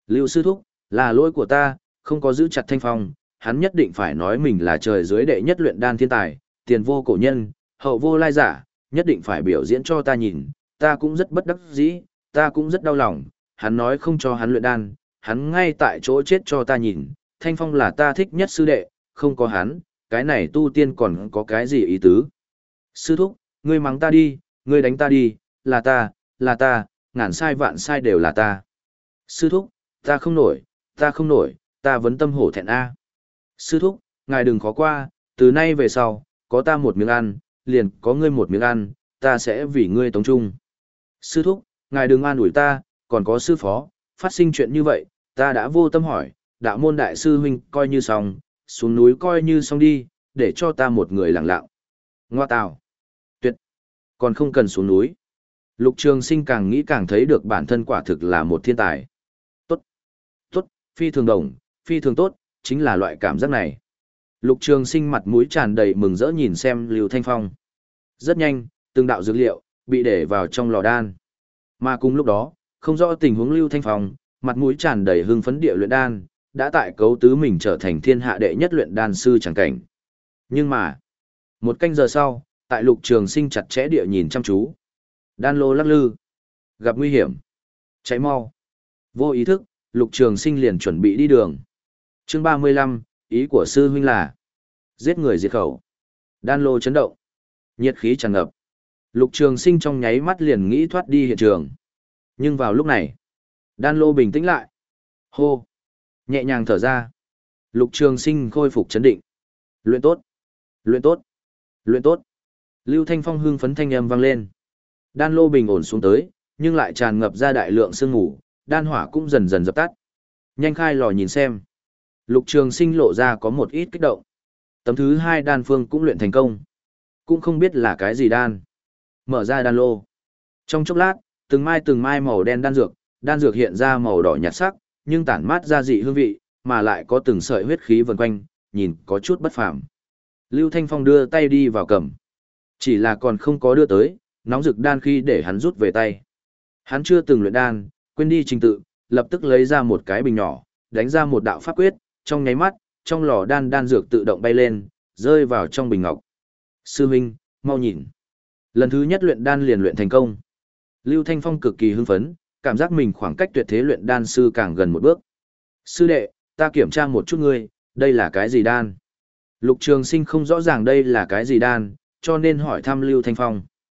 Lưu sư thúc, là lỗi của ta, không có giữ chặt Thanh Phong, hắn nhất định phải nói mình là trời dưới đệ nhất luyện đan thiên tài, tiền vô cổ nhân, hậu vô lai giả, nhất định phải biểu diễn cho ta nhìn, ta cũng rất bất đắc dĩ, ta cũng rất đau lòng, hắn nói không cho hắn luyện đan, hắn ngay tại chỗ chết cho ta nhìn, Thanh Phong là ta thích nhất sư đệ, không có hắn, cái này tu tiên còn có cái gì ý tứ. Sư thúc, ngươi mắng ta đi, ngươi đánh ta đi, là ta, là ta, ngàn sai vạn sai đều là ta. Sư thúc, ta không nổi, ta không nổi, ta vấn tâm hổ thẹn a. Sư thúc, ngài đừng khó qua, từ nay về sau, có ta một miếng ăn, liền có ngươi một miếng ăn, ta sẽ vì ngươi tống trung. Sư thúc, ngài đừng an ủi ta, còn có sư phó, phát sinh chuyện như vậy, ta đã vô tâm hỏi, đạo môn đại sư huynh coi như xong, xuống núi coi như xong đi, để cho ta một người lặng lặng. Ngoa tào. Tuyệt. Còn không cần xuống núi. Lục Trường Sinh càng nghĩ càng thấy được bản thân quả thực là một thiên tài. Tốt. Tốt, phi thường đồng, phi thường tốt, chính là loại cảm giác này. Lục Trường Sinh mặt mũi tràn đầy mừng rỡ nhìn xem Lưu Thanh Phong. Rất nhanh, từng đạo dược liệu bị để vào trong lò đan. Mà cùng lúc đó, không rõ tình huống Lưu Thanh Phong, mặt mũi tràn đầy hưng phấn địa luyện đan, đã tại cấu tứ mình trở thành thiên hạ đệ nhất luyện đan sư chẳng cảnh. Nhưng mà, một canh giờ sau, tại Lục Trường Sinh chặt chẽ địa nhìn chăm chú. Đan lô lắc lư, gặp nguy hiểm, cháy mau. Vô ý thức, Lục Trường Sinh liền chuẩn bị đi đường. Chương ba mươi lăm, ý của sư huynh là giết người diệt khẩu. Đan lô chấn động, nhiệt khí tràn ngập. Lục Trường Sinh trong nháy mắt liền nghĩ thoát đi hiện trường. Nhưng vào lúc này, đan lô bình tĩnh lại. Hô, nhẹ nhàng thở ra. Lục Trường Sinh khôi phục chấn định. Luyện tốt, luyện tốt, luyện tốt. Lưu Thanh Phong hưng phấn thanh âm vang lên. Đan lô bình ổn xuống tới, nhưng lại tràn ngập ra đại lượng sương mù, đan hỏa cũng dần dần dập tắt. Nhanh khai lò nhìn xem. Lục Trường Sinh lộ ra có một ít kích động. Tấm thứ hai đan phương cũng luyện thành công. Cũng không biết là cái gì đan. Mở ra đan lô. Trong chốc lát, từng mai từng mai màu đen đan dược, đan dược hiện ra màu đỏ nhạt sắc, nhưng tản mát ra dị hương vị, mà lại có từng sợi huyết khí vần quanh, nhìn có chút bất phàm. Lưu Thanh Phong đưa tay đi vào cầm. Chỉ là còn không có đưa tới, nóng rực đan khi để hắn rút về tay. Hắn chưa từng luyện đan, quên đi trình tự, lập tức lấy ra một cái bình nhỏ, đánh ra một đạo pháp quyết, trong nháy mắt, trong lò đan đan dược tự động bay lên, rơi vào trong bình ngọc. Sư huynh, mau nhìn. Lần thứ nhất luyện đan liền luyện thành công. Lưu Thanh Phong cực kỳ hưng phấn, cảm giác mình khoảng cách tuyệt thế luyện đan sư càng gần một bước. Sư đệ, ta kiểm tra một chút ngươi, đây là cái gì đan? Lục Trường Sinh không rõ ràng đây là cái gì đan, cho nên hỏi thăm Lưu Thanh Phong.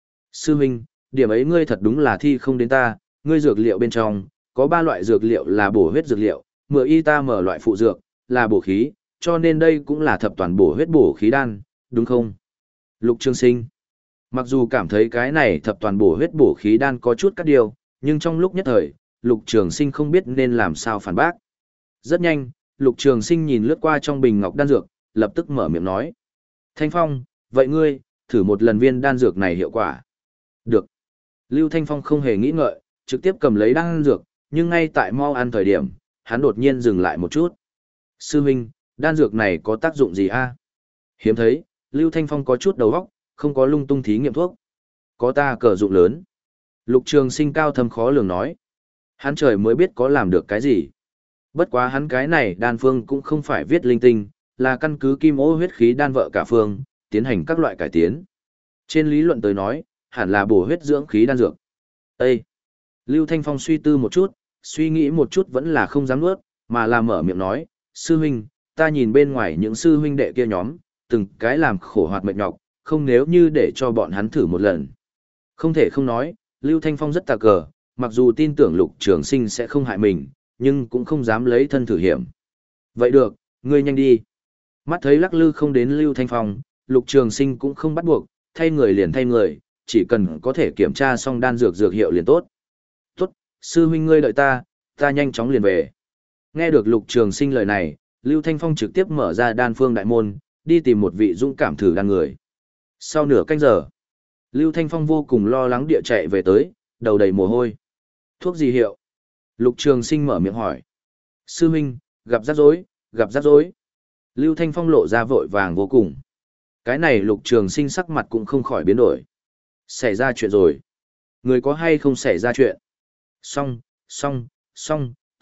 Sư huynh, điểm ấy ngươi thật đúng là thi không đến ta, ngươi dược liệu bên trong, có ba loại dược liệu là bổ huyết dược liệu, mựa y ta mở loại phụ dược, là bổ khí, cho nên đây cũng là thập toàn bổ huyết bổ khí đan, đúng không? Lục Trường Sinh, mặc dù cảm thấy cái này thập toàn bổ huyết bổ khí đan có chút các điều, nhưng trong lúc nhất thời, Lục Trường Sinh không biết nên làm sao phản bác. Rất nhanh, Lục Trường Sinh nhìn lướt qua trong bình ngọc đan dược, lập tức mở miệng nói. Thanh Phong, vậy ngươi, thử một lần viên đan dược này hiệu quả. Được. Lưu Thanh Phong không hề nghĩ ngợi, trực tiếp cầm lấy đan dược, nhưng ngay tại mau ăn thời điểm, hắn đột nhiên dừng lại một chút. Sư huynh, đan dược này có tác dụng gì a? Hiếm thấy, Lưu Thanh Phong có chút đầu óc, không có lung tung thí nghiệm thuốc. Có ta cờ dụng lớn. Lục Trường Sinh cao thâm khó lường nói. Hắn trời mới biết có làm được cái gì. Bất quá hắn cái này đan phương cũng không phải viết linh tinh, là căn cứ kim ô huyết khí đan vợ cả phương, tiến hành các loại cải tiến. Trên lý luận tới nói, hẳn là bổ huyết dưỡng khí đan dược. Ê! Lưu Thanh Phong suy tư một chút, suy nghĩ một chút vẫn là không dám nuốt, mà là mở miệng nói, sư huynh, ta nhìn bên ngoài những sư huynh đệ kia nhóm, từng cái làm khổ hoạt mệt nhọc, không nếu như để cho bọn hắn thử một lần. Không thể không nói, Lưu Thanh Phong rất tà cờ, mặc dù tin tưởng Lục Trường Sinh sẽ không hại mình, nhưng cũng không dám lấy thân thử hiểm. Vậy được, ngươi nhanh đi. Mắt thấy lắc lư không đến Lưu Thanh Phong, Lục Trường Sinh cũng không bắt buộc, thay người liền thay người, chỉ cần có thể kiểm tra xong đan dược dược hiệu liền tốt. Tốt, sư huynh ngươi đợi ta, ta nhanh chóng liền về. Nghe được Lục Trường Sinh lời này, Lưu Thanh Phong trực tiếp mở ra đan phương đại môn, đi tìm một vị dũng cảm thử đan người. Sau nửa canh giờ, Lưu Thanh Phong vô cùng lo lắng địa chạy về tới, đầu đầy mồ hôi. Thuốc gì hiệu? Lục Trường Sinh mở miệng hỏi. Sư huynh, gặp rắc rối, gặp rắc rối. Lưu Thanh Phong lộ ra vội vàng vô cùng. Cái này Lục Trường Sinh sắc mặt cũng không khỏi biến đổi. Xảy ra chuyện rồi. Người có hay không xảy ra chuyện? Xong, xong, xong,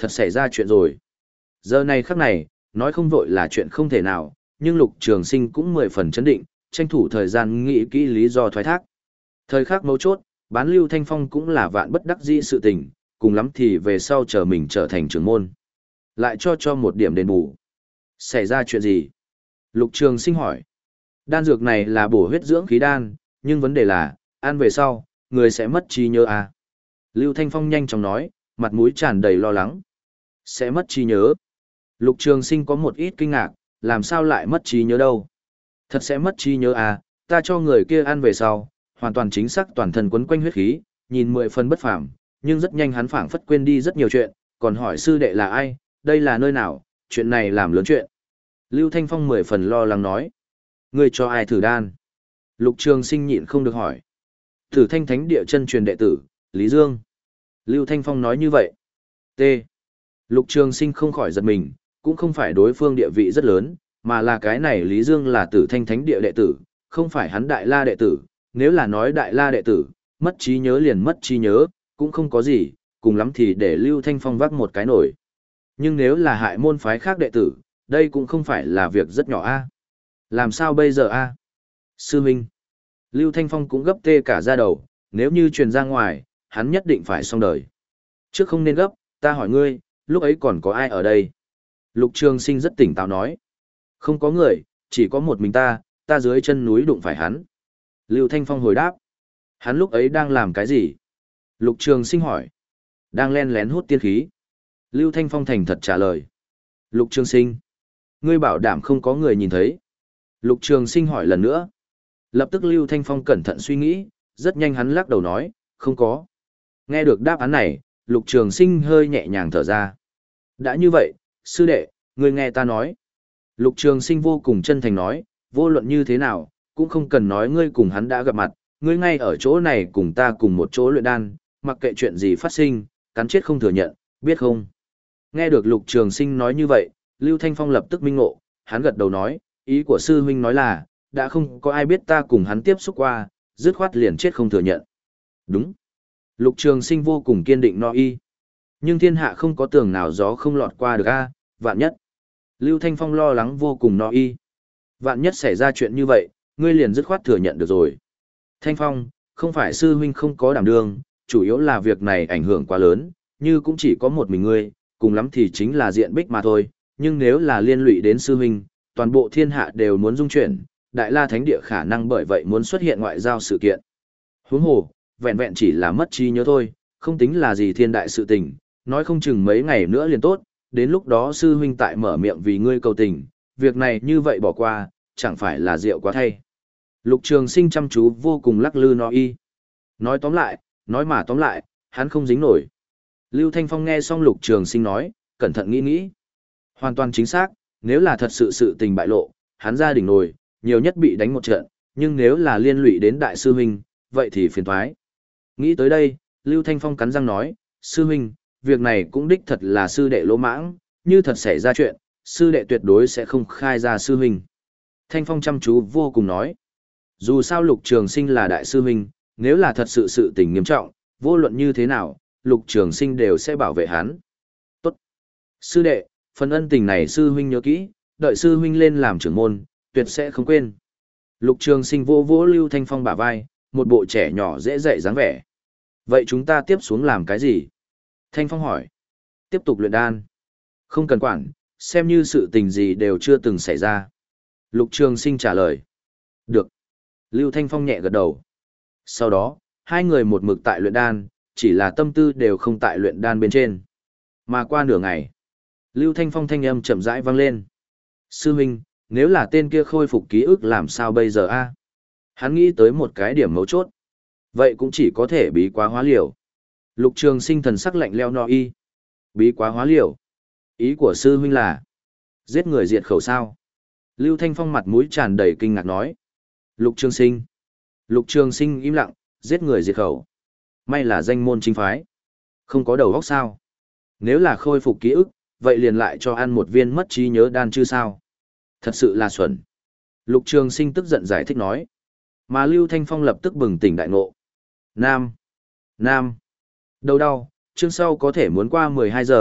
Thật xảy ra chuyện rồi. Giờ này khắc này, nói không vội là chuyện không thể nào, nhưng Lục Trường Sinh cũng mười phần chấn định, tranh thủ thời gian nghĩ kỹ lý do thoái thác. Thời khắc mấu chốt, bán Lưu Thanh Phong cũng là vạn bất đắc dĩ sự tình, cùng lắm thì về sau chờ mình trở thành trưởng môn. Lại cho cho một điểm đền bù. Xảy ra chuyện gì? Lục Trường Sinh hỏi. Đan dược này là bổ huyết dưỡng khí đan, nhưng vấn đề là, ăn về sau, người sẽ mất trí nhớ à? Lưu Thanh Phong nhanh chóng nói, mặt mũi tràn đầy lo lắng. Sẽ mất trí nhớ. Lục Trường Sinh có một ít kinh ngạc, làm sao lại mất trí nhớ đâu? Thật sẽ mất trí nhớ à, ta cho người kia ăn về sau, hoàn toàn chính xác toàn thân quấn quanh huyết khí, nhìn mười phần bất phàm, nhưng rất nhanh hắn phảng phất quên đi rất nhiều chuyện, còn hỏi sư đệ là ai, đây là nơi nào, chuyện này làm lớn chuyện. Lưu Thanh Phong mười phần lo lắng nói. Ngươi cho ai thử đan? Lục Trường Sinh nhịn không được hỏi. Thử Thanh Thánh Địa chân truyền đệ tử, Lý Dương. Lưu Thanh Phong nói như vậy. T. Lục Trường Sinh không khỏi giật mình, cũng không phải đối phương địa vị rất lớn, mà là cái này Lý Dương là Tử Thanh Thánh Địa đệ tử, không phải hắn Đại La đệ tử. Nếu là nói Đại La đệ tử, mất trí nhớ liền mất trí nhớ, cũng không có gì, cùng lắm thì để Lưu Thanh Phong vác một cái nổi. Nhưng nếu là hại môn phái khác đệ tử, đây cũng không phải là việc rất nhỏ a. Làm sao bây giờ a? Sư huynh. Lưu Thanh Phong cũng gấp tê cả da đầu, nếu như truyền ra ngoài, hắn nhất định phải xong đời. Trước không nên gấp, ta hỏi ngươi, lúc ấy còn có ai ở đây? Lục Trường Sinh rất tỉnh táo nói. Không có người, chỉ có một mình ta, ta dưới chân núi đụng phải hắn. Lưu Thanh Phong hồi đáp. Hắn lúc ấy đang làm cái gì? Lục Trường Sinh hỏi. Đang len lén hút tiên khí. Lưu Thanh Phong thành thật trả lời. Lục Trường Sinh. Ngươi bảo đảm không có người nhìn thấy. Lục Trường Sinh hỏi lần nữa. Lập tức Lưu Thanh Phong cẩn thận suy nghĩ, rất nhanh hắn lắc đầu nói, không có. Nghe được đáp án này, Lục Trường Sinh hơi nhẹ nhàng thở ra. Đã như vậy, sư đệ, ngươi nghe ta nói. Lục Trường Sinh vô cùng chân thành nói, vô luận như thế nào, cũng không cần nói ngươi cùng hắn đã gặp mặt, ngươi ngay ở chỗ này cùng ta cùng một chỗ luyện đan, mặc kệ chuyện gì phát sinh, cắn chết không thừa nhận, biết không? Nghe được Lục Trường Sinh nói như vậy, Lưu Thanh Phong lập tức minh ngộ, hắn gật đầu nói, ý của sư huynh nói là, đã không có ai biết ta cùng hắn tiếp xúc qua, dứt khoát liền chết không thừa nhận. Đúng. Lục Trường Sinh vô cùng kiên định no y. Nhưng thiên hạ không có tường nào gió không lọt qua được a, vạn nhất. Lưu Thanh Phong lo lắng vô cùng no y. Vạn nhất xảy ra chuyện như vậy, ngươi liền dứt khoát thừa nhận được rồi. Thanh Phong, không phải sư huynh không có đảm đương, chủ yếu là việc này ảnh hưởng quá lớn, như cũng chỉ có một mình ngươi, cùng lắm thì chính là diện bích mà thôi, nhưng nếu là liên lụy đến sư huynh, toàn bộ thiên hạ đều muốn dung chuyển, Đại La Thánh Địa khả năng bởi vậy muốn xuất hiện ngoại giao sự kiện. Huống hồ, vẹn vẹn chỉ là mất trí nhớ thôi, không tính là gì thiên đại sự tình, nói không chừng mấy ngày nữa liền tốt, đến lúc đó sư huynh tại mở miệng vì ngươi cầu tình, việc này như vậy bỏ qua, chẳng phải là rượu quá thay. Lục Trường Sinh chăm chú vô cùng lắc lư no y. Nói tóm lại, nói mà tóm lại, hắn không dính nổi. Lưu Thanh Phong nghe xong Lục Trường Sinh nói, cẩn thận nghĩ nghĩ. Hoàn toàn chính xác, nếu là thật sự sự tình bại lộ, hắn ra đỉnh nổi, nhiều nhất bị đánh một trận, nhưng nếu là liên lụy đến đại sư huynh, vậy thì phiền toái. Nghĩ tới đây, Lưu Thanh Phong cắn răng nói, sư huynh, việc này cũng đích thật là sư đệ lỗ mãng, như thật xảy ra chuyện, sư đệ tuyệt đối sẽ không khai ra sư huynh. Thanh Phong chăm chú vô cùng nói, dù sao Lục Trường Sinh là đại sư huynh, nếu là thật sự sự tình nghiêm trọng, vô luận như thế nào, Lục Trường Sinh đều sẽ bảo vệ hắn. Tốt. Sư đệ, phần ân tình này sư huynh nhớ kỹ, đợi sư huynh lên làm trưởng môn, tuyệt sẽ không quên. Lục Trường Sinh vô vỗ Lưu Thanh Phong bả vai, một bộ trẻ nhỏ dễ dạy dáng vẻ. Vậy chúng ta tiếp xuống làm cái gì? Thanh Phong hỏi. Tiếp tục luyện đan. Không cần quản, xem như sự tình gì đều chưa từng xảy ra. Lục Trường Sinh trả lời. Được. Lưu Thanh Phong nhẹ gật đầu. Sau đó, hai người một mực tại luyện đan, chỉ là tâm tư đều không tại luyện đan bên trên. Mà qua nửa ngày, Lưu Thanh Phong thanh âm chậm rãi vang lên. Sư huynh, nếu là tên kia khôi phục ký ức làm sao bây giờ a? Hắn nghĩ tới một cái điểm mấu chốt. Vậy cũng chỉ có thể bí quá hóa liều. Lục Trường Sinh thần sắc lạnh leo no y. Bí quá hóa liều. Ý của sư huynh là giết người diệt khẩu sao? Lưu Thanh Phong mặt mũi tràn đầy kinh ngạc nói. Lục Trường Sinh. Lục Trường Sinh im lặng, giết người diệt khẩu. May là danh môn chính phái. Không có đầu óc sao? Nếu là khôi phục ký ức, vậy liền lại cho ăn một viên mất trí nhớ đan chứ sao? Thật sự là xuẩn. Lục Trường Sinh tức giận giải thích nói. Mà Lưu Thanh Phong lập tức bừng tỉnh đại ngộ. Nam. Nam. Đầu đau, chương sau có thể muốn qua mười hai giờ,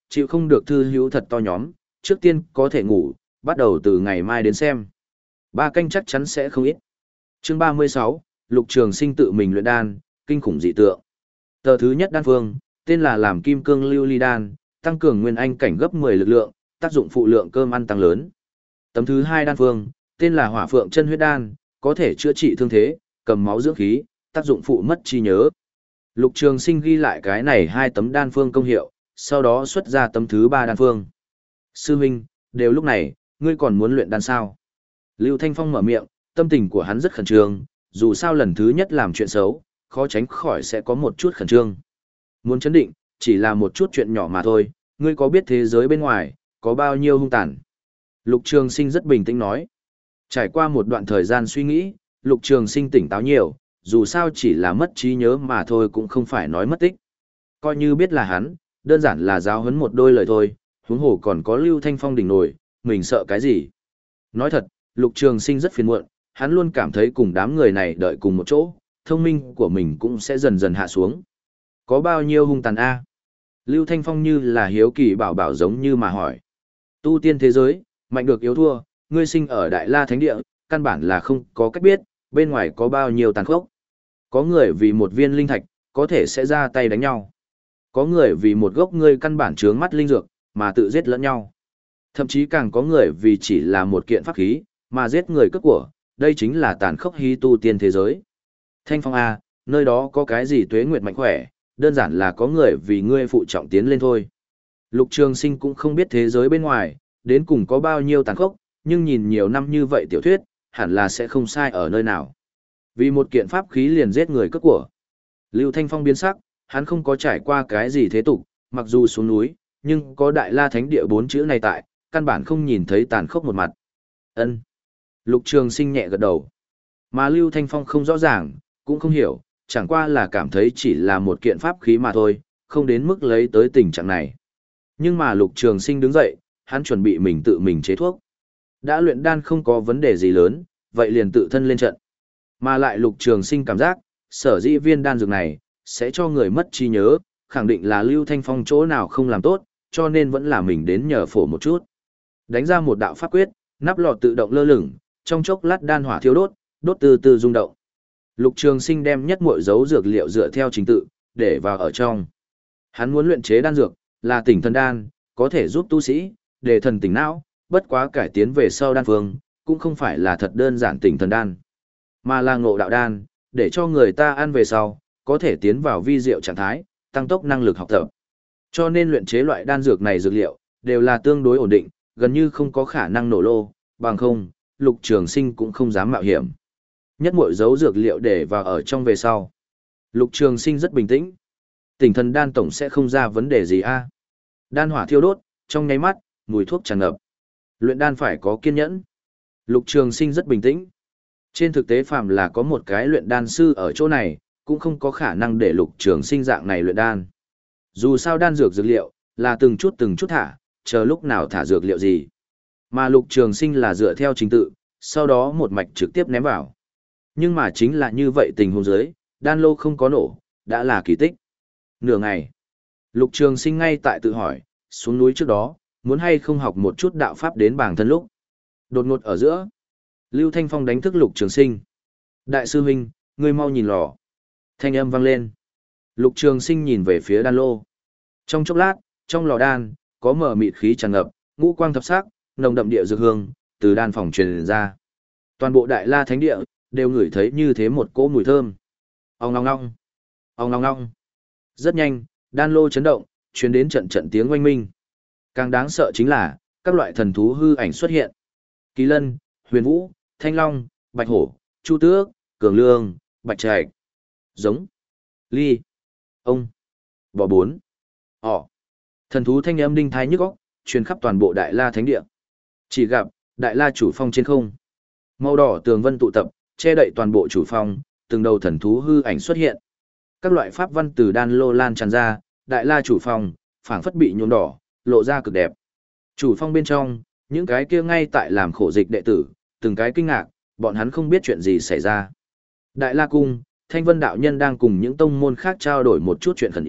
chịu không được thư hữu thật to nhóm, trước tiên có thể ngủ, bắt đầu từ ngày mai đến xem. Ba canh chắc chắn sẽ không ít. Chương ba mươi sáu, Lục Trường Sinh tự mình luyện đan, kinh khủng dị tượng. Tờ thứ nhất đan phương, tên là làm kim cương lưu ly đan, tăng cường nguyên anh cảnh gấp mười lực lượng, tác dụng phụ lượng cơm ăn tăng lớn. Tấm thứ hai đan phương, tên là hỏa phượng chân huyết đan, có thể chữa trị thương thế, cầm máu dưỡng khí, tác dụng phụ mất trí nhớ. Lục Trường Sinh ghi lại cái này hai tấm đan phương công hiệu, sau đó xuất ra tấm thứ ba đan phương. Sư huynh, đều lúc này, ngươi còn muốn luyện đan sao? Lưu Thanh Phong mở miệng, tâm tình của hắn rất khẩn trương, dù sao lần thứ nhất làm chuyện xấu, khó tránh khỏi sẽ có một chút khẩn trương. Muốn chấn định, chỉ là một chút chuyện nhỏ mà thôi, ngươi có biết thế giới bên ngoài, có bao nhiêu hung tàn? Lục Trường Sinh rất bình tĩnh nói. Trải qua một đoạn thời gian suy nghĩ, Lục Trường Sinh tỉnh táo nhiều, dù sao chỉ là mất trí nhớ mà thôi cũng không phải nói mất tích. Coi như biết là hắn, đơn giản là giáo huấn một đôi lời thôi, huống hồ còn có Lưu Thanh Phong đỉnh nổi, mình sợ cái gì? Nói thật, Lục Trường Sinh rất phiền muộn, hắn luôn cảm thấy cùng đám người này đợi cùng một chỗ, thông minh của mình cũng sẽ dần dần hạ xuống. Có bao nhiêu hung tàn a? Lưu Thanh Phong như là hiếu kỳ bảo bảo giống như mà hỏi. Tu tiên thế giới, mạnh được yếu thua, ngươi sinh ở Đại La Thánh Địa, căn bản là không có cách biết, bên ngoài có bao nhiêu tàn khốc. Có người vì một viên linh thạch, có thể sẽ ra tay đánh nhau. Có người vì một gốc ngươi căn bản trướng mắt linh dược, mà tự giết lẫn nhau. Thậm chí càng có người vì chỉ là một kiện pháp khí, mà giết người cướp của, đây chính là tàn khốc hí tu tiên thế giới. Thanh Phong A, nơi đó có cái gì tuế nguyệt mạnh khỏe, đơn giản là có người vì ngươi phụ trọng tiến lên thôi. Lục Trường Sinh cũng không biết thế giới bên ngoài, đến cùng có bao nhiêu tàn khốc, nhưng nhìn nhiều năm như vậy tiểu thuyết, hẳn là sẽ không sai ở nơi nào. Vì một kiện pháp khí liền giết người cướp của. Lưu Thanh Phong biến sắc, hắn không có trải qua cái gì thế tục, mặc dù xuống núi, nhưng có Đại La Thánh Địa bốn chữ này tại, căn bản không nhìn thấy tàn khốc một mặt. Ân. Lục Trường Sinh nhẹ gật đầu. Mà Lưu Thanh Phong không rõ ràng, cũng không hiểu, chẳng qua là cảm thấy chỉ là một kiện pháp khí mà thôi, không đến mức lấy tới tình trạng này. Nhưng mà Lục Trường Sinh đứng dậy, hắn chuẩn bị mình tự mình chế thuốc. Đã luyện đan không có vấn đề gì lớn, vậy liền tự thân lên trận. Mà lại Lục Trường Sinh cảm giác, sở dĩ viên đan dược này, sẽ cho người mất trí nhớ, khẳng định là Lưu Thanh Phong chỗ nào không làm tốt, cho nên vẫn là mình đến nhờ phổ một chút. Đánh ra một đạo pháp quyết, nắp lọ tự động lơ lửng, trong chốc lát đan hỏa thiêu đốt, đốt từ từ rung động. Lục Trường Sinh đem nhất muội dấu dược liệu dựa theo trình tự, để vào ở trong. Hắn muốn luyện chế đan dược, là tỉnh thần đan, có thể giúp tu sĩ, để thần tỉnh não, bất quá cải tiến về sau đan phương, cũng không phải là thật đơn giản tỉnh thần đan, mà là ngộ đạo đan, để cho người ta ăn về sau, có thể tiến vào vi diệu trạng thái, tăng tốc năng lực học tập. Cho nên luyện chế loại đan dược này dược liệu, đều là tương đối ổn định, gần như không có khả năng nổ lô, bằng không, Lục Trường Sinh cũng không dám mạo hiểm. Nhất muội giấu dược liệu để vào ở trong về sau. Lục Trường Sinh rất bình tĩnh. Tỉnh thần đan tổng sẽ không ra vấn đề gì a. Đan hỏa thiêu đốt, trong nháy mắt, mùi thuốc tràn ngập. Luyện đan phải có kiên nhẫn. Lục Trường Sinh rất bình tĩnh. Trên thực tế phàm là có một cái luyện đan sư ở chỗ này, cũng không có khả năng để Lục Trường Sinh dạng này luyện đan. Dù sao đan dược dược liệu, là từng chút từng chút thả, chờ lúc nào thả dược liệu gì. Mà Lục Trường Sinh là dựa theo trình tự, sau đó một mạch trực tiếp ném vào. Nhưng mà chính là như vậy tình huống dưới, đan lô không có nổ, đã là kỳ tích. Nửa ngày, Lục Trường Sinh ngay tại tự hỏi, xuống núi trước đó, muốn hay không học một chút đạo pháp đến bản thân lúc. Đột ngột ở giữa, Lưu Thanh Phong đánh thức Lục Trường Sinh. Đại sư huynh, ngươi mau nhìn lò. Thanh âm vang lên. Lục Trường Sinh nhìn về phía đan lô. Trong chốc lát, trong lò đan, có mở mịt khí tràn ngập, ngũ quang thập sắc, nồng đậm địa dược hương, từ đan phòng truyền ra. Toàn bộ Đại La Thánh Địa, đều ngửi thấy như thế một cỗ mùi thơm. Ong ong ong, ong ong ong. Rất nhanh, đan lô chấn động, truyền đến trận trận tiếng oanh minh. Càng đáng sợ chính là, các loại thần thú hư ảnh xuất hiện. Kỳ Lân, Huyền Vũ, Thanh Long, Bạch Hổ, Chu Tước, Cường Lương, Bạch Trạch, Giống, Ly, Ông, Bò Bốn, Ỏ. Thần thú thanh âm đinh thái nhức óc, truyền khắp toàn bộ Đại La Thánh Địa. Chỉ gặp, Đại La chủ phong trên không. Màu đỏ tường vân tụ tập, che đậy toàn bộ chủ phong, từng đầu thần thú hư ảnh xuất hiện. Các loại pháp văn từ đan lô lan tràn ra, Đại La chủ phong, phảng phất bị nhuộm đỏ, lộ ra cực đẹp. Chủ phong bên trong, những cái kia ngay tại làm khổ dịch đệ tử, từng cái kinh ngạc, bọn hắn không biết chuyện gì xảy ra. Đại La cung, Thanh Vân đạo nhân đang cùng những tông môn khác trao đổi một chút chuyện khẩn yếu,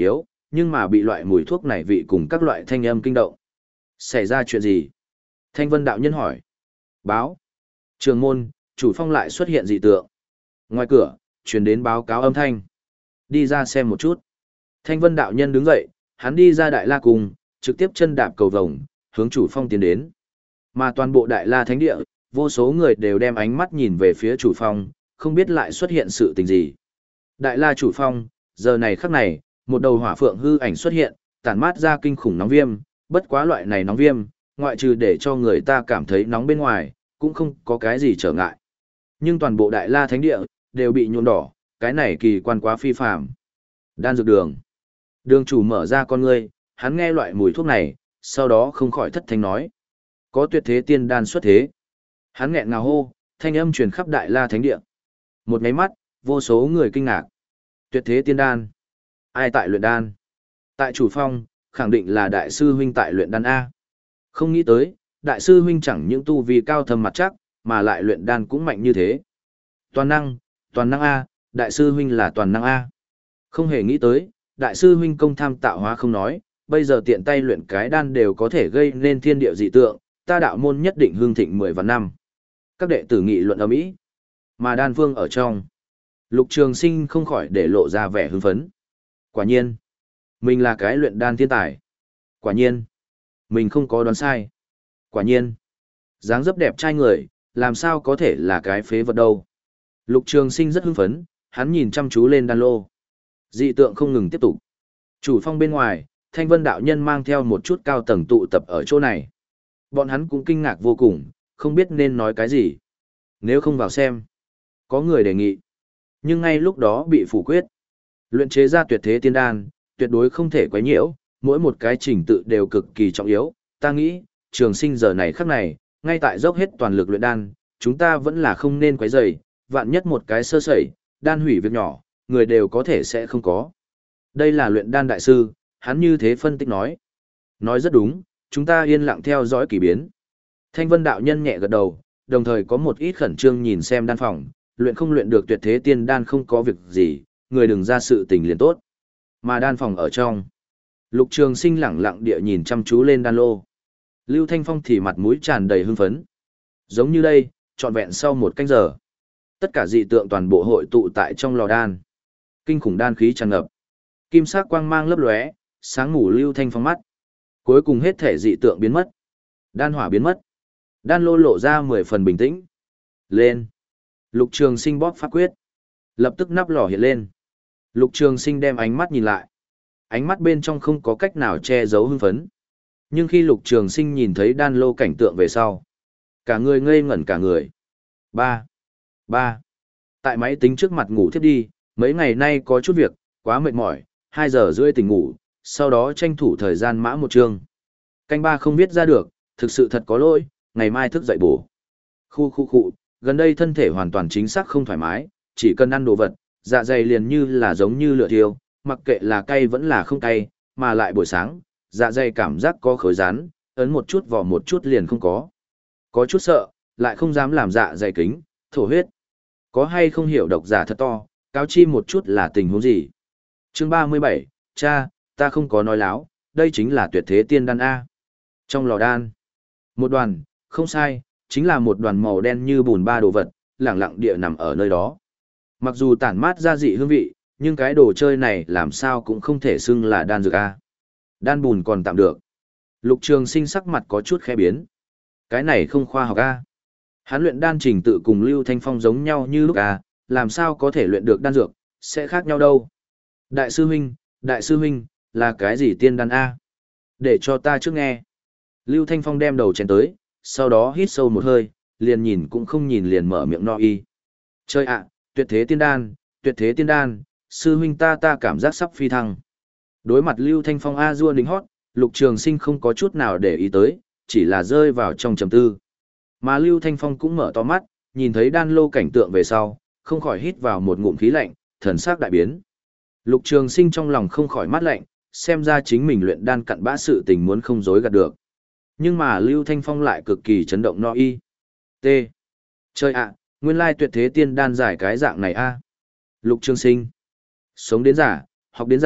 nhưng mà bị loại mùi thuốc này vị cùng các loại thanh âm kinh động. Xảy ra chuyện gì? Thanh Vân đạo nhân hỏi. Báo. Trường môn, chủ phong lại xuất hiện dị tượng. Ngoài cửa, truyền đến báo cáo âm thanh. Đi ra xem một chút. Thanh Vân đạo nhân đứng dậy, hắn đi ra Đại La Cung, trực tiếp chân đạp cầu vồng, hướng chủ phong tiến đến. Mà toàn bộ Đại La Thánh Địa, vô số người đều đem ánh mắt nhìn về phía chủ phong, không biết lại xuất hiện sự tình gì. Đại La chủ phong, giờ này khắc này, một đầu hỏa phượng hư ảnh xuất hiện, tản mát ra kinh khủng nóng viêm, bất quá loại này nóng viêm, ngoại trừ để cho người ta cảm thấy nóng bên ngoài, cũng không có cái gì trở ngại. Nhưng toàn bộ Đại La Thánh Địa, đều bị nhuộm đỏ, cái này kỳ quan quá phi phàm. Đan dược đường. Đường chủ mở ra con ngươi, hắn nghe loại mùi thuốc này, sau đó không khỏi thất thanh nói. Có tuyệt thế tiên đan xuất thế. Hắn nghẹn ngào hô, thanh âm truyền khắp Đại La Thánh Địa. Một máy mắt, vô số người kinh ngạc. Tuyệt thế tiên đan. Ai tại luyện đan? Tại chủ phong, khẳng định là đại sư huynh tại luyện đan A. Không nghĩ tới, đại sư huynh chẳng những tu vi cao thâm mặt chắc, mà lại luyện đan cũng mạnh như thế. Toàn năng, toàn năng A, đại sư huynh là toàn năng A. Không hề nghĩ tới, đại sư huynh công tham tạo hóa không nói, bây giờ tiện tay luyện cái đan đều có thể gây nên thiên địa dị tượng, ta đạo môn nhất định hương thịnh mười vạn năm. Các đệ tử nghị luận ầm ĩ, mà đan vương ở trong. Lục Trường Sinh không khỏi để lộ ra vẻ hưng phấn. Quả nhiên, mình là cái luyện đan thiên tài. Quả nhiên, mình không có đoán sai. Quả nhiên, dáng dấp đẹp trai người, làm sao có thể là cái phế vật đâu. Lục Trường Sinh rất hưng phấn, hắn nhìn chăm chú lên đan lô. Dị tượng không ngừng tiếp tục. Chủ phong bên ngoài, Thanh Vân đạo nhân mang theo một chút cao tầng tụ tập ở chỗ này. Bọn hắn cũng kinh ngạc vô cùng, không biết nên nói cái gì. Nếu không vào xem, có người đề nghị. Nhưng ngay lúc đó bị phủ quyết. Luyện chế ra tuyệt thế tiên đan, tuyệt đối không thể quấy nhiễu, mỗi một cái trình tự đều cực kỳ trọng yếu. Ta nghĩ, Trường Sinh giờ này khắc này, ngay tại dốc hết toàn lực luyện đan, chúng ta vẫn là không nên quấy rầy, vạn nhất một cái sơ sẩy, đan hủy việc nhỏ, người đều có thể sẽ không có. Đây là luyện đan đại sư, hắn như thế phân tích nói. Nói rất đúng, chúng ta yên lặng theo dõi kỳ biến. Thanh Vân đạo nhân nhẹ gật đầu, đồng thời có một ít khẩn trương nhìn xem đan phòng, luyện không luyện được tuyệt thế tiên đan không có việc gì, người đừng ra sự tình liền tốt. Mà đan phòng ở trong, Lục Trường Sinh lẳng lặng địa nhìn chăm chú lên đan lô. Lưu Thanh Phong thì mặt mũi tràn đầy hưng phấn. Giống như đây, trọn vẹn sau một canh giờ, tất cả dị tượng toàn bộ hội tụ tại trong lò đan. Kinh khủng đan khí tràn ngập, kim sắc quang mang lấp lóe, sáng ngủ Lưu Thanh Phong mắt. Cuối cùng hết thể dị tượng biến mất, đan hỏa biến mất, đan lô lộ ra mười phần bình tĩnh. Lên. Lục Trường Sinh bóp pháp quyết, lập tức nắp lò hiện lên. Lục Trường Sinh đem ánh mắt nhìn lại, ánh mắt bên trong không có cách nào che giấu hưng phấn. Nhưng khi Lục Trường Sinh nhìn thấy đan lô cảnh tượng về sau, cả người ngây ngẩn cả người. Ba, ba. Tại máy tính trước mặt ngủ thiếp đi, mấy ngày nay có chút việc, quá mệt mỏi, hai giờ rưỡi tỉnh ngủ, sau đó tranh thủ thời gian mã một chương. Canh ba không viết ra được, thực sự thật có lỗi, ngày mai thức dậy bổ. Khu khu khu, gần đây thân thể hoàn toàn chính xác không thoải mái, chỉ cần ăn đồ vật, dạ dày liền như là giống như lửa thiêu, mặc kệ là cay vẫn là không cay, mà lại buổi sáng, dạ dày cảm giác có khối rán, ấn một chút vỏ một chút liền không có. Có chút sợ, lại không dám làm dạ dày kính, thổ huyết. Có hay không hiểu độc giả thật to, cáo chi một chút là tình huống gì. Chương ba mươi bảy, cha, ta không có nói láo, đây chính là tuyệt thế tiên đan A. Trong lò đan, một đoàn, không sai, chính là một đoàn màu đen như bùn ba đồ vật, lẳng lặng địa nằm ở nơi đó. Mặc dù tản mát ra dị hương vị, nhưng cái đồ chơi này làm sao cũng không thể xưng là đan dược A. Đan bùn còn tạm được. Lục Trường Sinh sắc mặt có chút khẽ biến. Cái này không khoa học A. Hắn luyện đan trình tự cùng Lưu Thanh Phong giống nhau như lúc A, làm sao có thể luyện được đan dược, sẽ khác nhau đâu. Đại sư huynh, đại sư huynh, là cái gì tiên đan A? Để cho ta trước nghe. Lưu Thanh Phong đem đầu chén tới, sau đó hít sâu một hơi, liền nhìn cũng không nhìn liền mở miệng no y. Chơi ạ, tuyệt thế tiên đan, tuyệt thế tiên đan, sư huynh ta ta cảm giác sắp phi thăng. Đối mặt Lưu Thanh Phong a dua đính hót, Lục Trường Sinh không có chút nào để ý tới, chỉ là rơi vào trong trầm tư. Mà Lưu Thanh Phong cũng mở to mắt, nhìn thấy đan lô cảnh tượng về sau, không khỏi hít vào một ngụm khí lạnh, thần sắc đại biến. Lục Trường Sinh trong lòng không khỏi mát lạnh, xem ra chính mình luyện đan cặn bã sự tình muốn không dối gạt được. Nhưng mà Lưu Thanh Phong lại cực kỳ chấn động no y. T. Chơi ạ, nguyên lai tuyệt thế tiên đan giải cái dạng này a. Lục Trường Sinh. Sống đến giả, học đến giả,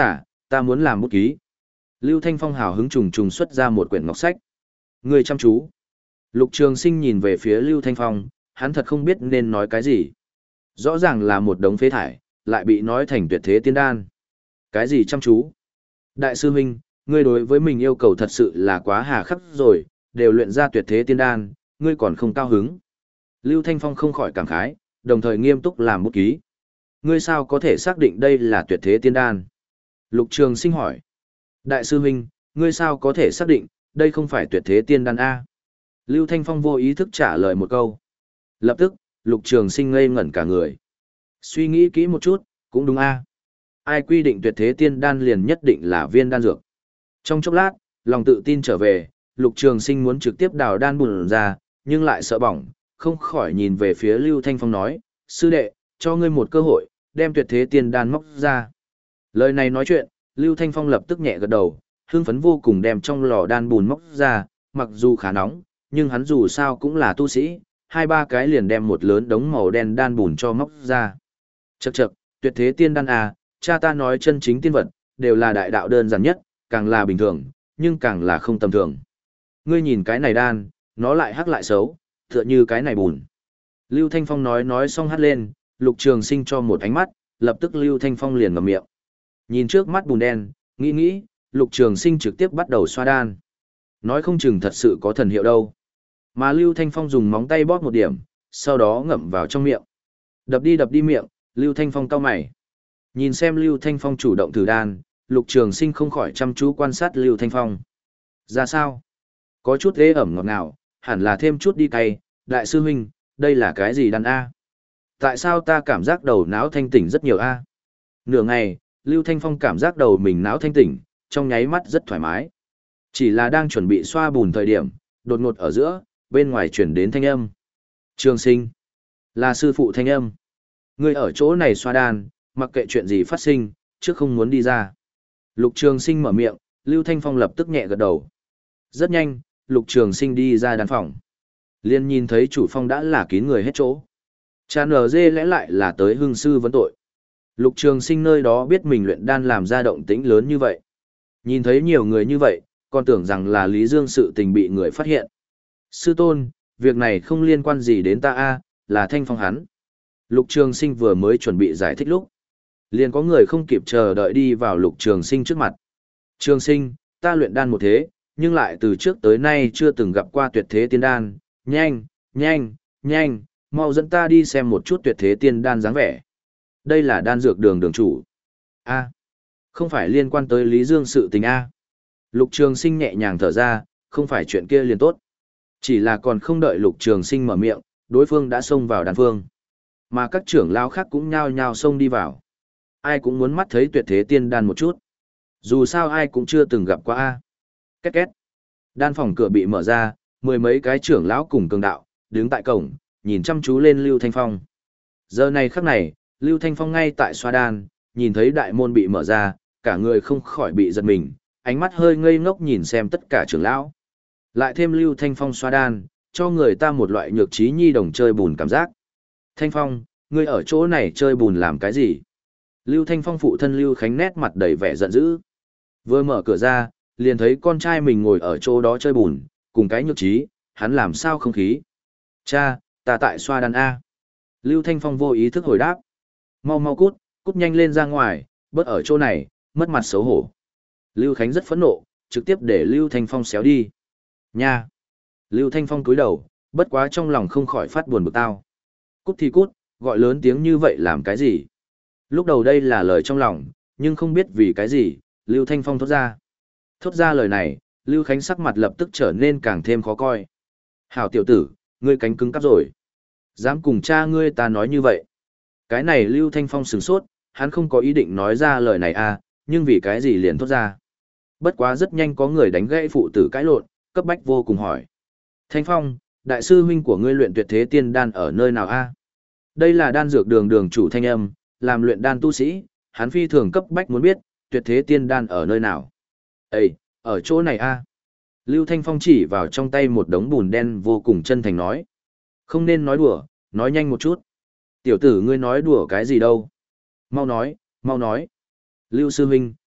ta muốn làm bút ký. Lưu Thanh Phong hào hứng trùng trùng xuất ra một quyển ngọc sách. Người chăm chú. Lục Trường Sinh nhìn về phía Lưu Thanh Phong, hắn thật không biết nên nói cái gì. Rõ ràng là một đống phế thải, lại bị nói thành tuyệt thế tiên đan. Cái gì chăm chú? Đại sư huynh, ngươi đối với mình yêu cầu thật sự là quá hà khắc rồi, đều luyện ra tuyệt thế tiên đan, ngươi còn không cao hứng. Lưu Thanh Phong không khỏi cảm khái, đồng thời nghiêm túc làm bút ký. Ngươi sao có thể xác định đây là tuyệt thế tiên đan? Lục Trường Sinh hỏi. Đại sư huynh, ngươi sao có thể xác định, đây không phải tuyệt thế tiên đan A? Lưu Thanh Phong vô ý thức trả lời một câu. Lập tức, Lục Trường Sinh ngây ngẩn cả người. Suy nghĩ kỹ một chút, cũng đúng A. Ai quy định tuyệt thế tiên đan liền nhất định là viên đan dược. Trong chốc lát, lòng tự tin trở về, Lục Trường Sinh muốn trực tiếp đào đan bùn ra, nhưng lại sợ bỏng, không khỏi nhìn về phía Lưu Thanh Phong nói, sư đệ, cho ngươi một cơ hội, đem tuyệt thế tiên đan móc ra. Lời này nói chuyện, Lưu Thanh Phong lập tức nhẹ gật đầu, hưng phấn vô cùng đem trong lò đan bùn móc ra, mặc dù khá nóng, nhưng hắn dù sao cũng là tu sĩ, hai ba cái liền đem một lớn đống màu đen đan bùn cho móc ra. Chậc chậc, tuyệt thế tiên đan à, cha ta nói chân chính tiên vật, đều là đại đạo đơn giản nhất, càng là bình thường, nhưng càng là không tầm thường. Ngươi nhìn cái này đan, nó lại hắc lại xấu, tựa như cái này bùn. Lưu Thanh Phong nói nói xong hắt lên, Lục Trường Sinh cho một ánh mắt, lập tức Lưu Thanh Phong liền ngậm miệng. Nhìn trước mắt bùn đen, nghĩ nghĩ, Lục Trường Sinh trực tiếp bắt đầu xoa đan. Nói không chừng thật sự có thần hiệu đâu. Mà Lưu Thanh Phong dùng móng tay bóp một điểm, sau đó ngậm vào trong miệng. Đập đi đập đi miệng, Lưu Thanh Phong cau mày. Nhìn xem Lưu Thanh Phong chủ động thử đan, Lục Trường Sinh không khỏi chăm chú quan sát Lưu Thanh Phong. Ra sao? Có chút ghê ẩm ngọt ngào, hẳn là thêm chút đi cay. Đại sư huynh, đây là cái gì đan A? Tại sao ta cảm giác đầu não thanh tỉnh rất nhiều A? Nửa ngày, Lưu Thanh Phong cảm giác đầu mình não thanh tỉnh, trong nháy mắt rất thoải mái. Chỉ là đang chuẩn bị xoa bùn thời điểm, đột ngột ở giữa, bên ngoài chuyển đến thanh âm. Trường Sinh, là sư phụ thanh âm. Ngươi ở chỗ này xoa đan, mặc kệ chuyện gì phát sinh, trước không muốn đi ra. Lục Trường Sinh mở miệng, Lưu Thanh Phong lập tức nhẹ gật đầu. Rất nhanh, Lục Trường Sinh đi ra đan phòng. Liên nhìn thấy chủ phong đã là kín người hết chỗ. Cha nở dê lẽ lại là tới hưng sư vấn tội. Lục Trường Sinh nơi đó biết mình luyện đan làm ra động tĩnh lớn như vậy. Nhìn thấy nhiều người như vậy, còn tưởng rằng là Lý Dương sự tình bị người phát hiện. Sư tôn, việc này không liên quan gì đến ta a, là Thanh Phong hắn. Lục Trường Sinh vừa mới chuẩn bị giải thích lúc. Liền có người không kịp chờ đợi đi vào Lục Trường Sinh trước mặt. Trường Sinh, ta luyện đan một thế, nhưng lại từ trước tới nay chưa từng gặp qua tuyệt thế tiên đan. Nhanh, nhanh, nhanh, mau dẫn ta đi xem một chút tuyệt thế tiên đan dáng vẻ. Đây là đan dược đường đường chủ. A, không phải liên quan tới Lý Dương sự tình A. Lục Trường Sinh nhẹ nhàng thở ra, không phải chuyện kia liền tốt. Chỉ là còn không đợi Lục Trường Sinh mở miệng, đối phương đã xông vào đan phương. Mà các trưởng lão khác cũng nhao nhao xông đi vào. Ai cũng muốn mắt thấy tuyệt thế tiên đan một chút. Dù sao ai cũng chưa từng gặp qua A. Két két. Đan phòng cửa bị mở ra, mười mấy cái trưởng lão cùng cường đạo, đứng tại cổng, nhìn chăm chú lên Lưu Thanh Phong. Giờ này khắc này, Lưu Thanh Phong ngay tại xoa đan, nhìn thấy đại môn bị mở ra, cả người không khỏi bị giật mình, ánh mắt hơi ngây ngốc nhìn xem tất cả trưởng lão. Lại thêm Lưu Thanh Phong xoa đan, cho người ta một loại nhược trí nhi đồng chơi bùn cảm giác. Thanh Phong, ngươi ở chỗ này chơi bùn làm cái gì? Lưu Thanh Phong phụ thân Lưu Khánh nét mặt đầy vẻ giận dữ. Vừa mở cửa ra, liền thấy con trai mình ngồi ở chỗ đó chơi bùn, cùng cái nhược trí, hắn làm sao không khí. Cha, ta tại xoa đan A. Lưu Thanh Phong vô ý thức hồi đáp. Mau mau cút, cút nhanh lên ra ngoài, bớt ở chỗ này, mất mặt xấu hổ. Lưu Khánh rất phẫn nộ, trực tiếp để Lưu Thanh Phong xéo đi. Nha! Lưu Thanh Phong cúi đầu, bất quá trong lòng không khỏi phát buồn bực tao. Cút thì cút, gọi lớn tiếng như vậy làm cái gì? Lúc đầu đây là lời trong lòng, nhưng không biết vì cái gì, Lưu Thanh Phong thốt ra. Thốt ra lời này, Lưu Khánh sắc mặt lập tức trở nên càng thêm khó coi. Hảo tiểu tử, ngươi cánh cứng cắp rồi. Dám cùng cha ngươi ta nói như vậy. Cái này Lưu Thanh Phong sửng sốt, hắn không có ý định nói ra lời này à, nhưng vì cái gì liền thốt ra. Bất quá rất nhanh có người đánh gãy phụ tử cãi lộn, cấp bách vô cùng hỏi. Thanh Phong, đại sư huynh của ngươi luyện tuyệt thế tiên đan ở nơi nào a? Đây là đan dược đường đường chủ thanh âm, làm luyện đan tu sĩ, hắn phi thường cấp bách muốn biết, tuyệt thế tiên đan ở nơi nào. Ê, ở chỗ này a. Lưu Thanh Phong chỉ vào trong tay một đống bùn đen vô cùng chân thành nói. Không nên nói đùa, nói nhanh một chút. Tiểu tử ngươi nói đùa cái gì đâu? Mau nói, mau nói. Lưu sư huynh,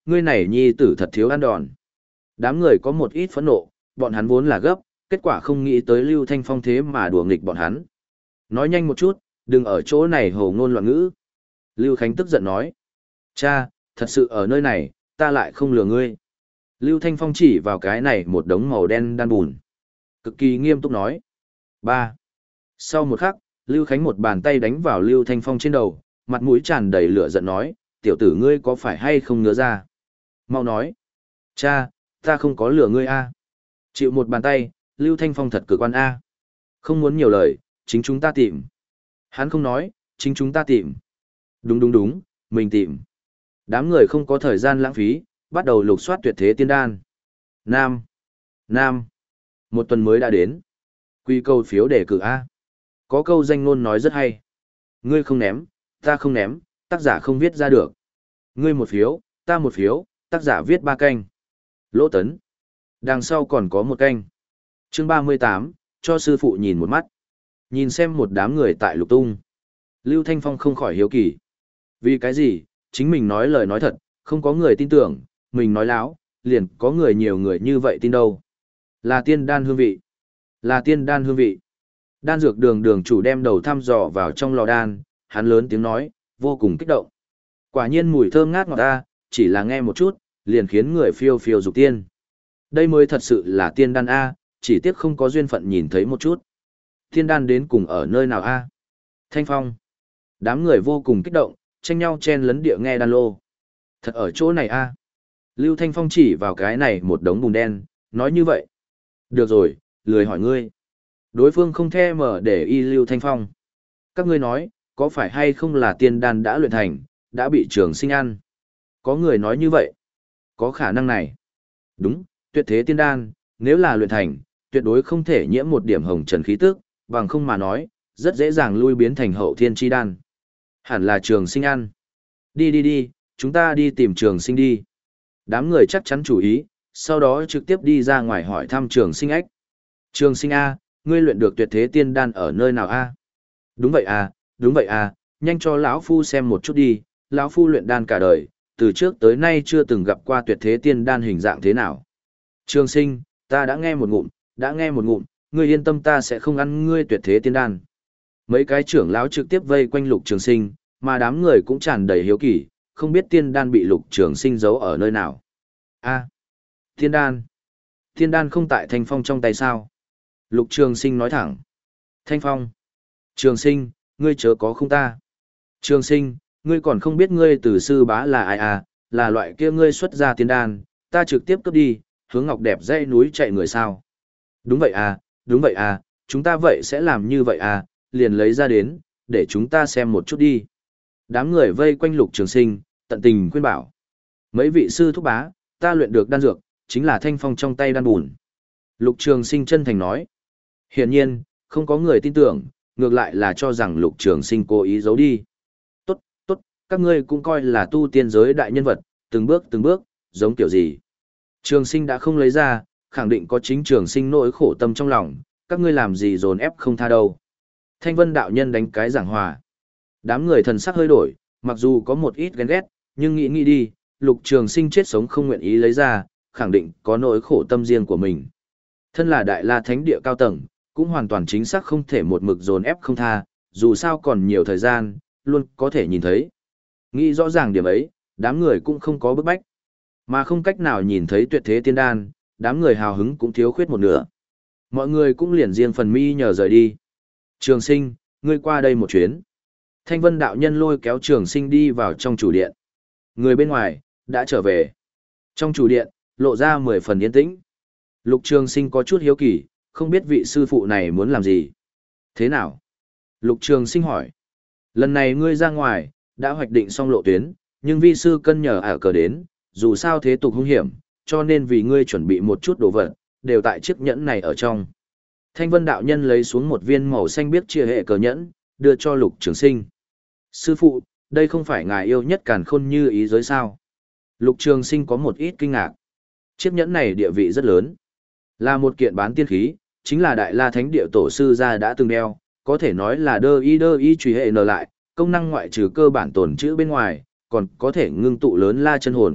ngươi này nhi tử thật thiếu ăn đòn. Đám người có một ít phẫn nộ, bọn hắn vốn là gấp, kết quả không nghĩ tới Lưu Thanh Phong thế mà đùa nghịch bọn hắn. Nói nhanh một chút, đừng ở chỗ này hồ ngôn loạn ngữ. Lưu Khánh tức giận nói. Cha, thật sự ở nơi này, ta lại không lừa ngươi. Lưu Thanh Phong chỉ vào cái này một đống màu đen đan bùn. Cực kỳ nghiêm túc nói. Ba. Sau một khắc, Lưu Khánh một bàn tay đánh vào Lưu Thanh Phong trên đầu, mặt mũi tràn đầy lửa giận nói, tiểu tử ngươi có phải hay không ngứa ra? Mau nói. Cha, ta không có lừa ngươi a. Chịu một bàn tay, Lưu Thanh Phong thật cực quan a. Không muốn nhiều lời, chính chúng ta tìm. Hắn không nói, chính chúng ta tìm. Đúng đúng đúng, mình tìm. Đám người không có thời gian lãng phí, bắt đầu lục soát tuyệt thế tiên đan. Nam. Nam. Một tuần mới đã đến. Quy câu phiếu đề cử A. Có câu danh ngôn nói rất hay. Ngươi không ném, ta không ném, tác giả không viết ra được. Ngươi một phiếu, ta một phiếu, tác giả viết ba canh. Lỗ Tấn. Đằng sau còn có một canh. Chương ba mươi tám, cho sư phụ nhìn một mắt. Nhìn xem một đám người tại lục tung. Lưu Thanh Phong không khỏi hiếu kỳ. Vì cái gì, chính mình nói lời nói thật, không có người tin tưởng, mình nói láo, liền có người nhiều người như vậy tin đâu. Là tiên đan hương vị. Là tiên đan hương vị. Đan dược đường đường chủ đem đầu thăm dò vào trong lò đan, hắn lớn tiếng nói, vô cùng kích động. Quả nhiên mùi thơm ngát ngọt ta, chỉ là nghe một chút, liền khiến người phiêu phiêu dục tiên. Đây mới thật sự là tiên đan A, chỉ tiếc không có duyên phận nhìn thấy một chút. Tiên đan đến cùng ở nơi nào A? Thanh Phong. Đám người vô cùng kích động, tranh nhau chen lấn địa nghe đan lô. Thật ở chỗ này A. Lưu Thanh Phong chỉ vào cái này một đống bùn đen, nói như vậy. Được rồi, lười hỏi ngươi. Đối phương không thèm mở để y Lưu Thanh Phong. Các ngươi nói, có phải hay không là tiên đan đã luyện thành, đã bị trường sinh ăn? Có người nói như vậy. Có khả năng này. Đúng, tuyệt thế tiên đan, nếu là luyện thành, tuyệt đối không thể nhiễm một điểm hồng trần khí tức, bằng không mà nói, rất dễ dàng lui biến thành hậu thiên chi đan. Hẳn là trường sinh ăn. Đi đi đi, chúng ta đi tìm trường sinh đi. Đám người chắc chắn chủ ý, sau đó trực tiếp đi ra ngoài hỏi thăm trường sinh ách. Trường sinh A, ngươi luyện được tuyệt thế tiên đan ở nơi nào A? Đúng vậy à, đúng vậy à, nhanh cho lão phu xem một chút đi, lão phu luyện đan cả đời, từ trước tới nay chưa từng gặp qua tuyệt thế tiên đan hình dạng thế nào. Trường sinh, ta đã nghe một ngụm, đã nghe một ngụm, ngươi yên tâm ta sẽ không ăn ngươi tuyệt thế tiên đan. Mấy cái trưởng lão trực tiếp vây quanh Lục Trường Sinh, mà đám người cũng tràn đầy hiếu kỳ, không biết tiên đan bị Lục Trường Sinh giấu ở nơi nào. A, tiên đan. Tiên đan không tại Thanh Phong trong tay sao? Lục Trường Sinh nói thẳng. Thanh Phong. Trường Sinh, ngươi chớ có không ta. Trường Sinh, ngươi còn không biết ngươi từ sư bá là ai à, là loại kia ngươi xuất ra tiên đan, ta trực tiếp cướp đi, hướng ngọc đẹp dãy núi chạy người sao. Đúng vậy à, đúng vậy à, chúng ta vậy sẽ làm như vậy à, liền lấy ra đến, để chúng ta xem một chút đi. Đám người vây quanh Lục Trường Sinh, tận tình khuyên bảo. Mấy vị sư thúc bá, ta luyện được đan dược, chính là Thanh Phong trong tay đan bùn. Lục Trường Sinh chân thành nói. Hiển nhiên, không có người tin tưởng, ngược lại là cho rằng Lục Trường Sinh cố ý giấu đi. Tốt, tốt, các ngươi cũng coi là tu tiên giới đại nhân vật, từng bước từng bước, giống kiểu gì. Trường Sinh đã không lấy ra, khẳng định có chính Trường Sinh nỗi khổ tâm trong lòng, các ngươi làm gì dồn ép không tha đâu. Thanh Vân đạo nhân đánh cái giảng hòa. Đám người thần sắc hơi đổi, mặc dù có một ít ghen ghét, nhưng nghĩ nghĩ đi, Lục Trường Sinh chết sống không nguyện ý lấy ra, khẳng định có nỗi khổ tâm riêng của mình. Thân là Đại La Thánh địa cao tầng, cũng hoàn toàn chính xác không thể một mực dồn ép không tha, dù sao còn nhiều thời gian, luôn có thể nhìn thấy. Nghĩ rõ ràng điểm ấy, đám người cũng không có bức bách. Mà không cách nào nhìn thấy tuyệt thế tiên đan, đám người hào hứng cũng thiếu khuyết một nửa. Mọi người cũng liền riêng phần mi nhờ rời đi. Trường Sinh, ngươi qua đây một chuyến. Thanh Vân đạo nhân lôi kéo Trường Sinh đi vào trong chủ điện. Người bên ngoài, đã trở về. Trong chủ điện, lộ ra mười phần yên tĩnh. Lục Trường Sinh có chút hiếu kỳ, không biết vị sư phụ này muốn làm gì. Thế nào? Lục Trường Sinh hỏi. Lần này ngươi ra ngoài, đã hoạch định xong lộ tuyến, nhưng vi sư cân nhờ ở cờ đến, dù sao thế tục hung hiểm, cho nên vì ngươi chuẩn bị một chút đồ vật, đều tại chiếc nhẫn này ở trong. Thanh Vân đạo nhân lấy xuống một viên màu xanh biếc chia hệ cờ nhẫn, đưa cho Lục Trường Sinh. Sư phụ, đây không phải ngài yêu nhất càn khôn như ý giới sao? Lục Trường Sinh có một ít kinh ngạc. Chiếc nhẫn này địa vị rất lớn. Là một kiện bán tiên khí, chính là Đại La Thánh địa tổ sư gia đã từng đeo, có thể nói là đơ y đơ y truy hệ nở lại, công năng ngoại trừ cơ bản tồn chữ bên ngoài, còn có thể ngưng tụ lớn la chân hồn,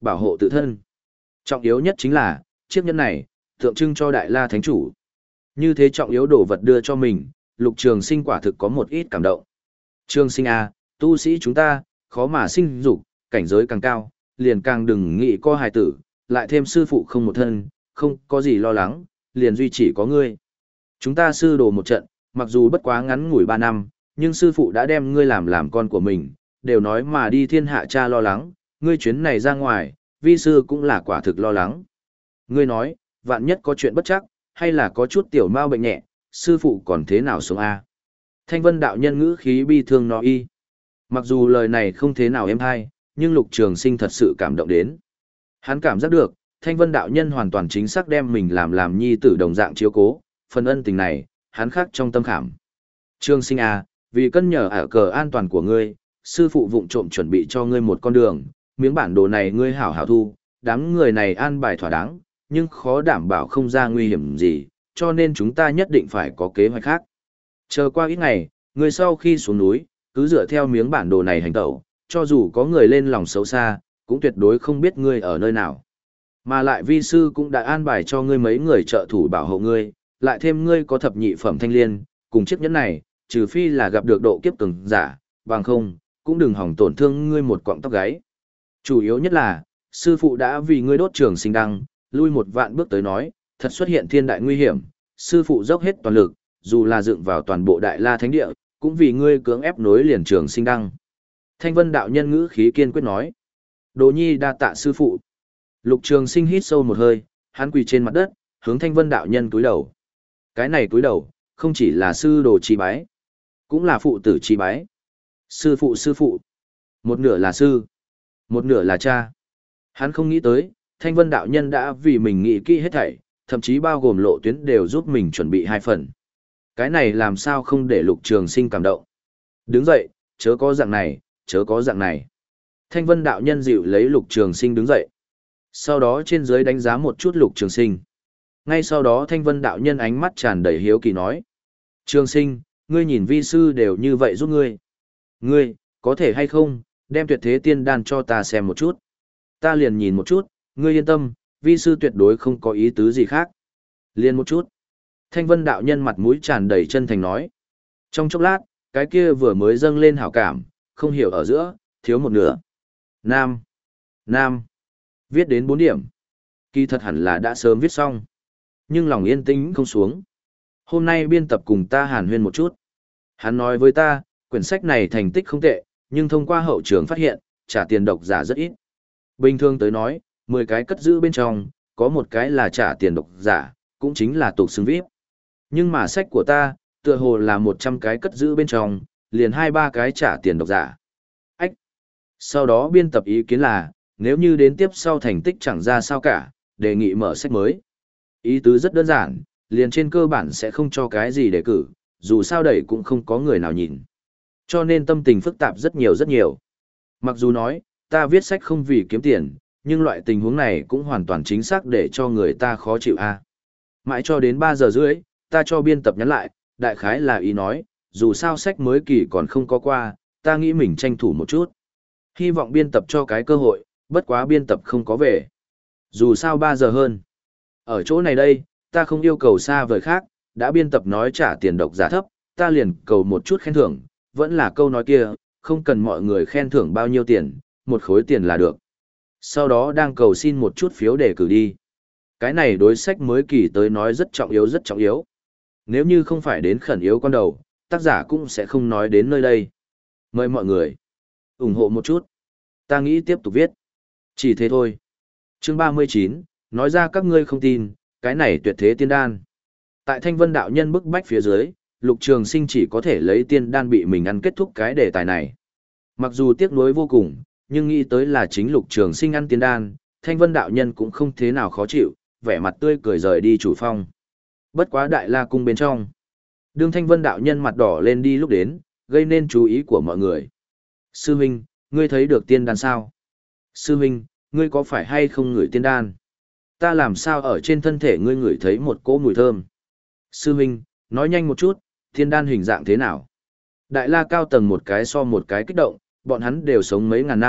bảo hộ tự thân. Trọng yếu nhất chính là, chiếc nhẫn này, tượng trưng cho Đại La Thánh Chủ. Như thế trọng yếu đồ vật đưa cho mình, Lục Trường Sinh quả thực có một ít cảm động. Trường Sinh à, tu sĩ chúng ta, khó mà sinh dục, cảnh giới càng cao, liền càng đừng nghĩ có hài tử, lại thêm sư phụ không một thân, không có gì lo lắng, liền duy chỉ có ngươi. Chúng ta sư đồ một trận, mặc dù bất quá ngắn ngủi ba năm, nhưng sư phụ đã đem ngươi làm làm con của mình, đều nói mà đi thiên hạ cha lo lắng, ngươi chuyến này ra ngoài, vi sư cũng là quả thực lo lắng. Ngươi nói, vạn nhất có chuyện bất chắc, hay là có chút tiểu mao bệnh nhẹ, sư phụ còn thế nào sống a? Thanh Vân đạo nhân ngữ khí bi thương nói y. Mặc dù lời này không thế nào êm hay, nhưng Lục Trường Sinh thật sự cảm động đến. Hắn cảm giác được, Thanh Vân đạo nhân hoàn toàn chính xác đem mình làm làm nhi tử đồng dạng chiếu cố, phần ân tình này, hắn khắc trong tâm khảm. Trường Sinh à, vì cân nhở ở cờ an toàn của ngươi, sư phụ vụng trộm chuẩn bị cho ngươi một con đường, miếng bản đồ này ngươi hảo hảo thu, đám người này an bài thỏa đáng, nhưng khó đảm bảo không ra nguy hiểm gì, cho nên chúng ta nhất định phải có kế hoạch khác. Chờ qua ít ngày, ngươi sau khi xuống núi, cứ dựa theo miếng bản đồ này hành tẩu, cho dù có người lên lòng xấu xa, cũng tuyệt đối không biết ngươi ở nơi nào. Mà lại vi sư cũng đã an bài cho ngươi mấy người trợ thủ bảo hộ ngươi, lại thêm ngươi có thập nhị phẩm thanh liên, cùng chiếc nhẫn này, trừ phi là gặp được độ kiếp cường giả, bằng không, cũng đừng hỏng tổn thương ngươi một quọng tóc gáy. Chủ yếu nhất là, sư phụ đã vì ngươi đốt Trường Sinh đăng, lui một vạn bước tới nói, thật xuất hiện thiên đại nguy hiểm, sư phụ dốc hết toàn lực, dù là dựng vào toàn bộ Đại La Thánh Địa, cũng vì ngươi cưỡng ép nối liền Trường Sinh đăng. Thanh Vân đạo nhân ngữ khí kiên quyết nói. Đồ nhi đa tạ sư phụ. Lục Trường Sinh hít sâu một hơi, hắn quỳ trên mặt đất, hướng Thanh Vân đạo nhân cúi đầu. Cái này cúi đầu, không chỉ là sư đồ chi bái, cũng là phụ tử chi bái. Sư phụ sư phụ. Một nửa là sư, một nửa là cha. Hắn không nghĩ tới, Thanh Vân đạo nhân đã vì mình nghĩ kỹ hết thảy, thậm chí bao gồm lộ tuyến đều giúp mình chuẩn bị hai phần. Cái này làm sao không để Lục Trường Sinh cảm động. Đứng dậy, chớ có dạng này, chớ có dạng này. Thanh Vân đạo nhân dịu lấy Lục Trường Sinh đứng dậy. Sau đó trên dưới đánh giá một chút Lục Trường Sinh. Ngay sau đó Thanh Vân đạo nhân ánh mắt tràn đầy hiếu kỳ nói. Trường Sinh, ngươi nhìn vi sư đều như vậy giúp ngươi. Ngươi, có thể hay không, đem tuyệt thế tiên đan cho ta xem một chút. Ta liền nhìn một chút, ngươi yên tâm, vi sư tuyệt đối không có ý tứ gì khác. Liền một chút. Thanh Vân đạo nhân mặt mũi tràn đầy chân thành nói. Trong chốc lát, cái kia vừa mới dâng lên hảo cảm, không hiểu ở giữa, thiếu một nửa. Nam. Nam. Viết đến bốn điểm. Kỳ thật hẳn là đã sớm viết xong. Nhưng lòng yên tĩnh không xuống. Hôm nay biên tập cùng ta hàn huyên một chút. Hắn nói với ta, quyển sách này thành tích không tệ, nhưng thông qua hậu trường phát hiện, trả tiền độc giả rất ít. Bình thường tới nói, mười cái cất giữ bên trong, có một cái là trả tiền độc giả, cũng chính là tục xứng vê i pê. Nhưng mà sách của ta, tựa hồ là một trăm cái cất giữ bên trong, liền hai ba cái trả tiền độc giả. Ách! Sau đó biên tập ý kiến là, nếu như đến tiếp sau thành tích chẳng ra sao cả, đề nghị mở sách mới. Ý tứ rất đơn giản, liền trên cơ bản sẽ không cho cái gì đề cử, dù sao đẩy cũng không có người nào nhìn. Cho nên tâm tình phức tạp rất nhiều rất nhiều. Mặc dù nói, ta viết sách không vì kiếm tiền, nhưng loại tình huống này cũng hoàn toàn chính xác để cho người ta khó chịu a. Mãi cho đến ba giờ rưỡi, ta cho biên tập nhắn lại, đại khái là ý nói, dù sao sách mới kỳ còn không có qua, ta nghĩ mình tranh thủ một chút. Hy vọng biên tập cho cái cơ hội, bất quá biên tập không có về. Dù sao ba giờ hơn. Ở chỗ này đây, ta không yêu cầu xa vời khác, đã biên tập nói trả tiền độc giả thấp, ta liền cầu một chút khen thưởng, vẫn là câu nói kia, không cần mọi người khen thưởng bao nhiêu tiền, một khối tiền là được. Sau đó đang cầu xin một chút phiếu để cử đi. Cái này đối sách mới kỳ tới nói rất trọng yếu rất trọng yếu. Nếu như không phải đến khẩn yếu con đầu, tác giả cũng sẽ không nói đến nơi đây. Mời mọi người ủng hộ một chút. Ta nghĩ tiếp tục viết. Chỉ thế thôi. Chương ba mươi chín, nói ra các ngươi không tin, cái này tuyệt thế tiên đan. Tại Thanh Vân đạo nhân bức bách phía dưới, Lục Trường Sinh chỉ có thể lấy tiên đan bị mình ăn kết thúc cái đề tài này. Mặc dù tiếc nuối vô cùng, nhưng nghĩ tới là chính Lục Trường Sinh ăn tiên đan, Thanh Vân đạo nhân cũng không thế nào khó chịu, vẻ mặt tươi cười rời đi chủ phong. Bất quá Đại La cung bên trong, đương Thanh Vân đạo nhân mặt đỏ lên đi lúc đến, gây nên chú ý của mọi người. Sư huynh, ngươi thấy được tiên đan sao? Sư huynh, ngươi có phải hay không ngửi tiên đan? Ta làm sao ở trên thân thể ngươi ngửi thấy một cỗ mùi thơm? Sư huynh, nói nhanh một chút, tiên đan hình dạng thế nào? Đại La cao tầng một cái so một cái kích động, bọn hắn đều sống mấy ngàn năm,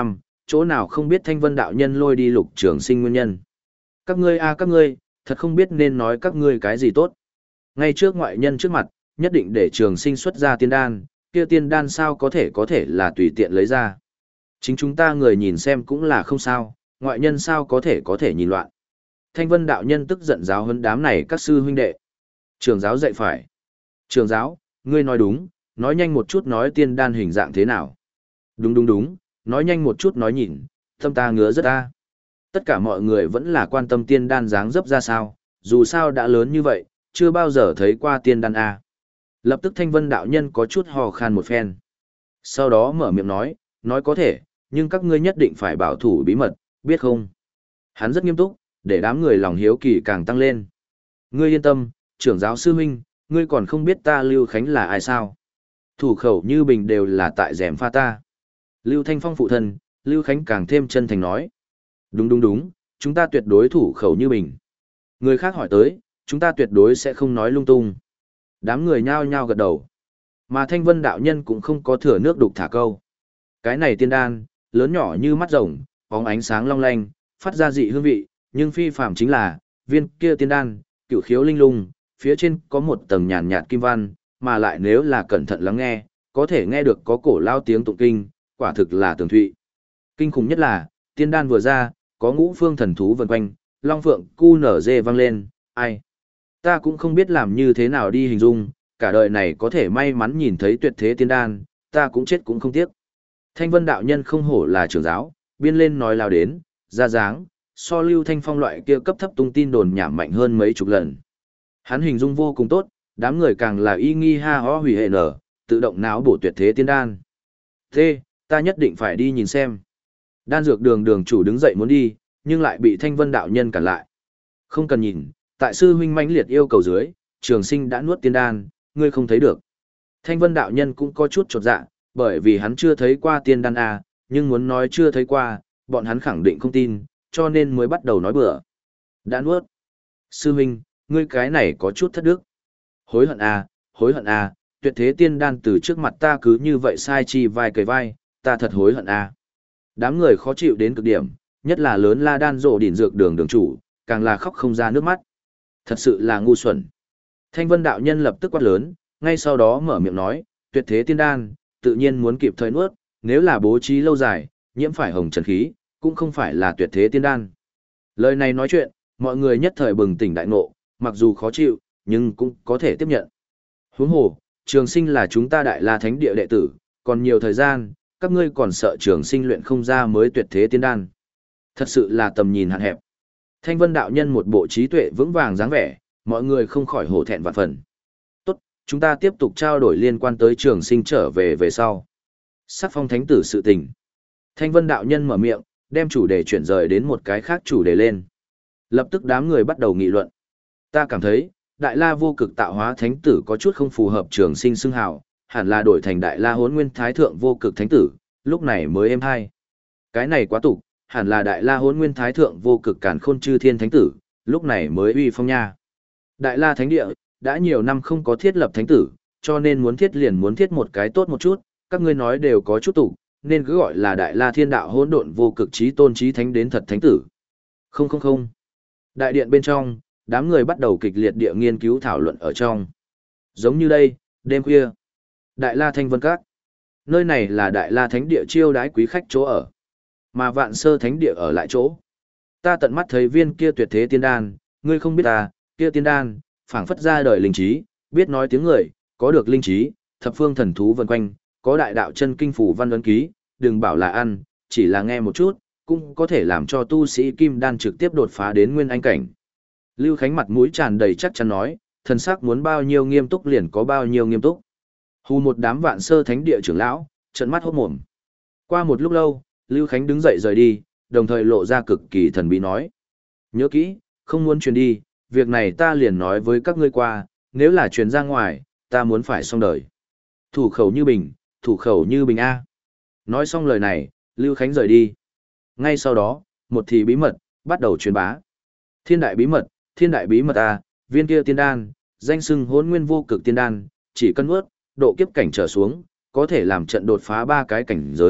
chỗ nào không biết Thanh Vân đạo nhân lôi đi Lục Trường Sinh nguyên nhân. Các ngươi a các ngươi, thật không biết nên nói các ngươi cái gì tốt. Ngay trước ngoại nhân trước mặt, nhất định để Trường Sinh xuất ra tiên đan, kia tiên đan sao có thể có thể là tùy tiện lấy ra. Chính chúng ta người nhìn xem cũng là không sao, ngoại nhân sao có thể có thể nhìn loạn. Thanh Vân đạo nhân tức giận giáo huấn đám này các sư huynh đệ. Trường giáo dạy phải. Trường giáo, ngươi nói đúng, nói nhanh một chút nói tiên đan hình dạng thế nào. Đúng đúng đúng, nói nhanh một chút nói nhìn, tâm ta ngứa rất ta. Tất cả mọi người vẫn là quan tâm tiên đan dáng dấp ra sao, dù sao đã lớn như vậy, chưa bao giờ thấy qua tiên đan A. Lập tức Thanh Vân đạo nhân có chút hò khan một phen. Sau đó mở miệng nói, nói có thể, nhưng các ngươi nhất định phải bảo thủ bí mật, biết không? Hắn rất nghiêm túc, để đám người lòng hiếu kỳ càng tăng lên. Ngươi yên tâm, trưởng giáo sư huynh, ngươi còn không biết ta Lưu Khánh là ai sao? Thủ khẩu như bình đều là tại rèm pha ta. Lưu Thanh Phong phụ thân, Lưu Khánh càng thêm chân thành nói. Đúng đúng đúng, chúng ta tuyệt đối thủ khẩu như bình. Người khác hỏi tới, chúng ta tuyệt đối sẽ không nói lung tung. Đám người nhao nhao gật đầu. Mà Thanh Vân đạo nhân cũng không có thừa nước đục thả câu. Cái này tiên đan, lớn nhỏ như mắt rồng, bóng ánh sáng long lanh, phát ra dị hương vị, nhưng phi phàm chính là, viên kia tiên đan, cửu khiếu linh lung, phía trên có một tầng nhàn nhạt kim văn, mà lại nếu là cẩn thận lắng nghe, có thể nghe được có cổ lao tiếng tụng kinh, quả thực là tường thụy. Kinh khủng nhất là, tiên đan vừa ra, có ngũ phương thần thú vần quanh, long phượng cu nở dê vang lên, ai. Ta cũng không biết làm như thế nào đi hình dung, cả đời này có thể may mắn nhìn thấy tuyệt thế tiên đan, ta cũng chết cũng không tiếc. Thanh Vân đạo nhân không hổ là trưởng giáo, biên lên nói lao đến, ra dáng, so Lưu Thanh Phong loại kia cấp thấp tung tin đồn nhảm mạnh hơn mấy chục lần. Hắn hình dung vô cùng tốt, đám người càng là y nghi ha ho hủy hệ nở, tự động não bổ tuyệt thế tiên đan. Thế, ta nhất định phải đi nhìn xem. Đan dược đường đường chủ đứng dậy muốn đi, nhưng lại bị Thanh Vân đạo nhân cản lại. Không cần nhìn, tại sư huynh mãnh liệt yêu cầu dưới, Trường Sinh đã nuốt tiên đan, ngươi không thấy được. Thanh Vân đạo nhân cũng có chút chột dạ, bởi vì hắn chưa thấy qua tiên đan A, nhưng muốn nói chưa thấy qua, bọn hắn khẳng định không tin, cho nên mới bắt đầu nói bừa. Đã nuốt. Sư huynh, ngươi cái này có chút thất đức. Hối hận A, hối hận A, tuyệt thế tiên đan từ trước mặt ta cứ như vậy sai chi vai cầy vai, ta thật hối hận A. Đám người khó chịu đến cực điểm, nhất là lớn la đan rộ đỉnh dược đường đường chủ, càng là khóc không ra nước mắt. Thật sự là ngu xuẩn. Thanh Vân đạo nhân lập tức quát lớn, ngay sau đó mở miệng nói, tuyệt thế tiên đan, tự nhiên muốn kịp thời nuốt, nếu là bố trí lâu dài, nhiễm phải hồng trần khí, cũng không phải là tuyệt thế tiên đan. Lời này nói chuyện, mọi người nhất thời bừng tỉnh đại ngộ, mặc dù khó chịu, nhưng cũng có thể tiếp nhận. Huống hồ, Trường Sinh là chúng ta Đại La Thánh địa đệ tử, còn nhiều thời gian, các ngươi còn sợ Trường Sinh luyện không ra mới tuyệt thế tiên đan. Thật sự là tầm nhìn hạn hẹp. Thanh Vân đạo nhân một bộ trí tuệ vững vàng dáng vẻ, mọi người không khỏi hổ thẹn vạn phần. Tốt, chúng ta tiếp tục trao đổi liên quan tới Trường Sinh trở về về sau. Sắc phong thánh tử sự tình. Thanh Vân đạo nhân mở miệng, đem chủ đề chuyển rời đến một cái khác chủ đề lên. Lập tức đám người bắt đầu nghị luận. Ta cảm thấy, Đại La vô cực tạo hóa thánh tử có chút không phù hợp Trường Sinh xưng hào, hẳn là đổi thành Đại La Hỗn Nguyên Thái thượng vô cực thánh tử, lúc này mới êm hay. Cái này quá tục, hẳn là Đại La Hỗn Nguyên Thái thượng vô cực Càn Khôn Chư Thiên thánh tử, lúc này mới uy phong nha. Đại La thánh địa đã nhiều năm không có thiết lập thánh tử, cho nên muốn thiết liền muốn thiết một cái tốt một chút, các ngươi nói đều có chút tục, nên cứ gọi là Đại La Thiên Đạo Hỗn Độn vô cực chí tôn chí thánh đến thật thánh tử. Không không không. Đại điện bên trong, đám người bắt đầu kịch liệt địa nghiên cứu thảo luận ở trong. Giống như đây, đêm khuya, Đại La Thanh Vân Các. Nơi này là Đại La Thánh địa chiêu đái quý khách chỗ ở, mà Vạn Sơ Thánh địa ở lại chỗ. Ta tận mắt thấy viên kia tuyệt thế tiên đan, ngươi không biết ta, kia tiên đan, phảng phất ra đời linh trí, biết nói tiếng người, có được linh trí, thập phương thần thú vần quanh, có đại đạo chân kinh phủ văn ấn ký, đừng bảo là ăn, chỉ là nghe một chút, cũng có thể làm cho tu sĩ kim đan trực tiếp đột phá đến nguyên anh cảnh. Lưu Khánh mặt mũi tràn đầy chắc chắn nói, thần sắc muốn bao nhiêu nghiêm túc liền có bao nhiêu nghiêm túc. Hù một đám Vạn Sơ Thánh địa trưởng lão, trợn mắt hốt mồm. Qua một lúc lâu, Lưu Khánh đứng dậy rời đi, đồng thời lộ ra cực kỳ thần bí nói: "Nhớ kỹ, không muốn truyền đi, việc này ta liền nói với các ngươi qua, nếu là truyền ra ngoài, ta muốn phải xong đời. Thủ khẩu như bình, thủ khẩu như bình a." Nói xong lời này, Lưu Khánh rời đi. Ngay sau đó, một thì bí mật bắt đầu truyền bá. Thiên đại bí mật, thiên đại bí mật a, viên kia tiên đan, danh xưng Hỗn Nguyên vô cực tiên đan, chỉ cần nuốt, độ kiếp cảnh trở xuống, có thể làm trận đột phá ba cái cảnh giới,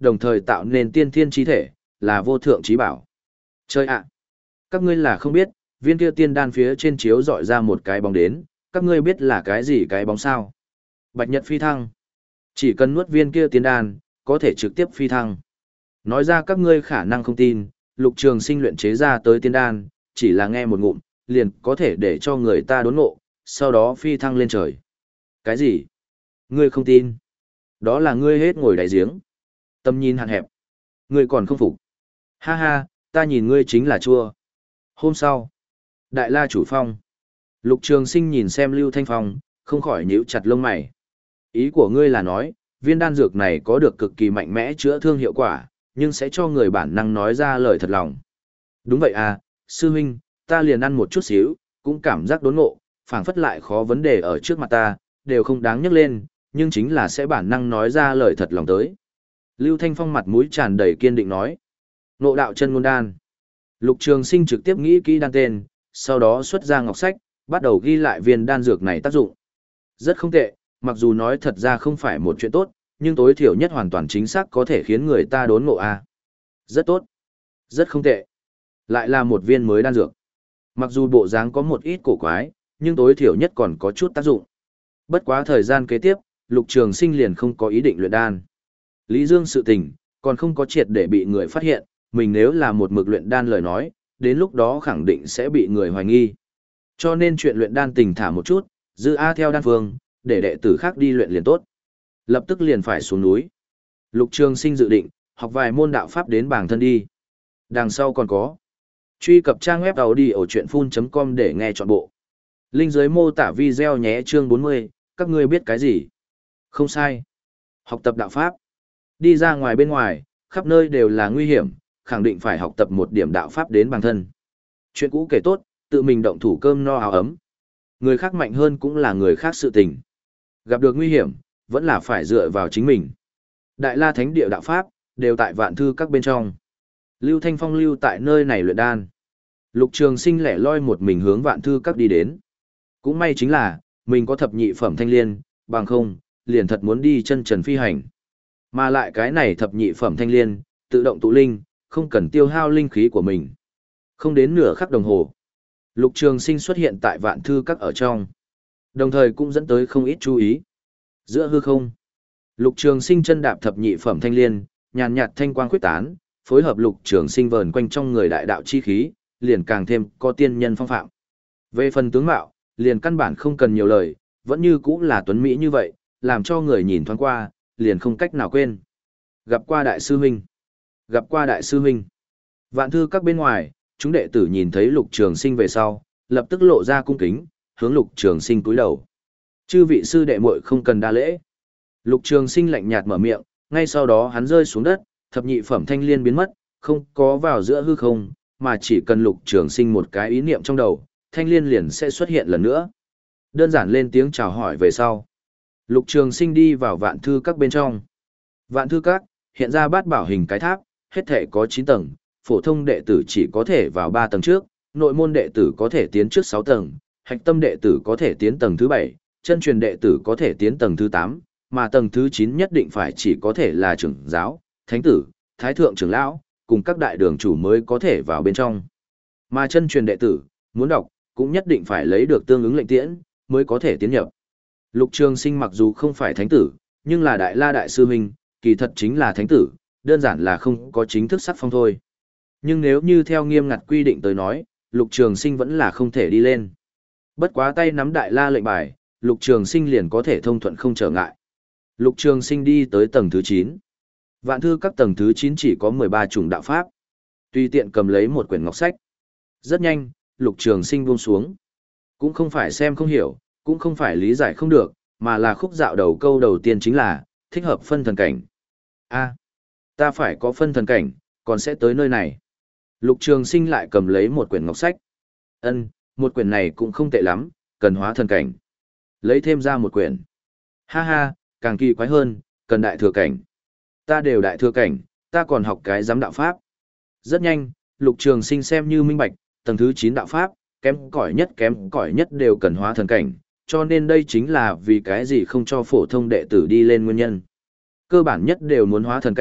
đồng thời tạo nên tiên thiên chí thể, là vô thượng chí bảo. Chơi ạ! Các ngươi là không biết, viên kia tiên đan phía trên chiếu dọi ra một cái bóng đến, các ngươi biết là cái gì cái bóng sao? Bạch Nhật phi thăng. Chỉ cần nuốt viên kia tiên đan, có thể trực tiếp phi thăng. Nói ra các ngươi khả năng không tin, Lục Trường Sinh luyện chế ra tới tiên đan, chỉ là nghe một ngụm, liền có thể để cho người ta đốn ngộ, sau đó phi thăng lên trời. Cái gì? Ngươi không tin? Đó là ngươi hết ngồi đáy giếng. Tầm nhìn hạn hẹp. Ngươi còn không phục. Ha ha, ta nhìn ngươi chính là chua. Hôm sau, Đại La chủ phong. Lục Trường Sinh nhìn xem Lưu Thanh Phong, không khỏi nhíu chặt lông mày. Ý của ngươi là nói, viên đan dược này có được cực kỳ mạnh mẽ chữa thương hiệu quả, nhưng sẽ cho người bản năng nói ra lời thật lòng. Đúng vậy à, sư huynh, ta liền ăn một chút xíu, cũng cảm giác đốn ngộ, phảng phất lại khó vấn đề ở trước mặt ta, đều không đáng nhắc lên, nhưng chính là sẽ bản năng nói ra lời thật lòng tới. Lưu Thanh Phong mặt mũi tràn đầy kiên định nói. Ngộ đạo chân ngôn đan. Lục Trường Sinh trực tiếp nghĩ kỹ đan tên, sau đó xuất ra ngọc sách, bắt đầu ghi lại viên đan dược này tác dụng. Rất không tệ, mặc dù nói thật ra không phải một chuyện tốt, nhưng tối thiểu nhất hoàn toàn chính xác có thể khiến người ta đốn ngộ a. Rất tốt. Rất không tệ. Lại là một viên mới đan dược. Mặc dù bộ dáng có một ít cổ quái, nhưng tối thiểu nhất còn có chút tác dụng. Bất quá thời gian kế tiếp, Lục Trường Sinh liền không có ý định luyện đan. Lý Dương sự tình, còn không có triệt để bị người phát hiện, mình nếu là một mực luyện đan lời nói, đến lúc đó khẳng định sẽ bị người hoài nghi. Cho nên chuyện luyện đan tình thả một chút, giữ A theo đan phương, để đệ tử khác đi luyện liền tốt. Lập tức liền phải xuống núi. Lục Trường Sinh dự định, học vài môn đạo pháp đến bảng thân đi. Đằng sau còn có. Truy cập trang web audiochuyenphun.com để nghe trọn bộ. Link dưới mô tả video nhé chương bốn mươi, các ngươi biết cái gì? Không sai. Học tập đạo pháp. Đi ra ngoài bên ngoài, khắp nơi đều là nguy hiểm, khẳng định phải học tập một điểm đạo pháp đến bằng thân. Chuyện cũ kể tốt, tự mình động thủ cơm no áo ấm. Người khác mạnh hơn cũng là người khác sự tình. Gặp được nguy hiểm, vẫn là phải dựa vào chính mình. Đại La Thánh Địa đạo pháp, đều tại vạn thư các bên trong. Lưu Thanh Phong lưu tại nơi này luyện đan. Lục Trường Sinh lẻ loi một mình hướng vạn thư các đi đến. Cũng may chính là, mình có thập nhị phẩm thanh liên, bằng không, liền thật muốn đi chân trần phi hành. Mà lại cái này thập nhị phẩm thanh liên, tự động tụ linh, không cần tiêu hao linh khí của mình. Không đến nửa khắc đồng hồ. Lục Trường Sinh xuất hiện tại vạn thư các ở trong. Đồng thời cũng dẫn tới không ít chú ý. Giữa hư không, Lục Trường Sinh chân đạp thập nhị phẩm thanh liên, nhàn nhạt thanh quang khuyết tán, phối hợp Lục Trường Sinh vờn quanh trong người đại đạo chi khí, liền càng thêm có tiên nhân phong phạm. Về phần tướng mạo, liền căn bản không cần nhiều lời, vẫn như cũ là tuấn mỹ như vậy, làm cho người nhìn thoáng qua, liền không cách nào quên. Gặp qua đại sư huynh, gặp qua đại sư huynh. Vạn thư các bên ngoài, chúng đệ tử nhìn thấy Lục Trường Sinh về sau, lập tức lộ ra cung kính, hướng Lục Trường Sinh cúi đầu. Chư vị sư đệ muội không cần đa lễ. Lục Trường Sinh lạnh nhạt mở miệng, ngay sau đó hắn rơi xuống đất, thập nhị phẩm thanh liên biến mất, không có vào giữa hư không, mà chỉ cần Lục Trường Sinh một cái ý niệm trong đầu, thanh liên liền sẽ xuất hiện lần nữa. Đơn giản lên tiếng chào hỏi về sau. Lục Trường Sinh đi vào vạn thư các bên trong. Vạn thư các, hiện ra bát bảo hình cái tháp, hết thể có chín tầng, phổ thông đệ tử chỉ có thể vào ba tầng trước, nội môn đệ tử có thể tiến trước sáu tầng, hạch tâm đệ tử có thể tiến tầng thứ bảy, chân truyền đệ tử có thể tiến tầng thứ tám, mà tầng thứ chín nhất định phải chỉ có thể là trưởng giáo, thánh tử, thái thượng trưởng lão, cùng các đại đường chủ mới có thể vào bên trong. Mà chân truyền đệ tử, muốn đọc, cũng nhất định phải lấy được tương ứng lệnh tiễn, mới có thể tiến nhập. Lục Trường Sinh mặc dù không phải thánh tử, nhưng là đại la đại sư huynh, kỳ thật chính là thánh tử, đơn giản là không có chính thức sắc phong thôi. Nhưng nếu như theo nghiêm ngặt quy định tới nói, Lục Trường Sinh vẫn là không thể đi lên. Bất quá tay nắm đại la lệnh bài, Lục Trường Sinh liền có thể thông thuận không trở ngại. Lục Trường Sinh đi tới tầng thứ chín. Vạn thư các tầng thứ chín chỉ có mười ba chủng đạo pháp. Tùy tiện cầm lấy một quyển ngọc sách. Rất nhanh, Lục Trường Sinh buông xuống. Cũng không phải xem không hiểu, cũng không phải lý giải không được, mà là khúc dạo đầu câu đầu tiên chính là, thích hợp phân thần cảnh. A, ta phải có phân thần cảnh, còn sẽ tới nơi này. Lục Trường Sinh lại cầm lấy một quyển ngọc sách. Ân, một quyển này cũng không tệ lắm, cần hóa thần cảnh. Lấy thêm ra một quyển. Ha ha, càng kỳ quái hơn, cần đại thừa cảnh. Ta đều đại thừa cảnh, ta còn học cái giám đạo pháp. Rất nhanh, Lục Trường Sinh xem như minh bạch, tầng thứ chín đạo pháp, kém cỏi nhất kém cỏi nhất đều cần hóa thần cảnh, cho nên đây chính là vì cái gì không cho phổ thông đệ tử đi lên nguyên nhân. Cơ bản nhất đều muốn hóa thần cảnh,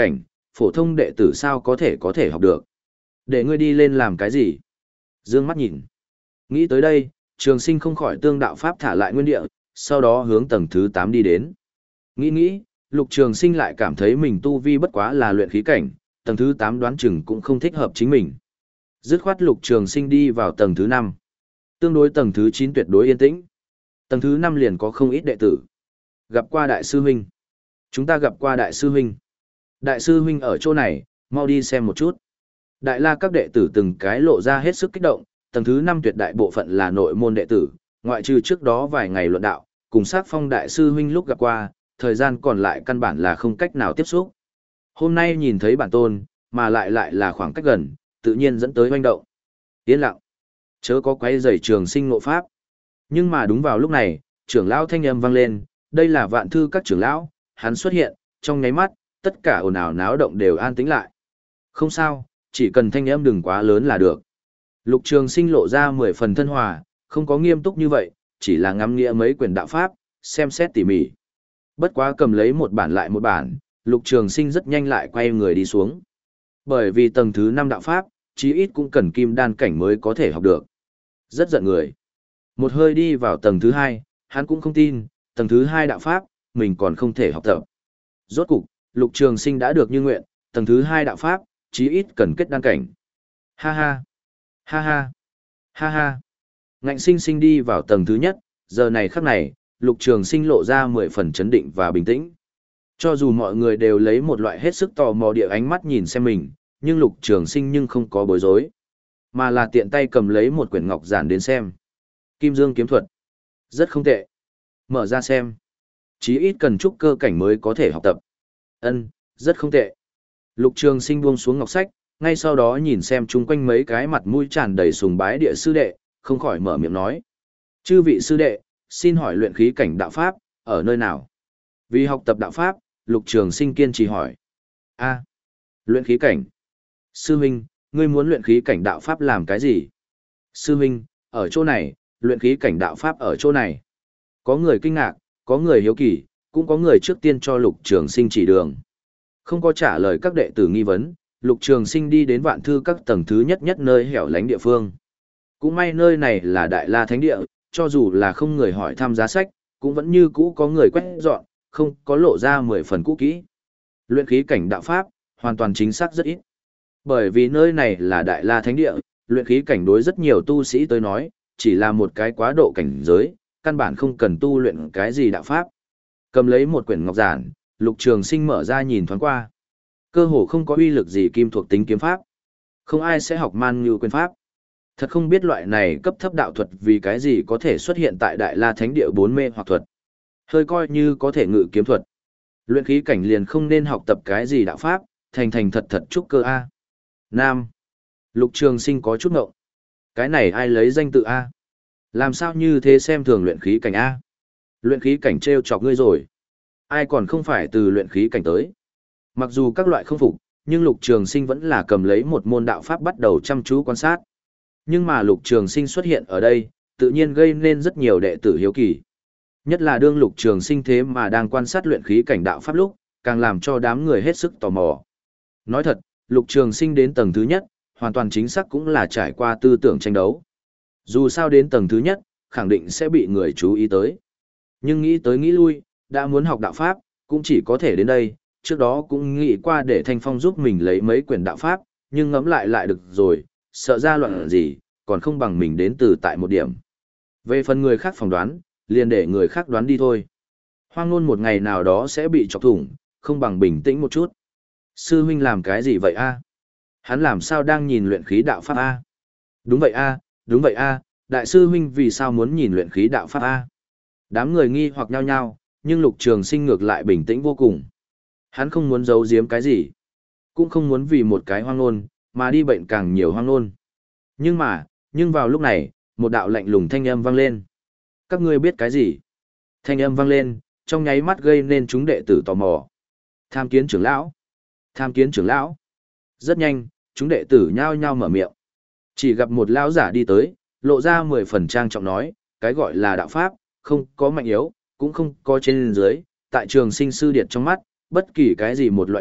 phổ thông đệ tử sao có thể có thể học được. Để ngươi đi lên làm cái gì? Dương mắt nhìn. Nghĩ tới đây, Trường Sinh không khỏi tương đạo pháp thả lại nguyên địa, sau đó hướng tầng thứ tám đi đến. Nghĩ nghĩ, Lục Trường Sinh lại cảm thấy mình tu vi bất quá là luyện khí cảnh, tầng thứ tám đoán chừng cũng không thích hợp chính mình. Dứt khoát Lục Trường Sinh đi vào tầng thứ năm. Tương đối tầng thứ chín tuyệt đối yên tĩnh. Tầng thứ năm liền có không ít đệ tử. Gặp qua đại sư huynh. Chúng ta gặp qua đại sư huynh. Đại sư huynh ở chỗ này, mau đi xem một chút. Đại la các đệ tử từng cái lộ ra hết sức kích động, tầng thứ năm tuyệt đại bộ phận là nội môn đệ tử, ngoại trừ trước đó vài ngày luận đạo, cùng sát phong đại sư huynh lúc gặp qua, thời gian còn lại căn bản là không cách nào tiếp xúc. Hôm nay nhìn thấy bản tôn, mà lại lại là khoảng cách gần, tự nhiên dẫn tới hoành động. Yên lặng, chớ có quấy rầy Trường Sinh ngộ pháp. Nhưng mà đúng vào lúc này, trưởng lão thanh âm vang lên, đây là Vạn Thư các trưởng lão, hắn xuất hiện, trong nháy mắt, tất cả ồn ào náo động đều an tĩnh lại. Không sao, chỉ cần thanh âm đừng quá lớn là được. Lục Trường Sinh lộ ra mười phần thân hòa, không có nghiêm túc như vậy, chỉ là ngắm nghĩa mấy quyển đạo pháp, xem xét tỉ mỉ. Bất quá cầm lấy một bản lại một bản, Lục Trường Sinh rất nhanh lại quay người đi xuống. Bởi vì tầng thứ năm đạo pháp, chí ít cũng cần kim đan cảnh mới có thể học được. Rất giận người. Một hơi đi vào tầng thứ hai, hắn cũng không tin, tầng thứ hai đạo pháp, mình còn không thể học tập. Rốt cục, Lục Trường Sinh đã được như nguyện, tầng thứ hai đạo pháp, chí ít cần kết đan cảnh. Ha ha, ha ha, ha ha. Ngạnh sinh sinh đi vào tầng thứ nhất, giờ này khắc này, Lục Trường Sinh lộ ra mười phần chấn định và bình tĩnh. Cho dù mọi người đều lấy một loại hết sức tò mò địa ánh mắt nhìn xem mình, nhưng Lục Trường Sinh nhưng không có bối rối, mà là tiện tay cầm lấy một quyển ngọc giản đến xem. Kim Dương kiếm thuật. Rất không tệ. Mở ra xem. Chí ít cần trúc cơ cảnh mới có thể học tập. Ân, rất không tệ. Lục Trường Sinh buông xuống ngọc sách, ngay sau đó nhìn xem chung quanh mấy cái mặt mũi tràn đầy sùng bái địa sư đệ, không khỏi mở miệng nói. Chư vị sư đệ, xin hỏi luyện khí cảnh đạo pháp, ở nơi nào? Vì học tập đạo pháp, Lục Trường Sinh kiên trì hỏi. A, luyện khí cảnh. Sư huynh, ngươi muốn luyện khí cảnh đạo pháp làm cái gì? Sư huynh, ở chỗ này, luyện khí cảnh đạo pháp ở chỗ này. Có người kinh ngạc, có người hiếu kỳ, cũng có người trước tiên cho Lục Trường Sinh chỉ đường. Không có trả lời các đệ tử nghi vấn, Lục Trường Sinh đi đến Vạn Thư các tầng thứ nhất nhất nơi hẻo lánh địa phương. Cũng may nơi này là Đại La Thánh Địa, cho dù là không người hỏi thăm giá sách, cũng vẫn như cũ có người quét dọn, không có lộ ra mười phần cũ kỹ. Luyện khí cảnh đạo pháp, hoàn toàn chính xác rất ít. Bởi vì nơi này là Đại La Thánh Địa, luyện khí cảnh đối rất nhiều tu sĩ tới nói, chỉ là một cái quá độ cảnh giới, căn bản không cần tu luyện cái gì đạo pháp. Cầm lấy một quyển ngọc giản, Lục Trường Sinh mở ra nhìn thoáng qua. Cơ hồ không có uy lực gì kim thuộc tính kiếm pháp. Không ai sẽ học man như quyền pháp. Thật không biết loại này cấp thấp đạo thuật vì cái gì có thể xuất hiện tại Đại La Thánh Địa bốn mê hoặc thuật. Hơi coi như có thể ngự kiếm thuật. Luyện khí cảnh liền không nên học tập cái gì đạo pháp, thành thành thật thật trúc cơ A. Nam. Lục Trường Sinh có chút ngộng. Cái này ai lấy danh tự A? Làm sao như thế xem thường luyện khí cảnh A? Luyện khí cảnh trêu chọc ngươi rồi. Ai còn không phải từ luyện khí cảnh tới. Mặc dù các loại không phục, nhưng Lục Trường Sinh vẫn là cầm lấy một môn đạo pháp bắt đầu chăm chú quan sát. Nhưng mà Lục Trường Sinh xuất hiện ở đây, tự nhiên gây nên rất nhiều đệ tử hiếu kỳ. Nhất là đương Lục Trường Sinh thế mà đang quan sát luyện khí cảnh đạo pháp lúc, càng làm cho đám người hết sức tò mò. Nói thật, Lục Trường Sinh đến tầng thứ nhất, hoàn toàn chính xác cũng là trải qua tư tưởng tranh đấu. Dù sao đến tầng thứ nhất, khẳng định sẽ bị người chú ý tới. Nhưng nghĩ tới nghĩ lui, đã muốn học đạo pháp, cũng chỉ có thể đến đây, trước đó cũng nghĩ qua để Thanh Phong giúp mình lấy mấy quyển đạo pháp, nhưng ngẫm lại lại được rồi, sợ ra loạn gì, còn không bằng mình đến từ tại một điểm. Về phần người khác phỏng đoán, liền để người khác đoán đi thôi. Hoang ngôn một ngày nào đó sẽ bị chọc thủng, không bằng bình tĩnh một chút. Sư huynh làm cái gì vậy a? Hắn làm sao đang nhìn luyện khí đạo pháp a? Đúng vậy a, đúng vậy a, đại sư huynh vì sao muốn nhìn luyện khí đạo pháp a? Đám người nghi hoặc nhao nhao, nhưng Lục Trường Sinh ngược lại bình tĩnh vô cùng. Hắn không muốn giấu giếm cái gì, cũng không muốn vì một cái hoang ngôn mà đi bệnh càng nhiều hoang ngôn. Nhưng mà, nhưng vào lúc này, một đạo lạnh lùng thanh âm vang lên. Các ngươi biết cái gì? Thanh âm vang lên, trong nháy mắt gây nên chúng đệ tử tò mò. Tham kiến trưởng lão. Tham kiến trưởng lão. Rất nhanh, chúng đệ tử nhao nhao mở miệng. Chỉ gặp một lão giả đi tới, lộ ra mười phần trang trọng nói, cái gọi là đạo pháp, không có mạnh yếu, cũng không có trên dưới, tại Trường Sinh sư điệt trong mắt, bất kỳ cái gì một loại pháp,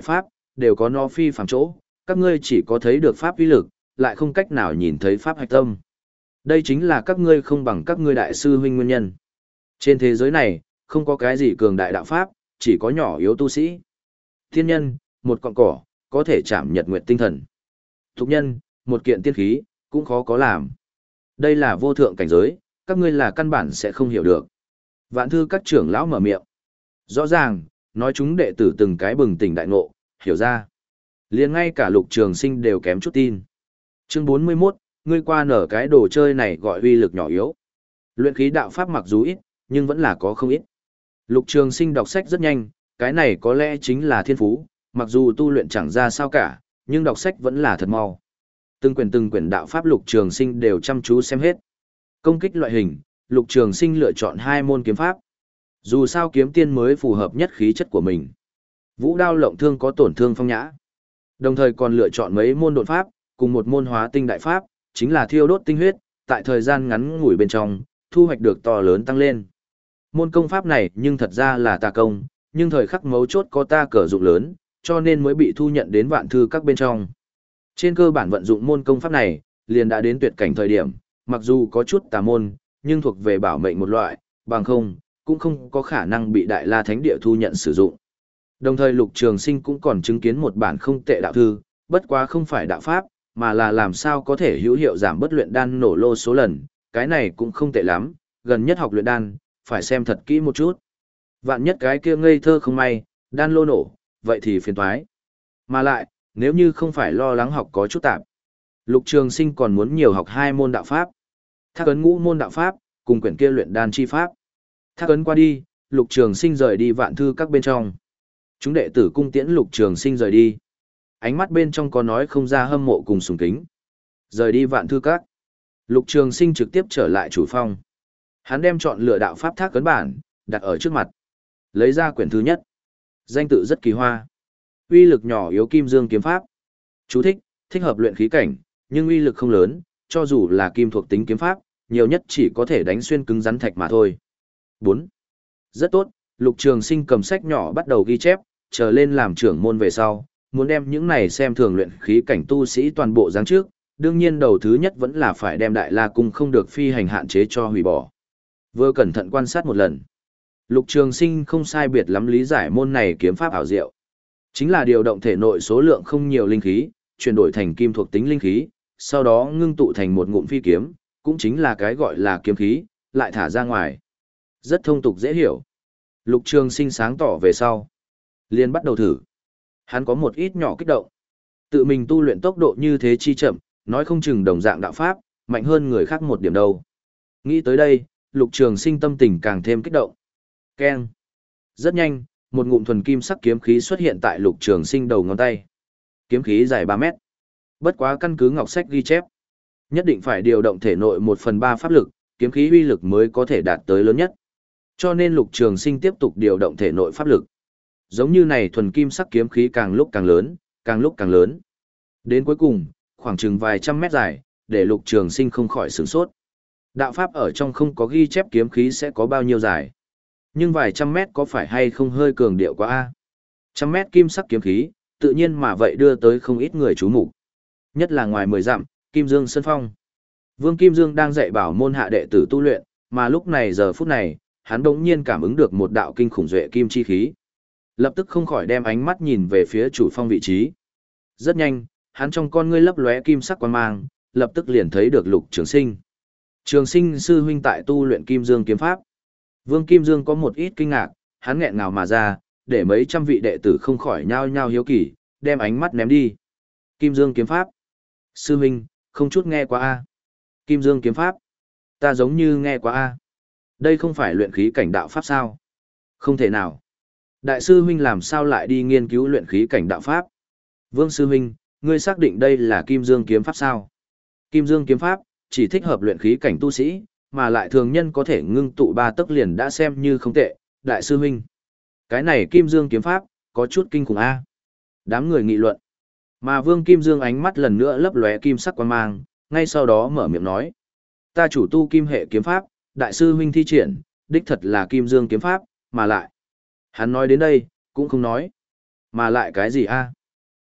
đều có nó phi phàm chỗ, các ngươi chỉ có thấy được pháp uy lực, lại không cách nào nhìn thấy pháp hạch tâm. Đây chính là các ngươi không bằng các ngươi đại sư huynh nguyên nhân. Trên thế giới này, không có cái gì cường đại đạo pháp, chỉ có nhỏ yếu tu sĩ. Thiên nhân, một cọng cỏ, có thể chạm nhật nguyệt tinh thần. Thục nhân, một kiện tiên khí, cũng khó có làm. Đây là vô thượng cảnh giới, các ngươi là căn bản sẽ không hiểu được. Vạn thư các trưởng lão mở miệng. Rõ ràng, nói chúng đệ tử từng cái bừng tỉnh đại ngộ, hiểu ra. Liền ngay cả Lục Trường Sinh đều kém chút tin. Chương bốn mươi mốt, ngươi qua nở cái đồ chơi này gọi uy lực nhỏ yếu. Luyện khí đạo pháp mặc dù ít, nhưng vẫn là có không ít. Lục Trường Sinh đọc sách rất nhanh, cái này có lẽ chính là thiên phú, mặc dù tu luyện chẳng ra sao cả, nhưng đọc sách vẫn là thật mau. Từng quyển từng quyển đạo pháp Lục Trường Sinh đều chăm chú xem hết. Công kích loại hình, Lục Trường Sinh lựa chọn hai môn kiếm pháp. Dù sao kiếm tiên mới phù hợp nhất khí chất của mình. Vũ đao lộng thương có tổn thương phong nhã. Đồng thời còn lựa chọn mấy môn độn pháp, cùng một môn hóa tinh đại pháp, chính là thiêu đốt tinh huyết, tại thời gian ngắn ngủi bên trong, thu hoạch được to lớn tăng lên. Môn công pháp này nhưng thật ra là tà công, nhưng thời khắc mấu chốt có ta cờ dụng lớn, cho nên mới bị thu nhận đến vạn thư các bên trong. Trên cơ bản vận dụng môn công pháp này, liền đã đến tuyệt cảnh thời điểm, mặc dù có chút tà môn, nhưng thuộc về bảo mệnh một loại, bằng không, cũng không có khả năng bị Đại La Thánh Địa thu nhận sử dụng. Đồng thời Lục Trường Sinh cũng còn chứng kiến một bản không tệ đạo thư, bất quá không phải đạo pháp, mà là làm sao có thể hữu hiệu giảm bất luyện đan nổ lô số lần, cái này cũng không tệ lắm, gần nhất học luyện đan, phải xem thật kỹ một chút. Vạn nhất cái kia ngây thơ không may, đan lô nổ, vậy thì phiền toái. Mà lại, nếu như không phải lo lắng học có chút tạp, Lục Trường Sinh còn muốn nhiều học hai môn đạo pháp. Thác ấn ngũ môn đạo pháp, cùng quyển kia luyện đan chi pháp. Thác ấn qua đi, Lục Trường Sinh rời đi vạn thư các bên trong. Chúng đệ tử cung tiễn Lục Trường Sinh rời đi. Ánh mắt bên trong có nói không ra hâm mộ cùng sùng kính. Rời đi vạn thư các. Lục Trường Sinh trực tiếp trở lại chủ phong. Hắn đem chọn lựa đạo pháp thác ấn bản, đặt ở trước mặt. Lấy ra quyển thứ nhất. Danh tự rất kỳ hoa. Uy lực nhỏ yếu kim dương kiếm pháp. Chú thích, thích hợp luyện khí cảnh, nhưng uy lực không lớn, cho dù là kim thuộc tính kiếm pháp, nhiều nhất chỉ có thể đánh xuyên cứng rắn thạch mà thôi. bốn. Rất tốt, Lục Trường Sinh cầm sách nhỏ bắt đầu ghi chép, chờ lên làm trưởng môn về sau, muốn đem những này xem thường luyện khí cảnh tu sĩ toàn bộ giáng trước, đương nhiên đầu thứ nhất vẫn là phải đem Đại La Cung không được phi hành hạn chế cho hủy bỏ. Vừa cẩn thận quan sát một lần, Lục Trường Sinh không sai biệt lắm lý giải môn này kiếm pháp ảo diệu. Chính là điều động thể nội số lượng không nhiều linh khí, chuyển đổi thành kim thuộc tính linh khí, sau đó ngưng tụ thành một ngụm phi kiếm, cũng chính là cái gọi là kiếm khí, lại thả ra ngoài. Rất thông tục dễ hiểu. Lục Trường Sinh sáng tỏ về sau, liền bắt đầu thử. Hắn có một ít nhỏ kích động. Tự mình tu luyện tốc độ như thế chi chậm, nói không chừng đồng dạng đạo pháp, mạnh hơn người khác một điểm đâu. Nghĩ tới đây, Lục Trường Sinh tâm tình càng thêm kích động. Keng. Rất nhanh, một ngụm thuần kim sắc kiếm khí xuất hiện tại Lục Trường Sinh đầu ngón tay. Kiếm khí dài ba mét. Bất quá căn cứ ngọc sách ghi chép, nhất định phải điều động thể nội một phần ba pháp lực, kiếm khí uy lực mới có thể đạt tới lớn nhất. Cho nên Lục Trường Sinh tiếp tục điều động thể nội pháp lực. Giống như này thuần kim sắc kiếm khí càng lúc càng lớn, càng lúc càng lớn. Đến cuối cùng, khoảng chừng vài trăm mét dài, để Lục Trường Sinh không khỏi sửng sốt. Đạo pháp ở trong không có ghi chép kiếm khí sẽ có bao nhiêu dài. Nhưng vài trăm mét có phải hay không hơi cường điệu quá a? Trăm mét kim sắc kiếm khí, tự nhiên mà vậy đưa tới không ít người chú mục. Nhất là ngoài mười dặm, Kim Dương Sơn Phong. Vương Kim Dương đang dạy bảo môn hạ đệ tử tu luyện, mà lúc này giờ phút này, hắn đống nhiên cảm ứng được một đạo kinh khủng duệ kim chi khí. Lập tức không khỏi đem ánh mắt nhìn về phía chủ phong vị trí. Rất nhanh, hắn trong con ngươi lấp lóe kim sắc quang mang, lập tức liền thấy được Lục Trường Sinh. Trường Sinh sư huynh tại tu luyện Kim Dương kiếm pháp. Vương Kim Dương có một ít kinh ngạc, hắn nghẹn ngào mà ra, để mấy trăm vị đệ tử không khỏi nhao nhao hiếu kỳ, đem ánh mắt ném đi. Kim Dương kiếm pháp. Sư huynh, không chút nghe qua a. Kim Dương kiếm pháp. Ta giống như nghe qua a. Đây không phải luyện khí cảnh đạo pháp sao? Không thể nào. Đại sư huynh làm sao lại đi nghiên cứu luyện khí cảnh đạo pháp? Vương sư huynh, ngươi xác định đây là Kim Dương kiếm pháp sao? Kim Dương kiếm pháp chỉ thích hợp luyện khí cảnh tu sĩ, mà lại thường nhân có thể ngưng tụ ba tấc liền đã xem như không tệ. Đại sư huynh, cái này Kim Dương kiếm pháp có chút kinh khủng a. Đám người nghị luận. Mà Vương Kim Dương ánh mắt lần nữa lấp lóe kim sắc quang mang, ngay sau đó mở miệng nói: "Ta chủ tu kim hệ kiếm pháp, đại sư huynh thi triển, đích thật là Kim Dương kiếm pháp, mà lại." Hắn nói đến đây, cũng không nói. Mà lại cái gì a?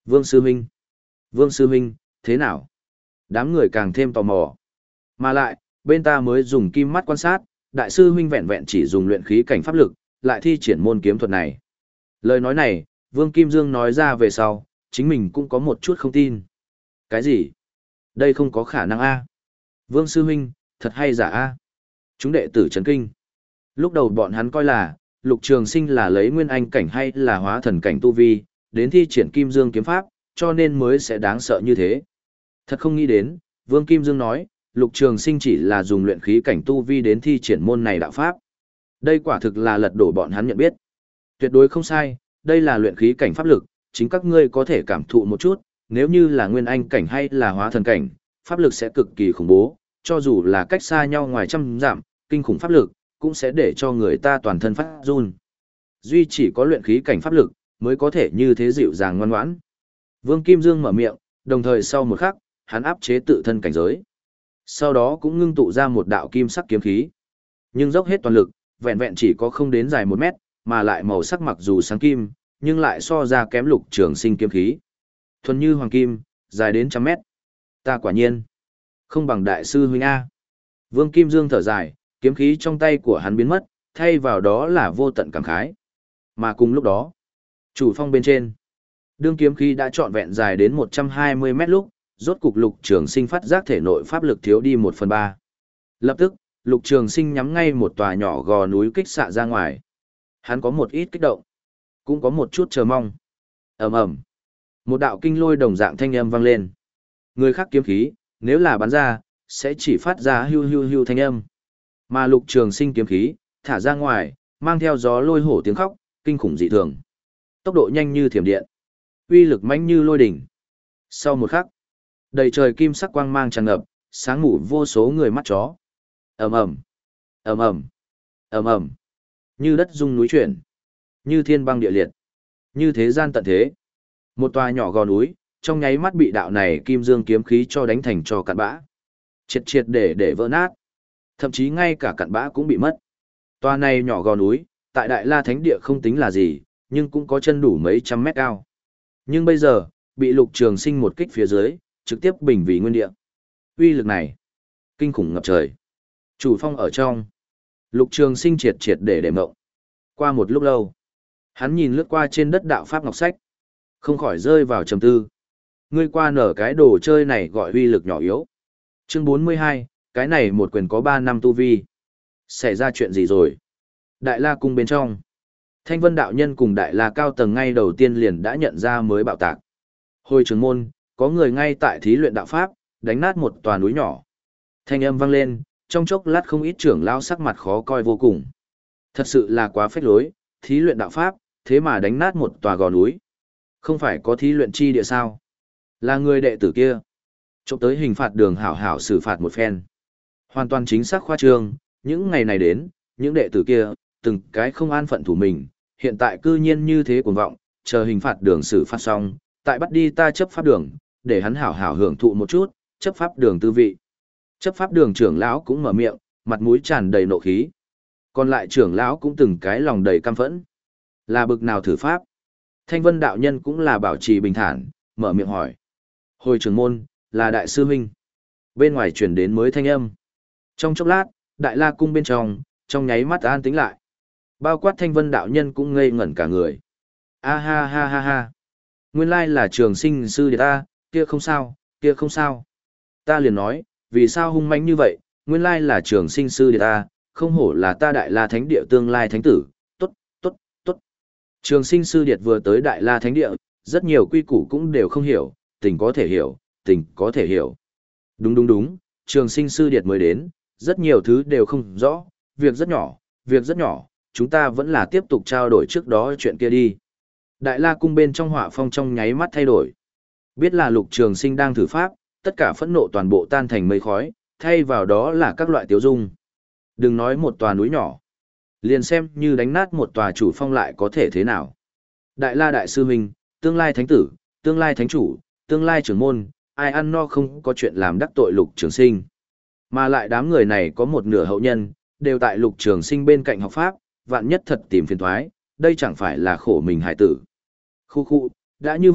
Vương Sư Huynh. Vương Sư Huynh, thế nào? Đám người càng thêm tò mò. Mà lại, bên ta mới dùng kim mắt quan sát, Đại Sư Huynh vẹn vẹn chỉ dùng luyện khí cảnh pháp lực, lại thi triển môn kiếm thuật này. Lời nói này, Vương Kim Dương nói ra về sau, chính mình cũng có một chút không tin. Cái gì? Đây không có khả năng a. Vương Sư Huynh, thật hay giả a? Chúng đệ tử chấn kinh. Lúc đầu bọn hắn coi là, Lục Trường Sinh là lấy nguyên anh cảnh hay là hóa thần cảnh tu vi, đến thi triển Kim Dương kiếm pháp, cho nên mới sẽ đáng sợ như thế. Thật không nghĩ đến, Vương Kim Dương nói, Lục Trường Sinh chỉ là dùng luyện khí cảnh tu vi đến thi triển môn này đạo pháp. Đây quả thực là lật đổ bọn hắn nhận biết. Tuyệt đối không sai, đây là luyện khí cảnh pháp lực, chính các ngươi có thể cảm thụ một chút, nếu như là nguyên anh cảnh hay là hóa thần cảnh, pháp lực sẽ cực kỳ khủng bố, cho dù là cách xa nhau ngoài trăm dặm, kinh khủng pháp lực cũng sẽ để cho người ta toàn thân phát run. Duy chỉ có luyện khí cảnh pháp lực mới có thể như thế dịu dàng ngoan ngoãn. Vương Kim Dương mở miệng, đồng thời sau một khắc, hắn áp chế tự thân cảnh giới. Sau đó cũng ngưng tụ ra một đạo kim sắc kiếm khí. Nhưng dốc hết toàn lực, vẹn vẹn chỉ có không đến dài một mét, mà lại màu sắc mặc dù sáng kim, nhưng lại so ra kém Lục Trường Sinh kiếm khí. Thuần như hoàng kim, dài đến trăm mét. Ta quả nhiên không bằng Đại Sư Huynh A. Vương Kim Dương thở dài, kiếm khí trong tay của hắn biến mất, thay vào đó là vô tận cảm khái. Mà cùng lúc đó, chủ phong bên trên, đương kiếm khí đã trọn vẹn dài đến một trăm hai mươi mét lúc, rốt cục Lục Trường Sinh phát giác thể nội pháp lực thiếu đi một phần ba. Lập tức, Lục Trường Sinh nhắm ngay một tòa nhỏ gò núi kích xạ ra ngoài. Hắn có một ít kích động, cũng có một chút chờ mong. Ầm ầm, một đạo kinh lôi đồng dạng thanh âm vang lên. Người khác kiếm khí, nếu là bắn ra, sẽ chỉ phát ra hưu hưu hưu thanh âm. Mà Lục Trường Sinh kiếm khí, thả ra ngoài, mang theo gió lôi hổ tiếng khóc, kinh khủng dị thường. Tốc độ nhanh như thiểm điện, uy lực mãnh như lôi đỉnh. Sau một khắc, đầy trời kim sắc quang mang tràn ngập, sáng ngủ vô số người mắt chó. Ầm ầm, ầm ầm, ầm ầm, như đất rung núi chuyển, như thiên băng địa liệt, như thế gian tận thế. Một tòa nhỏ gò núi, trong nháy mắt bị đạo này kim dương kiếm khí cho đánh thành cho cặn bã, triệt triệt để để vỡ nát, thậm chí ngay cả cặn bã cũng bị mất. Tòa này nhỏ gò núi, tại Đại La Thánh Địa không tính là gì, nhưng cũng có chân đủ mấy trăm mét cao. Nhưng bây giờ, bị Lục Trường Sinh một kích phía dưới, trực tiếp bình vì nguyên địa. Uy lực này, kinh khủng ngập trời. Chủ phong ở trong, Lục Trường Sinh triệt triệt để để mộng. Qua một lúc lâu, hắn nhìn lướt qua trên đất đạo pháp ngọc sách, không khỏi rơi vào trầm tư. Ngươi qua nở cái đồ chơi này gọi uy lực nhỏ yếu. Chương bốn mươi hai, cái này một quyền có ba năm tu vi. Xảy ra chuyện gì rồi? Đại La cung bên trong, Thanh Vân đạo nhân cùng Đại La cao tầng ngay đầu tiên liền đã nhận ra mới bạo tạc. Hồi trưởng môn, có người ngay tại thí luyện đạo pháp, đánh nát một tòa núi nhỏ. Thanh âm vang lên, trong chốc lát không ít trưởng lão sắc mặt khó coi vô cùng. Thật sự là quá phách lối, thí luyện đạo pháp, thế mà đánh nát một tòa gò núi. Không phải có thí luyện chi địa sao? Là người đệ tử kia. Trộm tới hình phạt đường hảo hảo xử phạt một phen. Hoàn toàn chính xác khoa trương, những ngày này đến, những đệ tử kia, từng cái không an phận thủ mình, hiện tại cư nhiên như thế cuồng vọng, chờ hình phạt đường xử phạt xong, tại bắt đi ta chấp pháp đường, để hắn hảo hảo hưởng thụ một chút, chấp pháp đường tư vị. Chấp pháp đường trưởng lão cũng mở miệng, mặt mũi tràn đầy nộ khí. Còn lại trưởng lão cũng từng cái lòng đầy căm phẫn. Là bực nào thử pháp? Thanh Vân đạo nhân cũng là bảo trì bình thản, mở miệng hỏi. Hồi trưởng môn, là đại sư huynh. Bên ngoài truyền đến mới thanh âm. Trong chốc lát, Đại La cung bên trong, trong nháy mắt an tĩnh lại. Bao quát Thanh Vân đạo nhân cũng ngây ngẩn cả người. A ha ha ha ha. Nguyên lai là Trường Sinh sư đệ ta, kia không sao, kia không sao. Ta liền nói, vì sao hung mãnh như vậy, nguyên lai là Trường Sinh sư đệ ta, không hổ là ta Đại La Thánh Địa tương lai thánh tử, tốt, tốt, tốt. Trường Sinh sư điệt vừa tới Đại La Thánh Địa, rất nhiều quy củ cũng đều không hiểu, tình có thể hiểu, tình có thể hiểu. Đúng đúng đúng, Trường Sinh sư điệt mới đến, rất nhiều thứ đều không rõ, việc rất nhỏ, việc rất nhỏ, chúng ta vẫn là tiếp tục trao đổi trước đó chuyện kia đi. Đại La cung bên trong họa phong trong nháy mắt thay đổi. Biết là Lục Trường Sinh đang thử pháp, tất cả phẫn nộ toàn bộ tan thành mây khói, thay vào đó là các loại tiếu dung. Đừng nói một tòa núi nhỏ, liền xem như đánh nát một tòa chủ phong lại có thể thế nào. Đại La đại sư huynh, tương lai thánh tử, tương lai thánh chủ, tương lai trưởng môn, ai ăn no không có chuyện làm đắc tội Lục Trường Sinh. Mà lại đám người này có một nửa hậu nhân, đều tại Lục Trường Sinh bên cạnh học pháp, vạn nhất thật tìm phiền toái, đây chẳng phải là khổ mình hải tử. Khu khu, đã như vậy,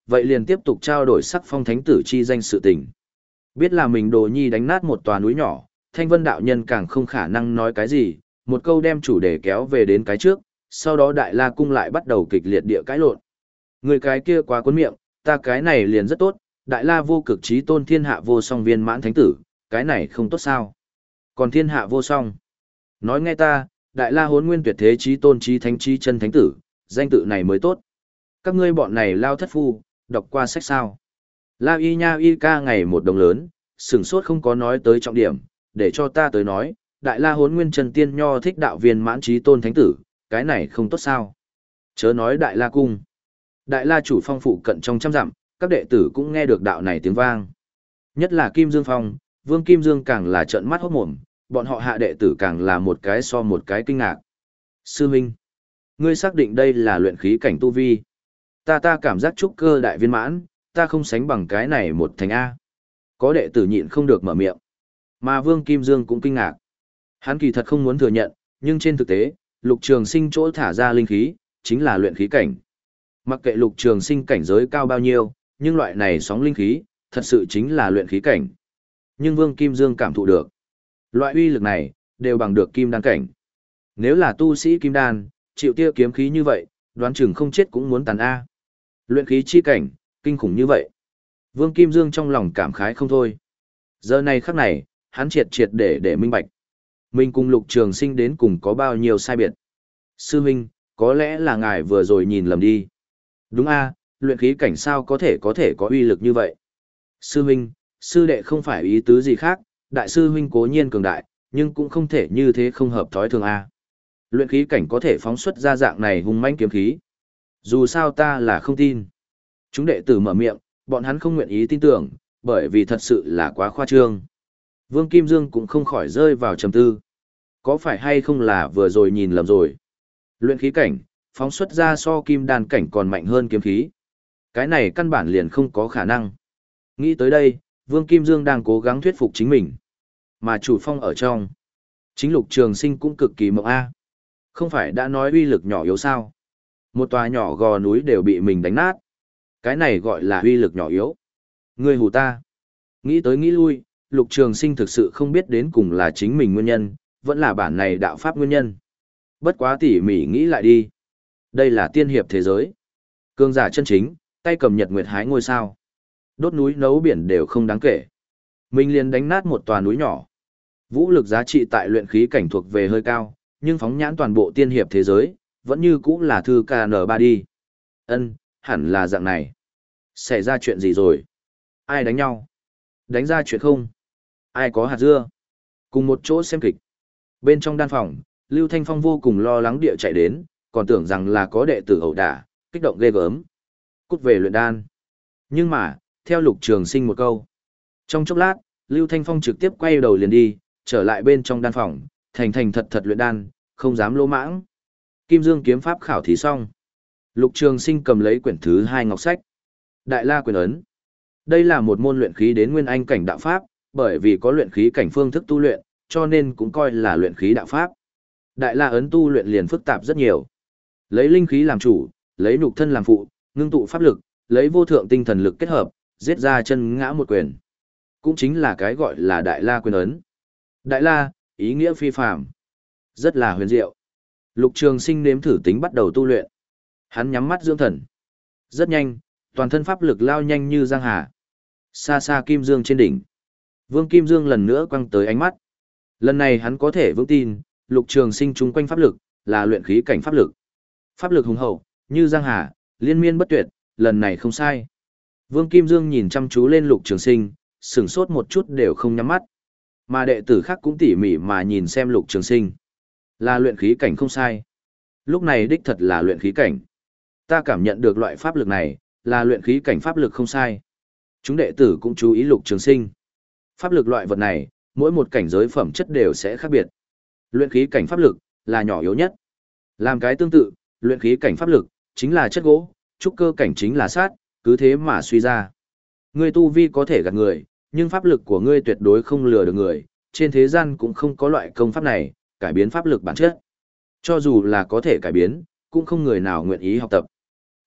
vậy liền tiếp tục trao đổi sắc phong thánh tử chi danh sự tình. Biết là mình đồ nhi đánh nát một tòa núi nhỏ, Thanh Vân đạo nhân càng không khả năng nói cái gì, một câu đem chủ đề kéo về đến cái trước, sau đó Đại La Cung lại bắt đầu kịch liệt địa cãi lộn. Người cái kia quá cuốn miệng, ta cái này liền rất tốt, Đại La vô cực trí tôn thiên hạ vô song viên mãn thánh tử, cái này không tốt sao? Còn thiên hạ vô song. Nói nghe ta, Đại La hốn nguyên tuyệt thế trí tôn trí thánh trí chân thánh tử, danh tự này mới tốt. Các ngươi bọn này lao thất phu, đọc qua sách sao? La y nha y ca ngày một đồng lớn, sửng sốt không có nói tới trọng điểm, để cho ta tới nói, Đại La hốn nguyên trần tiên nho thích đạo viên mãn trí tôn thánh tử, cái này không tốt sao? Chớ nói Đại La cung. Đại La chủ phong phụ cận trong trăm dặm, các đệ tử cũng nghe được đạo này tiếng vang. Nhất là Kim Dương Phong, Vương Kim Dương càng là trợn mắt hốt mồm, bọn họ hạ đệ tử càng là một cái so một cái kinh ngạc. Sư Minh, ngươi xác định đây là luyện khí cảnh tu vi. Ta ta cảm giác trúc cơ đại viên mãn, ta không sánh bằng cái này một thành A. Có đệ tử nhịn không được mở miệng. Mà Vương Kim Dương cũng kinh ngạc. Hắn kỳ thật không muốn thừa nhận, nhưng trên thực tế, Lục Trường Sinh chỗ thả ra linh khí, chính là luyện khí cảnh. Mặc kệ Lục Trường Sinh cảnh giới cao bao nhiêu, nhưng loại này sóng linh khí, thật sự chính là luyện khí cảnh. Nhưng Vương Kim Dương cảm thụ được. Loại uy lực này, đều bằng được kim đan cảnh. Nếu là tu sĩ kim đan, chịu tia kiếm khí như vậy, đoán chừng không chết cũng muốn tàn A. Luyện khí chi cảnh, kinh khủng như vậy. Vương Kim Dương trong lòng cảm khái không thôi. Giờ này khắc này, hắn triệt triệt để để minh bạch. Mình cùng Lục Trường Sinh đến cùng có bao nhiêu sai biệt. Sư huynh, có lẽ là ngài vừa rồi nhìn lầm đi. Đúng a, luyện khí cảnh sao có thể có thể có uy lực như vậy. Sư huynh, sư đệ không phải ý tứ gì khác, đại sư huynh cố nhiên cường đại, nhưng cũng không thể như thế không hợp thói thường a. Luyện khí cảnh có thể phóng xuất ra dạng này hung manh kiếm khí. Dù sao ta là không tin. Chúng đệ tử mở miệng, bọn hắn không nguyện ý tin tưởng, bởi vì thật sự là quá khoa trương. Vương Kim Dương cũng không khỏi rơi vào trầm tư. Có phải hay không là vừa rồi nhìn lầm rồi? Luyện khí cảnh, phóng xuất ra so kim đan cảnh còn mạnh hơn kiếm khí. Cái này căn bản liền không có khả năng. Nghĩ tới đây, Vương Kim Dương đang cố gắng thuyết phục chính mình. Mà chủ phong ở trong. Chính Lục Trường Sinh cũng cực kỳ mộng A. Không phải đã nói uy lực nhỏ yếu sao? Một tòa nhỏ gò núi đều bị mình đánh nát. Cái này gọi là uy lực nhỏ yếu. Ngươi hù ta. Nghĩ tới nghĩ lui, Lục Trường Sinh thực sự không biết đến cùng là chính mình nguyên nhân, vẫn là bản này đạo pháp nguyên nhân. Bất quá tỉ mỉ nghĩ lại đi. Đây là tiên hiệp thế giới. Cương giả chân chính, tay cầm nhật nguyệt hái ngôi sao. Đốt núi nấu biển đều không đáng kể. Mình liền đánh nát một tòa núi nhỏ. Vũ lực giá trị tại luyện khí cảnh thuộc về hơi cao, nhưng phóng nhãn toàn bộ tiên hiệp thế giới, vẫn như cũ là thư ca en ba đi. Ân, hẳn là dạng này. Xảy ra chuyện gì rồi? Ai đánh nhau? Đánh ra chuyện không? Ai có hạt dưa? Cùng một chỗ xem kịch. Bên trong đan phòng, Lưu Thanh Phong vô cùng lo lắng địa chạy đến, còn tưởng rằng là có đệ tử ẩu đả, kích động ghê gớm. Cút về luyện đan. Nhưng mà, theo Lục Trường Sinh một câu. Trong chốc lát, Lưu Thanh Phong trực tiếp quay đầu liền đi, trở lại bên trong đan phòng, thành thành thật thật luyện đan, không dám lỗ mãng. Kim Dương kiếm pháp khảo thí xong. Lục Trường Sinh cầm lấy quyển thứ hai ngọc sách. Đại La quyền ấn. Đây là một môn luyện khí đến nguyên anh cảnh đạo pháp, bởi vì có luyện khí cảnh phương thức tu luyện, cho nên cũng coi là luyện khí đạo pháp. Đại La ấn tu luyện liền phức tạp rất nhiều. Lấy linh khí làm chủ, lấy nhục thân làm phụ, ngưng tụ pháp lực, lấy vô thượng tinh thần lực kết hợp, giết ra chân ngã một quyền. Cũng chính là cái gọi là Đại La quyền ấn. Đại La, ý nghĩa phi phàm, rất là huyền diệu. Lục Trường Sinh nếm thử tính bắt đầu tu luyện. Hắn nhắm mắt dưỡng thần. Rất nhanh, toàn thân pháp lực lao nhanh như giang hà. Xa xa Kim Dương trên đỉnh. Vương Kim Dương lần nữa quăng tới ánh mắt. Lần này hắn có thể vững tin, Lục Trường Sinh chung quanh pháp lực, là luyện khí cảnh pháp lực. Pháp lực hùng hậu, như giang hà, liên miên bất tuyệt, lần này không sai. Vương Kim Dương nhìn chăm chú lên Lục Trường Sinh, sửng sốt một chút đều không nhắm mắt. Mà đệ tử khác cũng tỉ mỉ mà nhìn xem Lục Trường Sinh. Là luyện khí cảnh không sai. Lúc này đích thật là luyện khí cảnh. Ta cảm nhận được loại pháp lực này, là luyện khí cảnh pháp lực không sai. Chúng đệ tử cũng chú ý Lục Trường Sinh. Pháp lực loại vật này, mỗi một cảnh giới phẩm chất đều sẽ khác biệt. Luyện khí cảnh pháp lực, là nhỏ yếu nhất. Làm cái tương tự, luyện khí cảnh pháp lực, chính là chất gỗ, trúc cơ cảnh chính là sát, cứ thế mà suy ra. Ngươi tu vi có thể gạt người, nhưng pháp lực của ngươi tuyệt đối không lừa được người, trên thế gian cũng không có loại công pháp này, cải biến pháp lực bản chất. Cho dù là có thể cải biến, cũng không người nào nguyện ý học tập.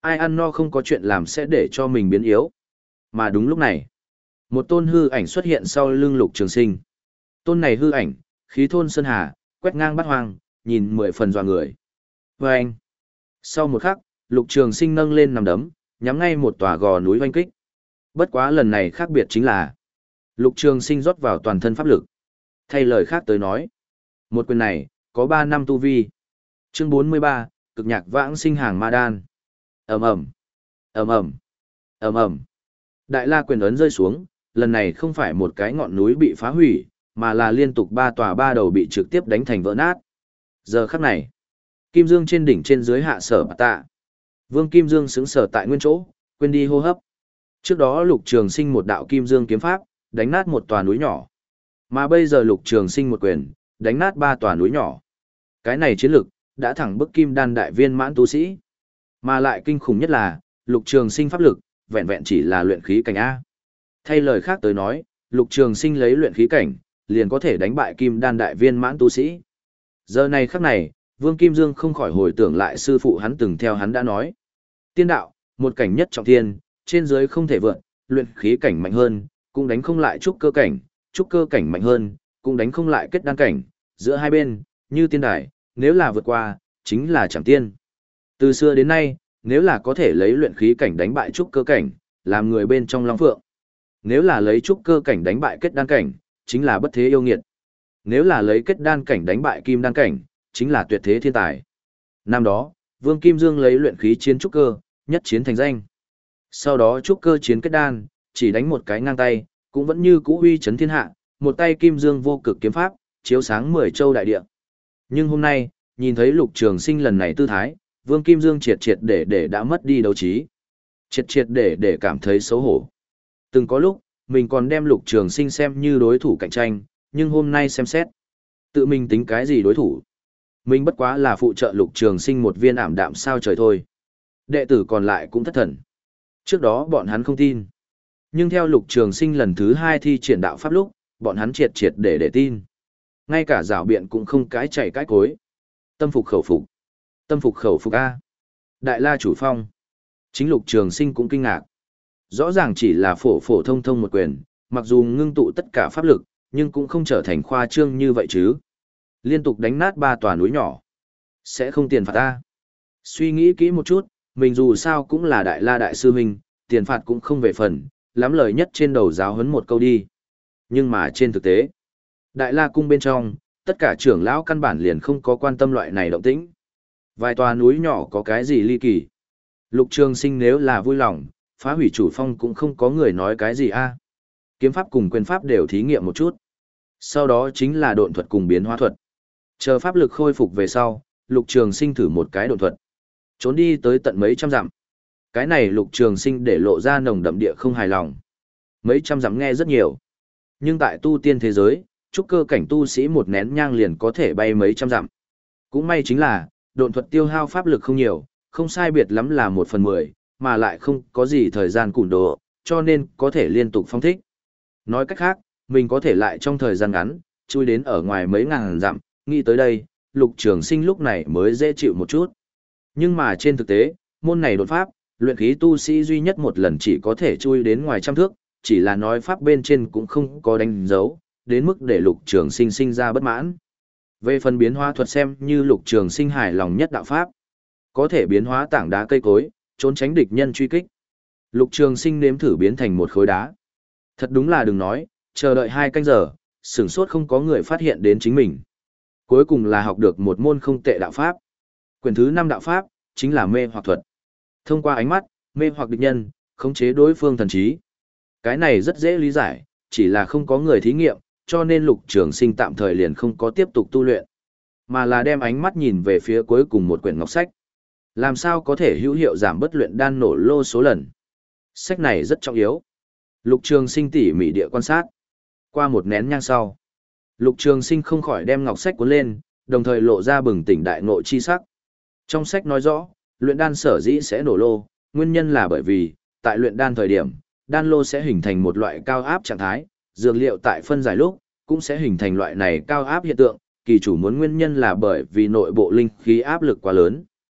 Ai ăn no không có chuyện làm sẽ để cho mình biến yếu. Mà đúng lúc này, một tôn hư ảnh xuất hiện sau lưng Lục Trường Sinh. Tôn này hư ảnh, khí thôn sơn hà, quét ngang bát hoang, nhìn mười phần dọa người. Và anh, sau một khắc, Lục Trường Sinh nâng lên nằm đấm, nhắm ngay một tòa gò núi oanh kích. Bất quá lần này khác biệt chính là, Lục Trường Sinh rót vào toàn thân pháp lực. Thay lời khác tới nói, một quyền này, có ba năm tu vi. Chương bốn mươi ba, cực nhạc vãng sinh hàng ma đan. Ầm ầm, ầm ầm, ầm ầm. Đại La quyền ấn rơi xuống, lần này không phải một cái ngọn núi bị phá hủy, mà là liên tục ba tòa ba đầu bị trực tiếp đánh thành vỡ nát. Giờ khắc này, Kim Dương trên đỉnh trên dưới hạ sở bạt tạ. Vương Kim Dương sững sờ tại nguyên chỗ, quên đi hô hấp. Trước đó Lục Trường Sinh một đạo Kim Dương kiếm pháp, đánh nát một tòa núi nhỏ. Mà bây giờ Lục Trường Sinh một quyền, đánh nát ba tòa núi nhỏ. Cái này chiến lực, đã thẳng bức kim đan đại viên mãn tu sĩ. Mà lại kinh khủng nhất là, Lục Trường Sinh pháp lực, vẹn vẹn chỉ là luyện khí cảnh A. Thay lời khác tới nói, Lục Trường Sinh lấy luyện khí cảnh, liền có thể đánh bại kim đan đại viên mãn tu sĩ. Giờ này khắc này, Vương Kim Dương không khỏi hồi tưởng lại sư phụ hắn từng theo hắn đã nói. Tiên đạo, một cảnh nhất trọng thiên, trên dưới không thể vượt, luyện khí cảnh mạnh hơn, cũng đánh không lại trúc cơ cảnh, trúc cơ cảnh mạnh hơn, cũng đánh không lại kết đan cảnh, giữa hai bên, như tiên đài, nếu là vượt qua, chính là chẳng tiên. Từ xưa đến nay, nếu là có thể lấy luyện khí cảnh đánh bại trúc cơ cảnh, làm người bên trong long phượng. Nếu là lấy trúc cơ cảnh đánh bại kết đan cảnh, chính là bất thế yêu nghiệt. Nếu là lấy kết đan cảnh đánh bại kim đan cảnh, chính là tuyệt thế thiên tài. Năm đó, Vương Kim Dương lấy luyện khí chiến trúc cơ, nhất chiến thành danh. Sau đó trúc cơ chiến kết đan, chỉ đánh một cái ngang tay, cũng vẫn như cũ uy chấn thiên hạ, một tay Kim Dương vô cực kiếm pháp, chiếu sáng mười châu đại địa. Nhưng hôm nay, nhìn thấy Lục Trường Sinh lần này tư thái, Vương Kim Dương triệt triệt để để đã mất đi đấu trí. Triệt triệt để để cảm thấy xấu hổ. Từng có lúc, mình còn đem Lục Trường Sinh xem như đối thủ cạnh tranh, nhưng hôm nay xem xét. Tự mình tính cái gì đối thủ? Mình bất quá là phụ trợ Lục Trường Sinh một viên ảm đạm sao trời thôi. Đệ tử còn lại cũng thất thần. Trước đó bọn hắn không tin. Nhưng theo Lục Trường Sinh lần thứ hai thi triển đạo pháp lúc, bọn hắn triệt triệt để để tin. Ngay cả rảo biện cũng không cái chạy cái cối. Tâm phục khẩu phục. Tâm phục khẩu phục A. Đại La chủ phong. Chính Lục Trường Sinh cũng kinh ngạc. Rõ ràng chỉ là phổ phổ thông thông một quyền, mặc dù ngưng tụ tất cả pháp lực, nhưng cũng không trở thành khoa trương như vậy chứ. Liên tục đánh nát ba tòa núi nhỏ. Sẽ không tiền phạt ta. Suy nghĩ kỹ một chút, mình dù sao cũng là Đại La đại sư huynh, tiền phạt cũng không về phần, lắm lời nhất trên đầu giáo huấn một câu đi. Nhưng mà trên thực tế, Đại La cung bên trong, tất cả trưởng lão căn bản liền không có quan tâm loại này động tĩnh. Vài tòa núi nhỏ có cái gì ly kỳ. Lục Trường Sinh nếu là vui lòng, phá hủy chủ phong cũng không có người nói cái gì a. Kiếm pháp cùng quyền pháp đều thí nghiệm một chút. Sau đó chính là độn thuật cùng biến hóa thuật. Chờ pháp lực khôi phục về sau, Lục Trường Sinh thử một cái độn thuật. Trốn đi tới tận mấy trăm dặm. Cái này Lục Trường Sinh để lộ ra nồng đậm địa không hài lòng. Mấy trăm dặm nghe rất nhiều. Nhưng tại tu tiên thế giới, trúc cơ cảnh tu sĩ một nén nhang liền có thể bay mấy trăm dặm. Cũng may chính là, độn thuật tiêu hao pháp lực không nhiều, không sai biệt lắm là một phần mười, mà lại không có gì thời gian cùn đồ, cho nên có thể liên tục phong thích. Nói cách khác, mình có thể lại trong thời gian ngắn, chui đến ở ngoài mấy ngàn dặm, nghĩ tới đây, Lục Trường Sinh lúc này mới dễ chịu một chút. Nhưng mà trên thực tế, môn này đột pháp, luyện khí tu sĩ duy nhất một lần chỉ có thể chui đến ngoài trăm thước, chỉ là nói pháp bên trên cũng không có đánh dấu, đến mức để Lục Trường Sinh sinh ra bất mãn. Về phần biến hóa thuật xem như Lục Trường Sinh hài lòng nhất đạo pháp, có thể biến hóa tảng đá cây cối, trốn tránh địch nhân truy kích. Lục Trường Sinh nếm thử biến thành một khối đá. Thật đúng là đừng nói, chờ đợi hai canh giờ, sửng sốt không có người phát hiện đến chính mình. Cuối cùng là học được một môn không tệ đạo pháp. Quyển thứ năm đạo pháp, chính là mê hoặc thuật. Thông qua ánh mắt, mê hoặc địch nhân, khống chế đối phương thần trí. Cái này rất dễ lý giải, chỉ là không có người thí nghiệm, cho nên Lục Trường Sinh tạm thời liền không có tiếp tục tu luyện, mà là đem ánh mắt nhìn về phía cuối cùng một quyển ngọc sách. Làm sao có thể hữu hiệu giảm bất luyện đan nổ lô số lần? Sách này rất trọng yếu. Lục Trường Sinh tỉ mỉ địa quan sát. Qua một nén nhang sau, Lục Trường Sinh không khỏi đem ngọc sách cuốn lên, đồng thời lộ ra bừng tỉnh đại ngộ chi sắc. Trong sách nói rõ, luyện đan sở dĩ sẽ nổ lô, nguyên nhân là bởi vì, tại luyện đan thời điểm, đan lô sẽ hình thành một loại cao áp trạng thái, dược liệu tại phân giải lúc, cũng sẽ hình thành loại này cao áp hiện tượng, kỳ chủ muốn nguyên nhân là bởi vì nội bộ linh khí áp lực quá lớn.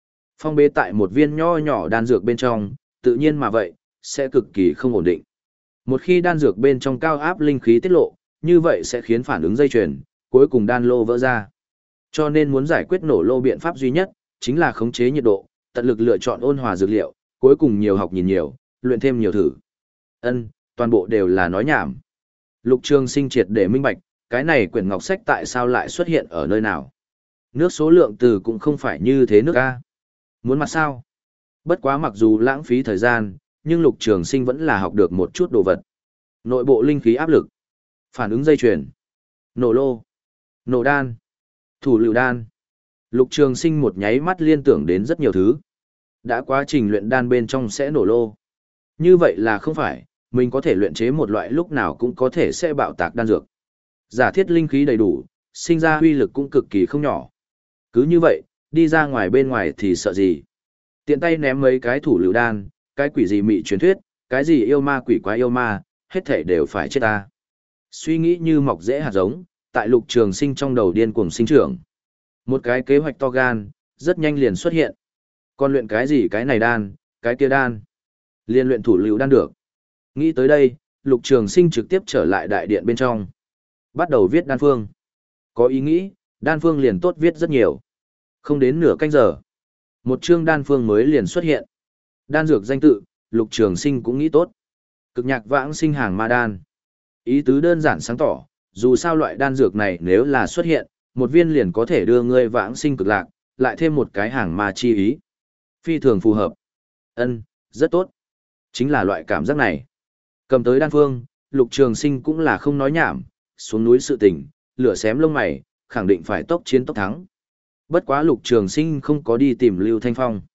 Phong bế tại một viên nho nhỏ đan dược bên trong, tự nhiên mà vậy, sẽ cực kỳ không ổn định. Một khi đan dược bên trong cao áp linh khí tiết lộ, như vậy sẽ khiến phản ứng dây chuyền, cuối cùng đan lô vỡ ra. Cho nên muốn giải quyết nổ lô biện pháp duy nhất, chính là khống chế nhiệt độ, tận lực lựa chọn ôn hòa dược liệu, cuối cùng nhiều học nhìn nhiều, luyện thêm nhiều thử. Ân, toàn bộ đều là nói nhảm. Lục Trường Sinh triệt để minh bạch, cái này quyển ngọc sách tại sao lại xuất hiện ở nơi nào. Nước số lượng từ cũng không phải như thế nước A. Muốn mặt sao? Bất quá mặc dù lãng phí thời gian, nhưng Lục Trường Sinh vẫn là học được một chút đồ vật. Nội bộ linh khí áp lực, phản ứng dây chuyền, nổ lô, nổ đan, thủ lựu đan. Lục Trường Sinh một nháy mắt liên tưởng đến rất nhiều thứ. Đã quá trình luyện đan bên trong sẽ nổ lô. Như vậy là không phải, mình có thể luyện chế một loại lúc nào cũng có thể sẽ bạo tạc đan dược. Giả thiết linh khí đầy đủ, sinh ra huy lực cũng cực kỳ không nhỏ. Cứ như vậy, đi ra ngoài bên ngoài thì sợ gì? Tiện tay ném mấy cái thủ lựu đan, cái quỷ gì mị truyền thuyết, cái gì yêu ma quỷ quái yêu ma, hết thảy đều phải chết ta. Suy nghĩ như mọc rễ hạt giống, tại Lục Trường Sinh trong đầu điên cuồng sinh trưởng. Một cái kế hoạch to gan, rất nhanh liền xuất hiện. Còn luyện cái gì cái này đan, cái kia đan. Liên luyện thủ lựu đan được. Nghĩ tới đây, Lục Trường Sinh trực tiếp trở lại đại điện bên trong. Bắt đầu viết đan phương. Có ý nghĩ, đan phương liền tốt viết rất nhiều. Không đến nửa canh giờ, một chương đan phương mới liền xuất hiện. Đan dược danh tự, Lục Trường Sinh cũng nghĩ tốt. Cực nhạc vãng sinh hàng ma đan. Ý tứ đơn giản sáng tỏ, dù sao loại đan dược này nếu là xuất hiện, một viên liền có thể đưa ngươi vãng sinh cực lạc, lại thêm một cái hàng ma chi ý. Phi thường phù hợp. Ân, rất tốt. Chính là loại cảm giác này. Cầm tới đan phương, Lục Trường Sinh cũng là không nói nhảm, xuống núi sự tình, lửa xém lông mày, khẳng định phải tốc chiến tốc thắng. Bất quá Lục Trường Sinh không có đi tìm Lưu Thanh Phong.